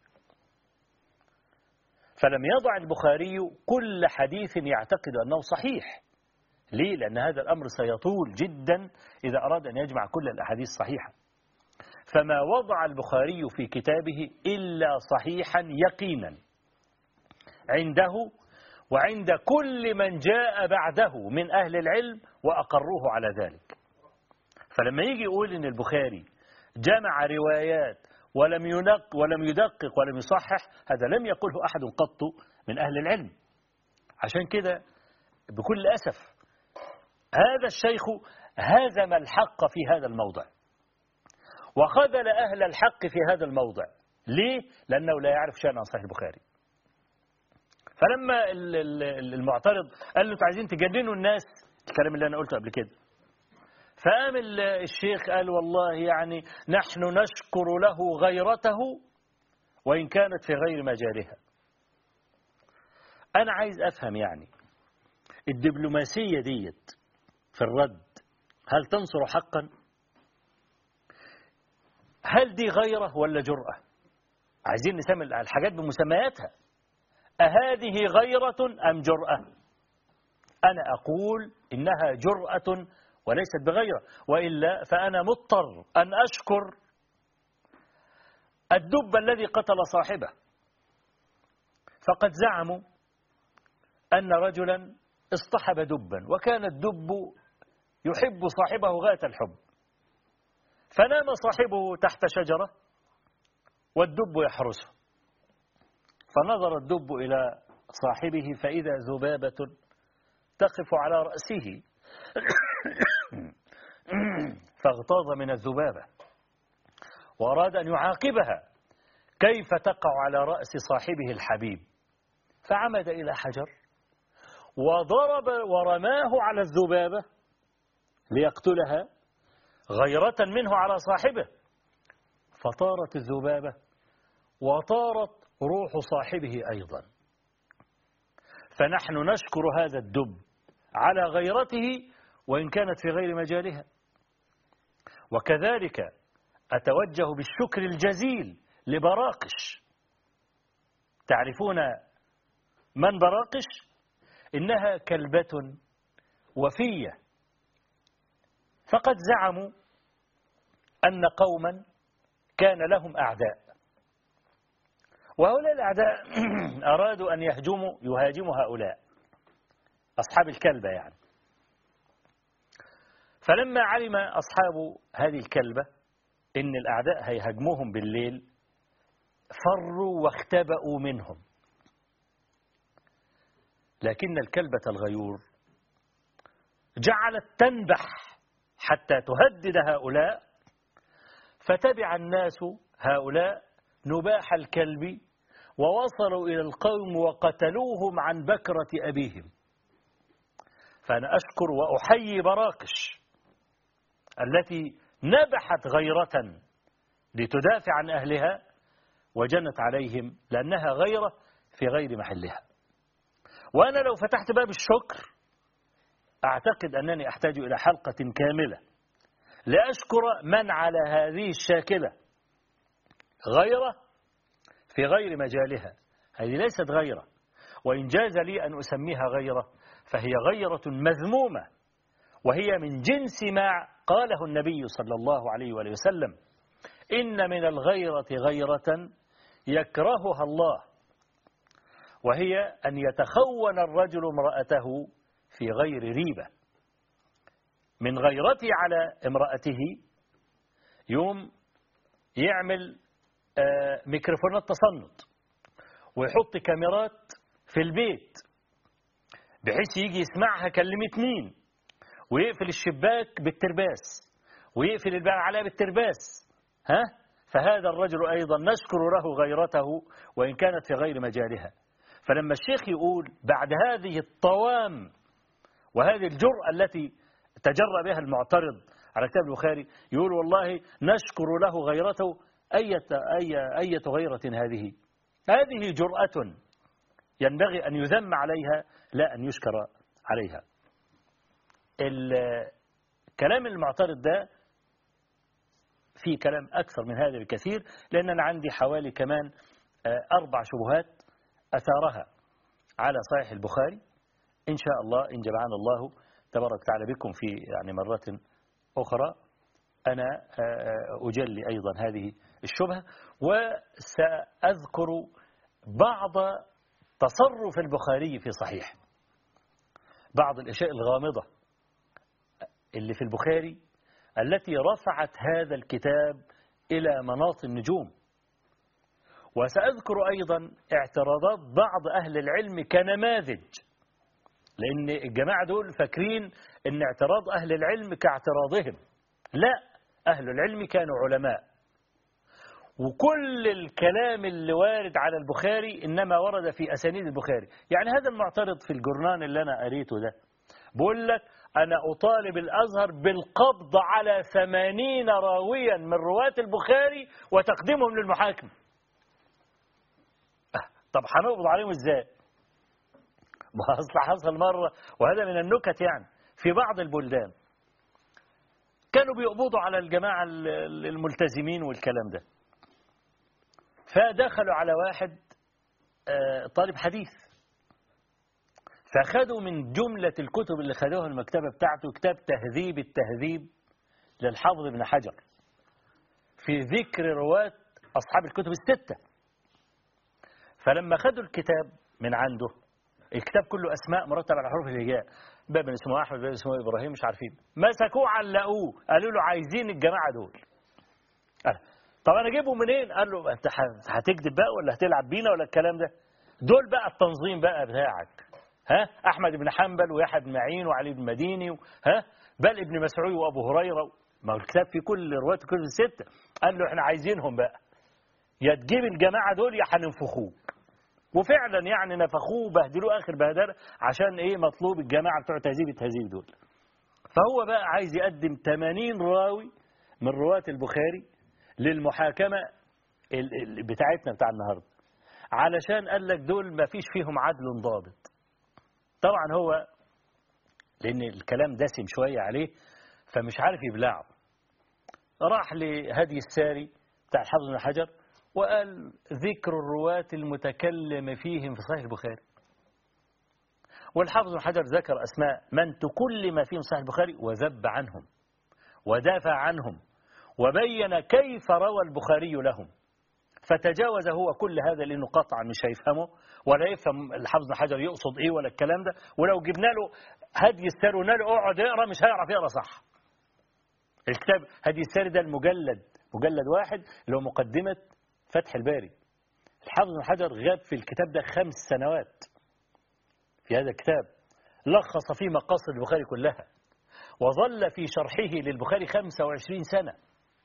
فلم يضع البخاري كل حديث يعتقد أنه صحيح. ليه؟ لأن هذا الأمر سيطول جدا إذا أراد أن يجمع كل الأحاديث الصحيحة. فما وضع البخاري في كتابه إلا صحيحا يقينا عنده وعند كل من جاء بعده من أهل العلم وأقروه على ذلك. فلما يجي يقول إن البخاري جمع روايات ولم ينق ولم يدقق ولم يصحح، هذا لم يقله أحد قط من أهل العلم. عشان كده بكل أسف هذا الشيخ هزم الحق في هذا الموضع وخذل أهل الحق في هذا الموضع. ليه؟ لأنه لا يعرف شيئا عن صحيح البخاري. فلما المعترض قال له عايزين تجننوا الناس، الكلام اللي أنا قلته قبل كده، فقام الشيخ قال والله يعني نحن نشكر له غيرته وإن كانت في غير مجالها. أنا عايز أفهم يعني الدبلوماسية ديت في الرد هل تنصر حقا؟ هل دي غيرة ولا جرأة؟ عايزين نسمي الحاجات بمسمياتها. أهذه غيرة أم جرأة؟ أنا أقول إنها جرأة وليست بغيرة، وإلا فأنا مضطر أن أشكر الدب الذي قتل صاحبه. فقد زعموا أن رجلا اصطحب دبا وكان الدب يحب صاحبه غاية الحب، فنام صاحبه تحت شجرة والدب يحرسه، فنظر الدب إلى صاحبه فإذا ذبابة تقف على رأسه فاغتاظ من الذبابة وأراد أن يعاقبها، كيف تقع على رأس صاحبه الحبيب؟ فعمد إلى حجر وضرب ورماه على الذبابة ليقتلها غيرة منه على صاحبه، فطارت الذبابة وطارت روح صاحبه أيضا. فنحن نشكر هذا الدب على غيرته وإن كانت في غير مجالها. وكذلك أتوجه بالشكر الجزيل لبراقش. تعرفون من براقش؟ إنها كلبة وفية. فقد زعموا أن قوما كان لهم أعداء، وهؤلاء الأعداء أرادوا أن يهجموا يهاجموا هؤلاء أصحاب الكلبة يعني. فلما علم أصحاب هذه الكلبة إن الأعداء هيهاجموهم بالليل فروا واختبأوا منهم. لكن الكلبة الغيور جعلت تنبح حتى تهدد هؤلاء، فتبع الناس هؤلاء نباح الكلب ووصلوا إلى القوم وقتلوهم عن بكرة أبيهم. فأنا أشكر وأحيي براقش التي نبحت غيرة لتدافع عن أهلها وجنت عليهم لأنها غيرة في غير محلها. وأنا لو فتحت باب الشكر أعتقد أنني أحتاج إلى حلقة كاملة لأشكر من على هذه الشاكلة غيرة في غير مجالها. هذه ليست غيرة، وإن جاز لي أن أسميها غيرة فهي غيرة مذمومة، وهي من جنس ما قاله النبي صلى الله عليه وآله وسلم: إن من الغيرة غيرة يكرهها الله وهي أن يتخون الرجل امرأته في غير ريبة، من غيرته على امرأته يوم يعمل ميكروفونات تصنت ويحط كاميرات في البيت بحيث يجي يسمعها كلمت مين، ويقفل الشباك بالترباس ويقفل الباب عليها بالترباس. ها؟ فهذا الرجل أيضا نشكر له غيرته وإن كانت في غير مجالها. فلما الشيخ يقول بعد هذه الطوام وهذه الجرأة التي تجرأ بها المعترض على كتاب البخاري، يقول والله نشكر له غيرته، أية, أية, أية غيرة هذه؟ هذه جرأة ينبغي أن يذم عليها لا أن يشكر عليها. الكلام المعترض ده في كلام أكثر من هذا بكثير، لأن أنا عندي حوالي كمان أربع شبهات أثارها على صحيح البخاري. إن شاء الله إن جمعنا الله تبارك وتعالى بكم في يعني مرة أخرى أنا أجلي أيضا هذه الشبهة، وسأذكر بعض تصرف البخاري في صحيح، بعض الأشياء الغامضة اللي في البخاري التي رفعت هذا الكتاب إلى مناط النجوم. وسأذكر أيضا اعتراضات بعض أهل العلم كنماذج، لأن الجماعة دول فاكرين أن اعتراض أهل العلم كاعتراضهم. لا، أهل العلم كانوا علماء، وكل الكلام اللي وارد على البخاري إنما ورد في أسانيد البخاري. يعني هذا المعترض في الجرنان اللي أنا قريته ده بقول لك أنا أطالب الأزهر بالقبض على ثمانين راويا من رواة البخاري وتقديمهم للمحاكم. طب هنقبض عليهم إزاي؟ ما أصل حصل مرة، وهذا من النكت يعني، في بعض البلدان كانوا بيقبضوا على الجماعة الملتزمين والكلام ده، فدخلوا على واحد طالب حديث، فأخذوا من جملة الكتب اللي خدوها المكتبة بتاعته كتاب تهذيب التهذيب للحافظ ابن حجر في ذكر رواة أصحاب الكتب الستة. فلما خدوا الكتاب من عنده، الكتاب كله أسماء مرتبة على حروف الهجاء، باب اسمه أحمد، باب اسمه إبراهيم، مش عارفين، مسكوه علقوه، قالوا له عايزين الجماعة دول. قال طب أنا أجيبهم منين؟ قال له أنت هتكذب بقى ولا هتلعب بينا ولا الكلام ده؟ دول بقى التنظيم بقى بتاعك، ها؟ أحمد بن حنبل ويحيى بن معين وعلي بن مديني، ها؟ بل ابن مسعود وأبو هريرة، ما هو الكتاب في كل رواة كل الستة. قال له احنا عايزينهم بقى، يا تجيب الجماعة دول يا هننفخوك. وفعلا يعني نفخوه وبهدلوه آخر بهدلة عشان إيه؟ مطلوب الجماعة بتوع تهذيب التهذيب دول. فهو بقى عايز يقدم ثمانين راوي من رواة البخاري للمحاكمة بتاعتنا بتاع النهاردة، علشان قال لك دول ما فيش فيهم عدل ضابط. طبعا هو لأن الكلام دسم شوية عليه فمش عارف يبلعه، راح لهدي الساري بتاع الحافظ بن حجر وقال ذكر الرواة المتكلم فيهم في صحيح البخاري. والحافظ بن حجر ذكر أسماء من تكلم فيهم صحيح البخاري وذب عنهم ودافع عنهم وبين كيف روى البخاري لهم، فتجاوز هو كل هذا لأنه قطعا مش هيفهمه ولا يفهم الحافظ بن حجر يقصد إيه ولا الكلام ده. ولو جبنا له هدي الساري وقلنا له اقعد اقرا مش هيعرف يقرا صح. الكتاب هدي الساري ده المجلد مجلد واحد اللي هو مقدمة فتح الباري. الحافظ بن حجر غاب في الكتاب ده خمس سنوات في هذا الكتاب، لخص فيه مقاصد البخاري كلها، وظل في شرحه للبخاري خمسة وعشرين سنة،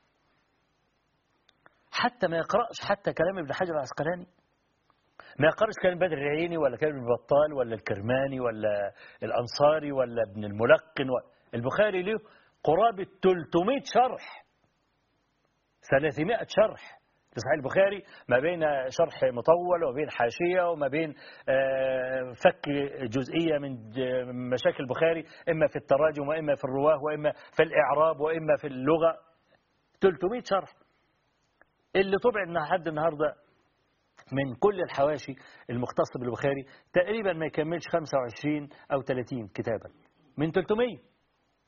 حتى ما يقرأش حتى كلام ابن حجر العسقلاني، ما يقرأش كلام بدر العيني ولا كلام ابن بطال ولا الكرماني ولا الأنصاري ولا ابن الملقن. البخاري له قرابة ثلاثمائة شرح، ثلاثمائة شرح لصحيح البخاري، ما بين شرح مطول وما بين حاشية وما بين فك جزئية من مشاكل البخاري، إما في التراجم وإما في الرواه وإما في الإعراب وإما في اللغة. ثلاثمائة شرح اللي طبع لحد النهاردة من كل الحواشي المختصة بالبخاري تقريبا ما يكملش خمسة وعشرين أو ثلاثين كتابا من ثلاثمائة.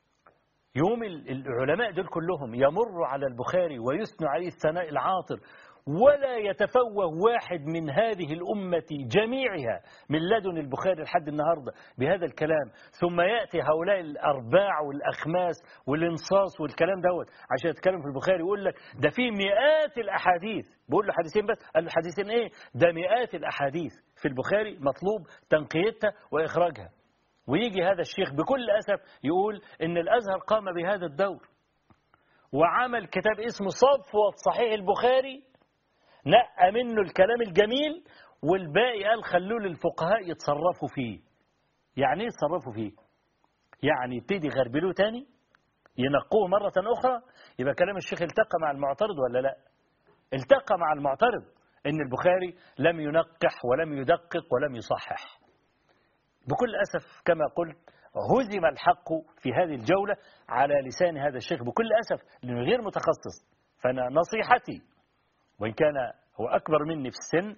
يوم العلماء دول كلهم يمروا على البخاري ويثنوا عليه الثناء العاطر ولا يتفوه واحد من هذه الأمة جميعها من لدن البخاري لحد النهاردة بهذا الكلام، ثم يأتي هؤلاء الأرباع والأخماس والانصاص والكلام دوت عشان يتكلم في البخاري يقول لك ده في مئات الأحاديث. بقول له حديثين بس، قال له حديثين إيه؟ ده مئات الأحاديث في البخاري مطلوب تنقيتها وإخراجها. ويجي هذا الشيخ بكل أسف يقول إن الأزهر قام بهذا الدور وعمل كتاب اسمه صفوة صحيح البخاري، نقى منه الكلام الجميل والباقي قال خلوه للفقهاء يتصرفوا فيه. يعني ايه يتصرفوا فيه؟ يعني يبتدي يغربلوه تاني، ينقوه مرة أخرى. يبقى كلام الشيخ التقى مع المعترض ولا لا؟ التقى مع المعترض إن البخاري لم ينقح ولم يدقق ولم يصحح. بكل أسف كما قلت هزم الحق في هذه الجولة على لسان هذا الشيخ بكل أسف لأنه غير متخصص. فأنا نصيحتي، وإن كان هو أكبر مني في السن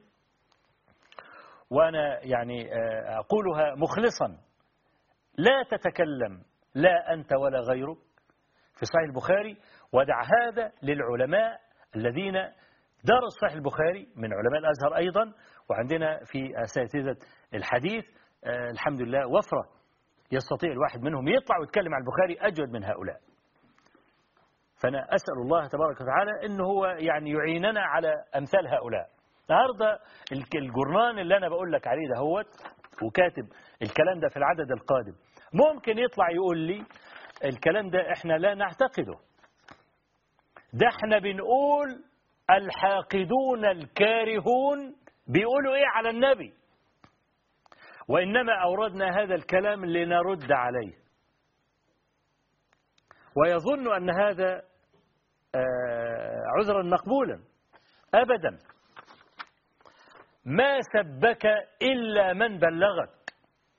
وأنا يعني أقولها مخلصا، لا تتكلم لا أنت ولا غيرك في صحيح البخاري، ودع هذا للعلماء الذين درسوا صحيح البخاري من علماء الأزهر أيضا، وعندنا في أساتذة الحديث الحمد لله وفرة يستطيع الواحد منهم يطلع ويتكلم عن البخاري أجود من هؤلاء. فأنا أسأل الله تبارك وتعالى أنه هو يعني يعيننا على أمثال هؤلاء. النهارده الجرنان اللي أنا بقول لك عليه ده هو وكاتب الكلام ده في العدد القادم ممكن يطلع يقول لي الكلام ده إحنا لا نعتقده، ده إحنا بنقول الحاقدون الكارهون بيقولوا إيه على النبي، وإنما أوردنا هذا الكلام لنرد عليه. ويظن أن هذا عذرا مقبولا. أبدا، ما سبك إلا من بلغك.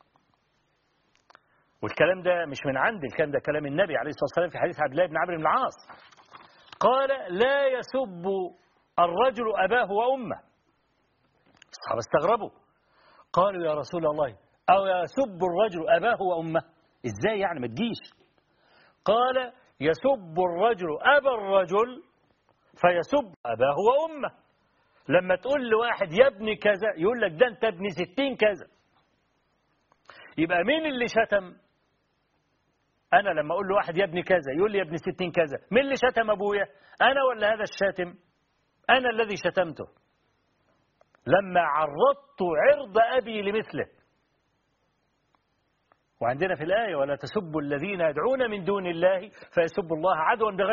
والكلام ده مش من عندي، الكلام ده كلام النبي عليه الصلاة والسلام في حديث عبد الله بن عمرو بن العاص، قال لا يسب الرجل أباه وأمه. الصحابة استغربوا قالوا يا رسول الله أو يسب الرجل أباه وأمه؟ إزاي يعني ما تجيش؟ قال يسب الرجل أبا الرجل فيسب أباه وأمه. لما تقول لواحد يا ابن كذا يقول لك ده أنت ابن ستين كذا. يبقى مين اللي شتم؟ أنا لما أقول لواحد يا ابن كذا يقول لي يا ابن ستين كذا، مين اللي شتم أبويا؟ أنا ولا هذا الشاتم؟ أنا الذي شتمته لما عرضت عرض أبي لمثله. وعندنا في الآية ولا تسبوا الذين يدعون من دون الله فيسبوا الله عدوا بغير